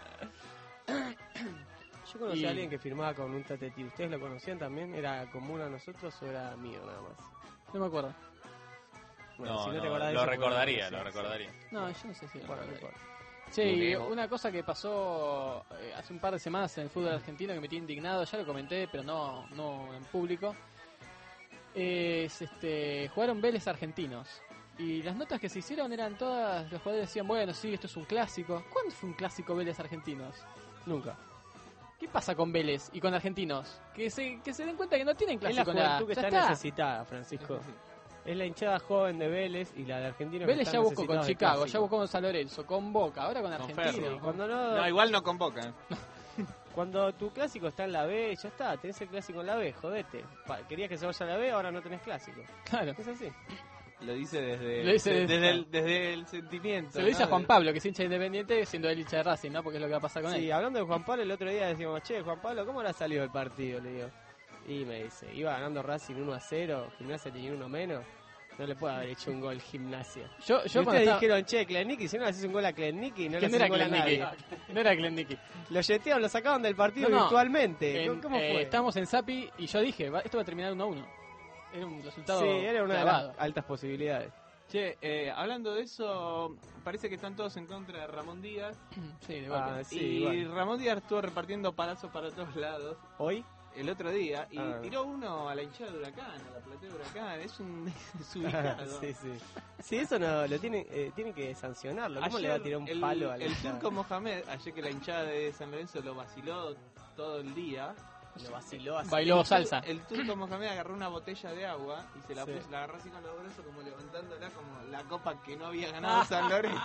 S6: Yo conocí
S9: Y-
S6: a alguien que firmaba con un tatetí. ¿Ustedes lo conocían también? ¿Era común a nosotros o era mío nada más?
S9: No me acuerdo.
S6: Bueno,
S1: No,
S6: si no,
S1: no,
S6: te acordás de
S1: lo
S6: eso,
S1: recordaría,
S6: porque
S1: lo
S6: no lo
S1: recordaría.
S9: No, yo no sé si...
S6: Bueno, no importa.
S9: Sí, y
S8: Luneo.
S9: una cosa que pasó eh, hace un par de semanas en el fútbol argentino que me tiene indignado, ya lo comenté, pero no, no en público, es este jugaron Vélez argentinos. Y las notas que se hicieron eran todas, los jugadores decían, bueno, sí, esto es un clásico. ¿Cuándo fue un clásico Vélez argentinos?
S6: Nunca.
S9: ¿Qué pasa con Vélez y con argentinos? Que se, que se den cuenta que no tienen
S6: Es la
S9: clásico nada.
S6: juventud que
S9: Ya
S6: está,
S9: está.
S6: necesitada, Francisco. Es la hinchada joven de Vélez y la de Argentinos. que
S9: Vélez
S6: están
S9: ya buscó con
S6: necesitados de
S9: Chicago,
S6: clásico.
S9: ya buscó con San Lorenzo, con Boca, ahora con
S2: Con
S9: Argentinos.
S2: Ferro.
S6: Cuando no,
S2: No, igual no convocan.
S6: Cuando tu clásico está en la B, ya está, tenés el clásico en la B, jodete. Pa- querías que se vaya a la B, ahora no tenés clásico.
S9: Claro.
S6: Es así.
S2: Lo dice desde,
S9: Lo dice
S2: desde,
S9: desde-
S2: el, desde el sentimiento.
S9: Se lo dice
S2: ¿no?
S9: a Juan Pablo, que es hincha independiente, siendo el hincha de Racing, ¿no? Porque es lo que va a pasar con
S6: Sí,
S9: él.
S6: hablando de Juan Pablo, el otro día decíamos, che, Juan Pablo, ¿cómo le ha salido el partido? Le digo. Y me dice, iba ganando Racing uno a cero, Gimnasia tenía uno menos. No le puede haber hecho un gol Gimnasia.
S9: Yo,
S6: Y
S9: yo
S6: ustedes
S9: estaba-
S6: dijeron, che, Klennicki, si no le haces un gol a Klennicki, no le
S9: ¿Quién
S6: haces
S9: era
S6: un gol a
S9: Klennicki?
S6: nadie.
S9: No era Klennicki.
S6: Lo yetearon, lo sacaban del partido
S9: No, no.
S6: virtualmente.
S9: En-
S6: ¿Cómo
S9: eh,
S6: fue?
S9: estábamos en Sapi y yo dije, va- esto va a terminar uno a uno. Era un resultado
S6: Sí, era una de
S9: clavado.
S6: las altas posibilidades.
S2: Che, eh, hablando de eso, parece que están todos en contra de Ramón Díaz.
S6: Sí, de golpe. Ah, sí,
S2: y
S6: igual.
S2: Ramón Díaz estuvo repartiendo palazos para todos lados.
S6: ¿Hoy?
S2: El otro día. Y
S6: Ah.
S2: tiró uno a la hinchada de Huracán, a la platea de Huracán. Es un desubicado.
S6: sí, sí. Sí, eso no, lo tiene, eh, tiene que sancionarlo. ¿Cómo
S2: Ayer
S6: le va a tirar un
S2: el,
S6: palo a la
S2: El
S6: hinchada?
S2: turco Mohamed, ayer que la hinchada de San Lorenzo lo vaciló todo el día.
S6: Lo vaciló así.
S9: Bailó
S2: el,
S9: salsa.
S2: El turco Mohamed agarró una botella de agua y se la
S6: Sí.
S2: puso, la agarró así con los brazos como levantándola como la copa que no había ganado San Lorenzo.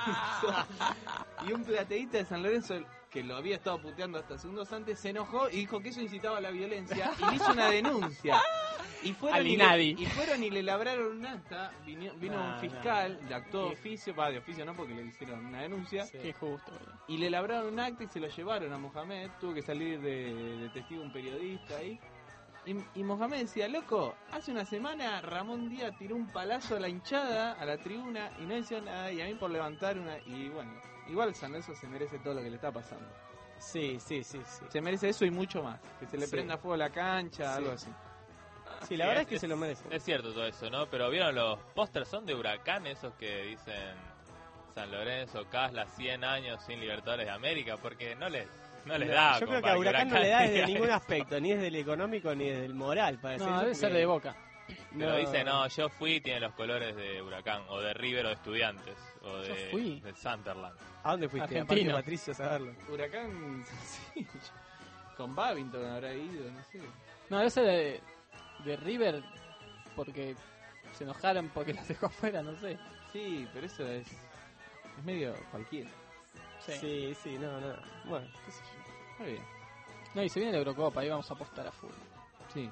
S2: Y un plateísta de San Lorenzo que lo había estado puteando hasta segundos antes se enojó y dijo que eso incitaba a la violencia y le hizo una denuncia. Y fueron,
S9: Al
S2: y, le,
S9: Inadi.
S2: y fueron y le labraron un acta, vino, vino
S6: No,
S2: un fiscal,
S6: no.
S2: le actuó de
S6: Sí.
S2: oficio, va de oficio no porque le hicieron una denuncia.
S9: Qué justo, boludo.
S2: Y le labraron un acta y se lo llevaron a Mohamed. Tuvo que salir de, de testigo un periodista ahí. Y, y Mohamed decía, loco, hace una semana Ramón Díaz tiró un palazo a la hinchada, a la tribuna, y no hizo nada. Y a mí por levantar una... Y bueno, igual San Lorenzo se merece todo lo que le está pasando.
S6: Sí, sí, sí, sí.
S2: Se merece eso y mucho más. Que se le
S6: Sí.
S2: prenda fuego a la cancha,
S6: Sí.
S2: algo así.
S6: Sí, la verdad es que se lo merece.
S1: Es cierto todo eso, ¿no? Pero ¿vieron los pósters? Son de Huracán, esos que dicen San Lorenzo, Casla, cien años sin Libertadores de América, porque no les, no les da.
S6: Yo
S1: como
S6: creo que a
S1: para
S6: Huracán no le da desde
S1: diga
S6: ningún
S1: eso.
S6: aspecto, ni desde el económico ni desde el moral. Para decir
S9: No,
S6: eso,
S9: debe ser
S6: porque-
S9: de Boca.
S1: Pero
S6: No.
S1: dice, no, yo fui, tiene los colores de Huracán, o de River o de Estudiantes, o
S9: Yo
S1: de,
S9: fui.
S1: de Sunderland.
S6: ¿A dónde fuiste?
S9: Argentino.
S6: Aparte Patricio a saberlo.
S2: Huracán, sí. Con Babington habrá ido, no sé.
S9: No, debe ser de, de River porque se enojaron porque los dejó afuera, no sé.
S2: Sí, pero eso es... Es medio cualquiera.
S9: Sí.
S6: Sí, sí, no, no. Bueno, qué sé yo.
S2: Está bien.
S9: No, y se viene la Eurocopa, ahí vamos a apostar a fútbol.
S2: Sí.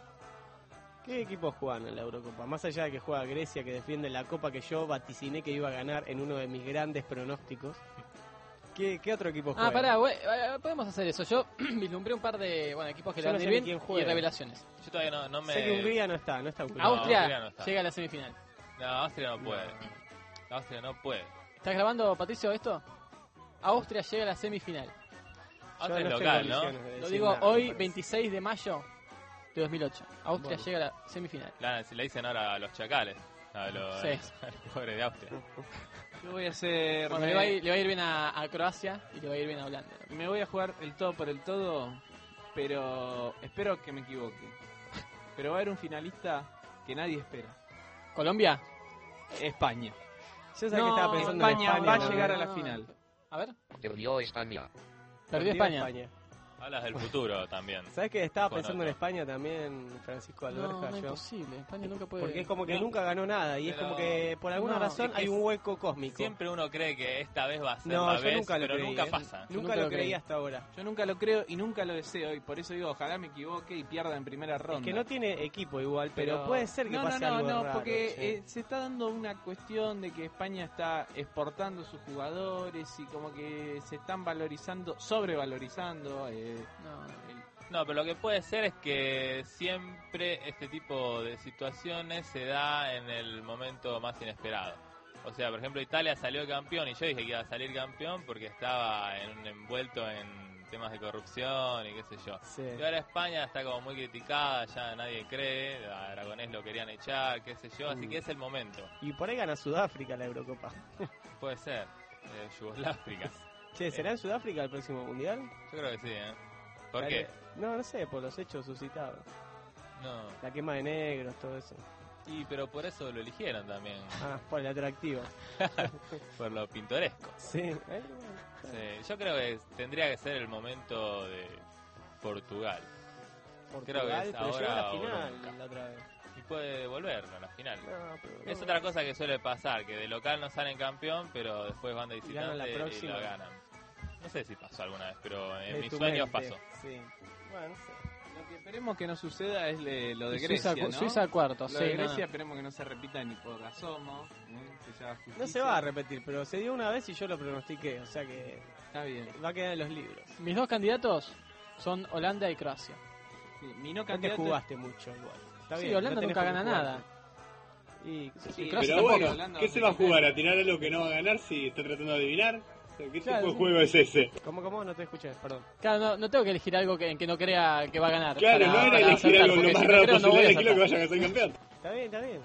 S6: ¿Qué equipos juegan en la Eurocopa? Más allá de que juega Grecia, que defiende la copa que yo vaticiné que iba a ganar en uno de mis grandes pronósticos. ¿Qué, qué otro equipo juega?
S9: Ah, pará, güey, eh, podemos hacer eso. Yo vislumbré un par de bueno, equipos que
S6: Yo
S9: le
S6: no
S9: van a
S6: sé
S9: ir
S6: ni
S9: bien
S6: quién juega.
S9: y revelaciones.
S1: Yo todavía no, no me...
S6: Sé que Hungría no está, no está Hungría.
S1: No,
S9: Austria
S1: Austria no está.
S9: llega a la semifinal.
S1: No, Austria no puede. Austria no puede.
S9: ¿Estás grabando, Patricio, esto? Austria llega a la semifinal.
S1: Austria es
S6: no estoy en
S1: local, ¿no?
S6: condiciones de
S9: Lo
S6: decir
S9: digo
S6: nada, me
S9: hoy,
S6: parece.
S9: veintiséis de mayo de dos mil ocho. Austria
S6: Bueno.
S9: llega a la semifinal.
S1: La, se le dicen ahora a los chacales, a los,
S9: Sí.
S1: a los pobres de Austria.
S2: Yo voy a hacer...
S9: Bueno,
S2: me-
S9: le va, a ir, le va a ir bien a, a Croacia y le va a ir bien a Holanda.
S2: Me voy a jugar el todo por el todo, pero espero que me equivoque. Pero va a haber un finalista que nadie espera.
S9: ¿Colombia?
S2: España.
S6: Yo sabía
S9: No,
S6: que estaba pensando
S2: España,
S6: en España.
S2: va a
S6: ¿no?
S2: llegar a la
S9: no.
S2: final.
S9: A ver,
S5: Perdió España.
S9: perdió España.
S1: Hablas del futuro también.
S6: ¿Sabes que estaba
S1: Con
S6: pensando en
S1: otro.
S6: España también, Francisco
S9: No,
S6: Alberja?
S9: no es
S6: yo?
S9: posible. España nunca puede.
S6: Porque es como que
S1: No.
S6: nunca ganó nada y es
S1: Pero-
S6: como que por alguna
S9: No,
S6: razón
S1: es que
S6: hay un hueco cósmico.
S1: Siempre uno cree que esta vez va a ser
S6: No,
S1: la
S6: yo
S1: vez,
S6: nunca lo
S1: pero
S6: creí,
S1: nunca
S6: ¿eh?
S1: pasa.
S6: Nunca,
S9: Nunca
S6: lo
S9: lo
S6: creí
S9: creí.
S6: hasta ahora.
S2: Yo nunca lo creo y nunca lo deseo y por eso digo, ojalá me equivoque y pierda en primera ronda.
S6: Es que no tiene equipo igual, pero,
S2: Pero
S6: puede ser que
S2: no,
S6: pase
S2: no, no,
S6: algo
S2: no,
S6: raro.
S2: porque
S6: che.
S2: eh, se está dando una cuestión de que España está exportando sus jugadores y como que se están valorizando, sobrevalorizando. Eh,
S9: No,
S2: el-
S1: No, pero lo que puede ser es que siempre este tipo de situaciones se da en el momento más inesperado. O sea, por ejemplo, Italia salió campeón y yo dije que iba a salir campeón porque estaba en- envuelto en temas de corrupción y qué sé yo.
S6: Sí.
S1: Y ahora España está como muy criticada, ya nadie cree, a Aragonés lo querían echar, qué sé yo, así
S6: Mm.
S1: que es el momento.
S6: Y por ahí gana Sudáfrica la Eurocopa.
S1: Puede ser, eh, Yugosláfrica.
S6: Che, ¿será en Sudáfrica el próximo mundial?
S1: Yo creo que sí, ¿eh? ¿Por qué?
S6: No, no sé, por los hechos suscitados.
S1: No.
S6: La quema de negros, todo eso.
S1: Y pero por eso lo eligieron también,
S6: Ah, por el atractivo.
S1: por lo pintoresco.
S6: Sí. Eh,
S1: Sí, yo creo que tendría que ser el momento de Portugal.
S6: Portugal,
S1: Creo que es
S6: pero llegó a
S1: ahora
S6: la
S1: o
S6: final
S1: nunca.
S6: la otra vez.
S1: Y puede volver a la final.
S6: No, pero
S1: Es
S6: no.
S1: otra cosa que suele pasar, que de local no salen campeón, pero después van de
S6: ganan la
S1: visitante y
S6: próxima.
S1: lo ganan. No sé si pasó alguna vez, pero en
S6: De
S1: mis
S6: tu
S1: sueños
S6: mente,
S1: pasó.
S6: Sí. Bueno, no sé.
S2: Lo que esperemos que no suceda es le- lo de
S9: Y
S2: Grecia,
S9: Suiza,
S2: ¿no?
S9: Suiza cuarto,
S2: Lo
S9: sí.
S2: de
S9: no.
S2: Grecia esperemos que no se repita ni por Gasomo, ¿eh? Que se haga
S6: No
S2: justicia.
S6: se va a repetir, pero se dio una vez y yo lo pronostiqué, o sea que
S2: Está bien.
S6: va a quedar en los libros.
S9: Mis dos candidatos son Holanda y Croacia.
S2: Sí, mi no
S6: No te
S2: candidato es-
S6: jugaste mucho igual. Está
S9: Sí,
S6: bien,
S9: Holanda
S6: no tenés
S9: nunca
S6: por qué
S9: gana
S6: jugarte.
S9: nada.
S6: Y,
S2: Sí,
S9: Croacia
S15: Pero
S9: tampoco.
S15: bueno,
S2: Holanda
S15: ¿qué
S2: va
S15: se
S2: a
S15: va a
S2: tener-
S15: jugar? ¿A tirar algo que no va a ganar si está tratando de adivinar? O sea, ¿qué
S9: Claro,
S15: tipo de
S9: sí.
S15: juego es ese?
S6: ¿Cómo, cómo? No te escuché, perdón.
S9: Claro, no, no tengo que elegir algo que, en que no crea que va a ganar.
S15: Claro,
S9: para-
S15: no era
S9: para
S15: elegir
S9: acertar,
S15: algo lo
S9: porque
S15: más
S9: si no
S15: raro
S9: creo, no
S15: posible,
S9: voy a
S15: elegir lo que
S9: acertar.
S15: vayan a ser campeón.
S6: Está bien, está bien.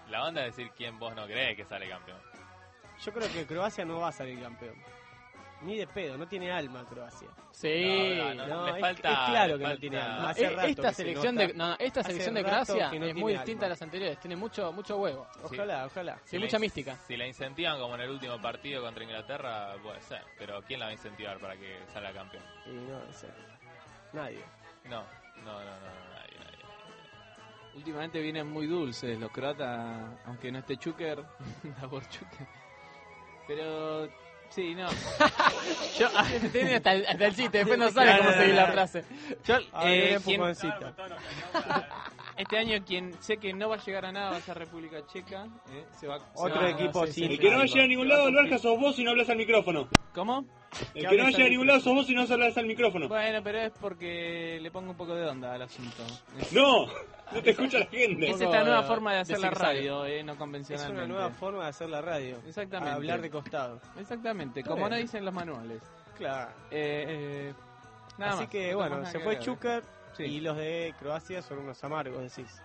S1: La onda es decir quién vos no crees que sale campeón.
S6: Yo creo que Croacia no va a salir campeón. Ni de pedo, no tiene alma Croacia.
S9: Sí,
S1: No, no,
S6: No,
S1: le
S6: es,
S1: falta-
S6: es claro
S1: le
S6: que no
S1: falta-
S6: tiene alma.
S9: No,
S6: Hace
S9: e-
S6: rato
S9: esta
S6: que se
S9: selección
S6: nota.
S9: de no, esta
S6: Hace
S9: selección de
S6: rato
S9: Croacia
S6: que no
S9: es
S6: tiene
S9: muy
S6: alma.
S9: distinta a las anteriores, tiene mucho mucho huevo.
S6: Ojalá, ojalá.
S9: Sí,
S1: la
S9: mucha
S1: in-
S9: mística.
S1: Si la incentivan como en el último partido contra Inglaterra, puede ser. Pero ¿quién la va a incentivar para que salga campeón?
S6: Y no, o sea, nadie.
S1: No, no, no, no, no, nadie, nadie.
S2: Últimamente vienen muy dulces los croatas, aunque no esté Chuker, Davor Chuker. Pero sí, no.
S9: Yo, tiene hasta el, hasta el chiste, después no sabe cómo seguir la frase.
S2: Yo,
S6: A ver,
S2: eh,
S6: un
S2: quien-
S6: empujoncito.
S2: este año quien sé que no va a llegar a nada va a ser República Checa. eh, se va, se
S6: Otro
S2: va-
S6: equipo
S2: se-
S6: sin
S2: se-
S15: El que no va a
S6: alma.
S15: llegar a ningún lado, Alberca, sos vos si no hablas al micrófono.
S2: ¿Cómo?
S15: El que no va a llegar a ningún lado sos vos si no hablas al micrófono.
S2: Bueno, pero es porque le pongo un poco de onda al asunto. Es,
S15: No, no te escucha la gente.
S2: es
S9: poco
S2: esta nueva
S9: de-
S2: forma de hacer
S9: de
S2: la
S9: zigzag.
S2: radio, eh, no
S6: Es
S2: convencionalmente.
S6: una nueva forma de hacer la radio.
S2: Exactamente.
S6: Hablar de costado.
S2: Exactamente,
S6: Está
S2: como
S6: bien.
S2: no dicen los manuales.
S6: Claro.
S2: Eh, eh, nada
S6: Así
S2: más,
S6: que
S2: no
S6: bueno,
S2: tenemos
S6: se
S2: nada
S6: fue
S2: que agregar.
S6: Chuker
S2: Sí.
S6: y los de Croacia son unos amargos, decís.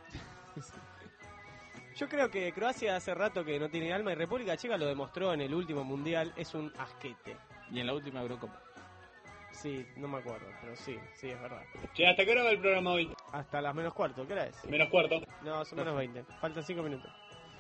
S6: Yo creo que Croacia hace rato que no tiene alma y República Checa lo demostró en el último mundial, es un asquete.
S2: Y en la última Eurocopa.
S6: Sí, no me acuerdo, pero sí, sí, es verdad.
S15: Che, ¿hasta qué hora va el programa hoy?
S6: Hasta las menos cuarto, ¿qué hora es?
S15: Menos cuarto.
S6: No, son menos veinte, faltan cinco minutos.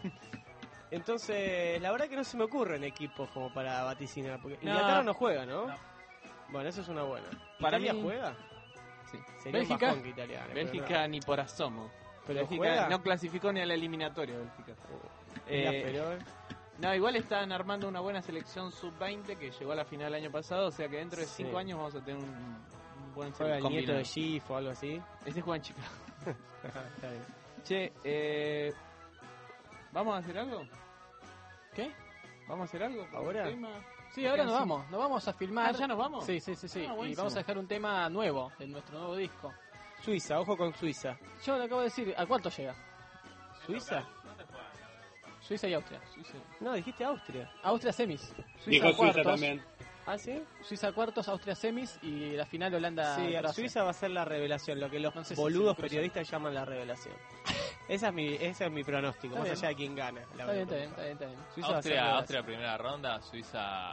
S6: Entonces, la verdad que no se me ocurren equipos como para vaticinar, porque
S2: No.
S6: Inglaterra no juega, ¿no?
S2: No.
S6: Bueno, eso es una buena.
S2: Para
S6: ¿Italia
S2: mí-
S6: juega?
S2: Sí.
S6: Sería un
S9: Bélgica.
S6: bajón que Italia gane, pero
S2: Bélgica ni por asomo.
S6: ¿Pero
S2: Bélgica
S6: juega?
S2: no clasificó ni a la eliminatoria, Bélgica.
S6: no. Es la
S2: Eh,
S6: Feroe.
S2: no, igual están armando una buena selección sub veinte que llegó a la final el año pasado, o sea que dentro de
S6: Sí.
S2: cinco años vamos a tener un, un buen
S6: Juega el nieto
S2: combinado.
S6: de Gif o algo así.
S2: Ese juega en Chicago.
S6: Está bien.
S2: Che, eh, ¿vamos a hacer algo?
S9: ¿Qué?
S2: ¿Vamos a hacer algo? por
S6: ¿Ahora?
S2: el tema?
S9: Sí, ahora nos
S2: Sí.
S9: vamos, nos vamos a filmar.
S2: Ah, ¿ya nos vamos?
S9: Sí, sí, sí, sí.
S2: Ah,
S9: y
S2: buenísimo.
S9: vamos a dejar un tema nuevo de nuestro nuevo disco.
S6: Suiza, ojo con Suiza.
S9: Yo le acabo de decir, ¿a cuánto llega?
S6: ¿Suiza?
S9: Suiza y Austria.
S6: No, dijiste Austria.
S9: Austria semis.
S15: Dijo Suiza
S9: cuartos.
S15: también.
S6: ¿Ah, sí?
S9: Suiza cuartos, Austria semis y la final Holanda.
S6: Sí,
S9: Croacia.
S6: Suiza va a ser la revelación, lo que los
S9: No sé si
S6: boludos
S9: se me cruza.
S6: periodistas llaman la revelación. Esa es mi, ese es mi pronóstico,
S9: Está
S6: más
S9: bien.
S6: allá de quién gana. La
S9: Está bien,
S6: verdad.
S9: está bien, está bien, está bien.
S6: Suiza va a ser
S1: Austria,
S6: revelación.
S1: Austria primera ronda, Suiza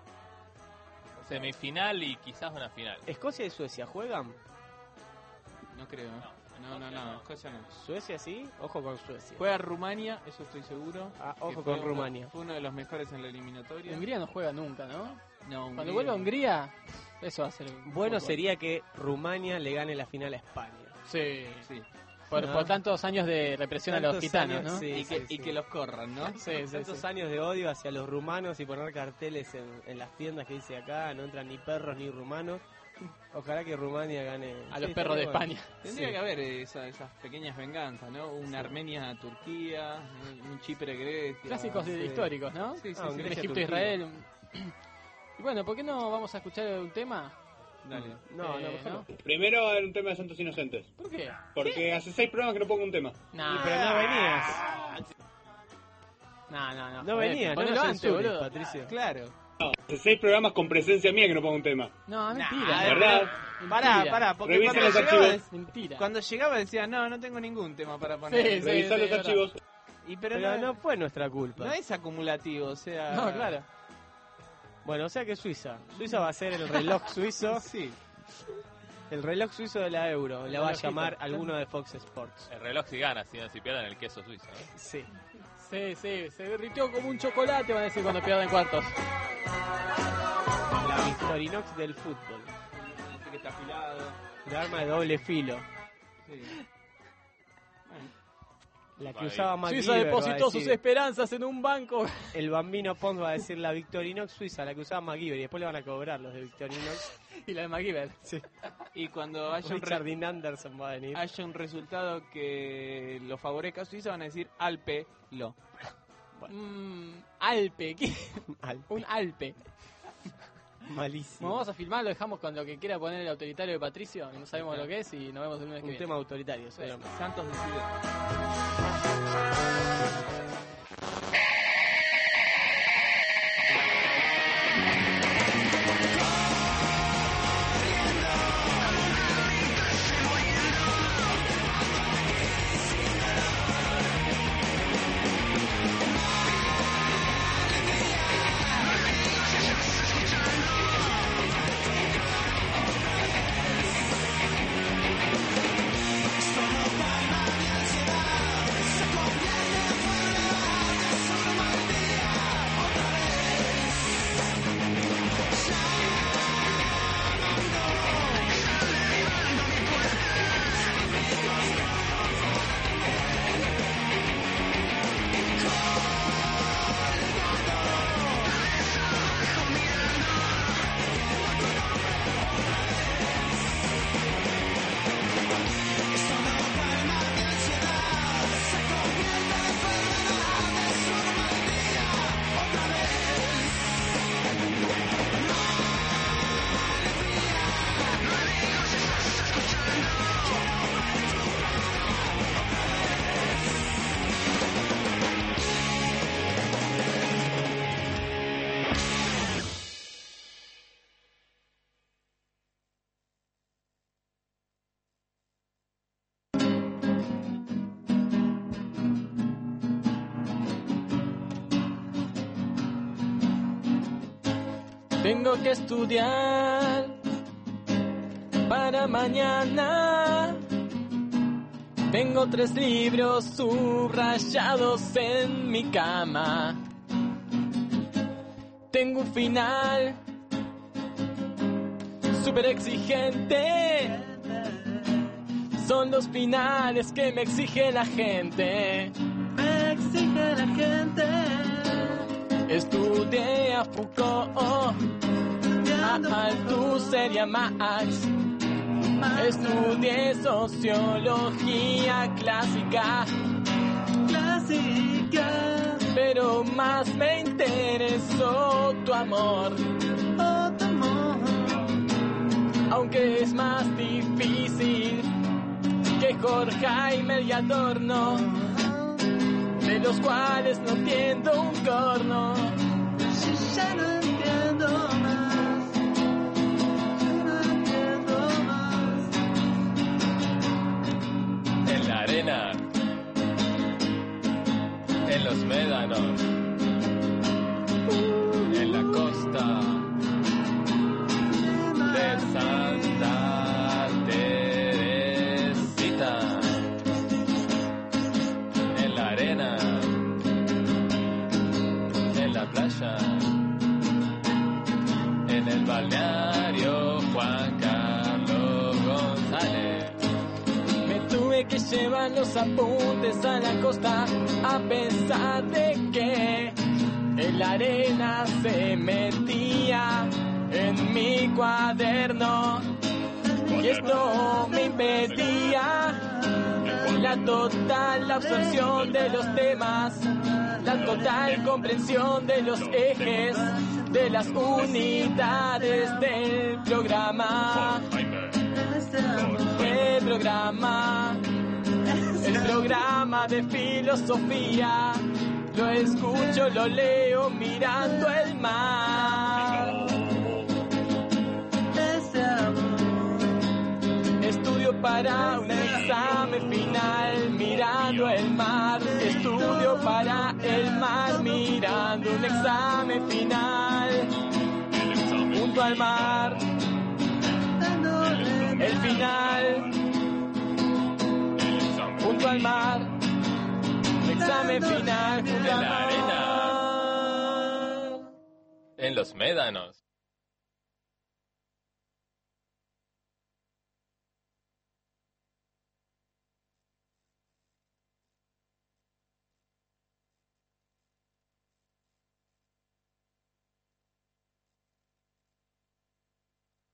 S1: semifinal y quizás una final.
S6: ¿Escocia y Suecia juegan?
S2: No creo. No, no, no, Escocia no.
S6: ¿Suecia sí? Ojo con Suecia.
S2: Juega Rumania, eso estoy seguro.
S6: Ah,
S2: que
S6: ojo
S2: fue
S6: con
S2: uno-
S6: Rumania.
S2: Fue uno de los mejores en la eliminatoria.
S9: Hungría no juega nunca, ¿no?
S2: No,
S9: Cuando vuelva a Hungría, eso va a ser.
S6: Bueno
S9: poco.
S6: sería que Rumania le gane la final a España.
S9: Sí.
S2: Sí.
S9: Por,
S6: ¿No?
S9: por tantos años de represión a los
S6: Tantos
S9: gitanos,
S6: años,
S9: ¿no?
S6: sí,
S2: y, que,
S6: sí,
S2: y
S6: sí.
S2: que los corran, ¿no?
S9: Sí, sí,
S6: Tantos
S9: sí.
S6: años de odio hacia los rumanos y poner carteles en, en las tiendas que dice acá, no entran ni perros ni rumanos. Ojalá que Rumania gane.
S9: A los
S6: Sí,
S9: perros de
S6: estaría bueno.
S9: España.
S2: Tendría
S6: Sí.
S2: que haber esa- esas pequeñas venganzas, ¿no? Una Armenia-Turquía, un Chipre-Grecia.
S9: Clásicos
S2: Sí.
S9: hicóricos, ¿no?
S2: Sí, sí,
S6: Ah,
S2: sí.
S6: Grecia,
S9: Egipto,
S6: Turquía.
S9: Israel. Y bueno, ¿por qué no vamos a escuchar un tema?
S2: Dale.
S6: No, no,
S9: Eh,
S6: mejor no.
S15: Primero va a haber un tema de Santos Inocentes.
S9: ¿Por qué?
S15: Porque hace seis programas que no pongo un tema.
S9: Nah.
S6: Y pero no venías.
S9: No, no, no.
S6: No
S9: joder,
S6: venías, no
S9: ponelo
S6: lo
S9: antes,
S6: censures,
S9: boludo.
S6: Patricio.
S2: Claro.
S15: No, hace seis programas con presencia mía que no pongo un tema.
S9: No, mentira.
S2: Nah,
S15: ¿Verdad?
S2: Pará, pará, porque
S15: Revisen
S2: cuando
S15: los
S2: llegaba,
S15: archivos.
S9: Mentira.
S2: cuando llegaba decía, no, no tengo ningún tema para poner.
S9: Sí, sí.
S15: Revisar los
S9: es
S15: archivos.
S2: Y pero,
S6: Pero
S2: no,
S6: no fue nuestra culpa.
S2: no es acumulativo, o sea...
S9: No, claro.
S6: Bueno, o sea que Suiza. Suiza va a ser el reloj suizo.
S2: Sí.
S6: El reloj suizo de la Euro. La va a
S9: relojito.
S6: llamar alguno de Fox Sports.
S1: El reloj si gana, si no, si pierden el queso suizo. ¿no?
S6: Sí.
S9: Sí, sí, se derritió como un chocolate, van a decir cuando pierden cuartos.
S6: La Victorinox del fútbol.
S2: Dice que está afilado.
S6: El arma de doble filo.
S2: Sí.
S6: La que
S1: Ahí.
S6: usaba MacGyver.
S9: Suiza
S6: va a
S9: depositó sus
S6: decir.
S9: esperanzas en un banco.
S6: El bambino Pons va a decir la Victorinox suiza, la que usaba MacGyver. Y después le van a cobrar los de Victorinox.
S9: Y la de MacGyver.
S6: Sí.
S2: Y cuando haya un,
S6: Richard
S2: re-
S6: Dean Anderson va a venir.
S2: haya un resultado que lo favorezca a Suiza, van a decir Alpe lo.
S9: Mm, Alpe, ¿qué?
S6: Al-
S9: Un Alpe.
S6: Malísimo.
S9: Bueno, vamos a filmar, lo dejamos con lo que quiera poner el autoritario de Patricio. No sabemos lo que es y nos vemos el lunes que
S6: Un
S9: viene.
S6: tema autoritario, seguramente.
S2: Santos decide.
S16: Tengo que estudiar para mañana. Tengo tres libros subrayados en mi cama. Tengo un final súper exigente. Son los finales que me exige la gente. Me exige la gente. Estudié a Foucault, a Althusser y a Marx. Estudié sociología clásica, clásica, pero más me interesó tu amor, oh, tu amor. Aunque es más difícil que Horkheimer y Adorno, de los cuales no entiendo un corno. Si ya no entiendo más, ya no entiendo más.
S1: En la arena, en los médanos, en la costa de Santa Teresita, en la arena, en la playa, en el balneario Juan Carlos González.
S16: Me tuve que llevar los apuntes a la costa, a pesar de que en la arena se metía en mi cuaderno. Y esto me impedía la total absorción de los temas, la total comprensión de los ejes, de las unidades del programa. El programa, el programa de filosofía, lo escucho, lo leo mirando el mar. Estudio para un examen final mirando el mar. Estudio para el mar mirando un examen final. Junto al mar, el final. Junto al mar, examen final. Junto
S1: En
S16: al
S1: la
S16: mar.
S1: arena, en los médanos.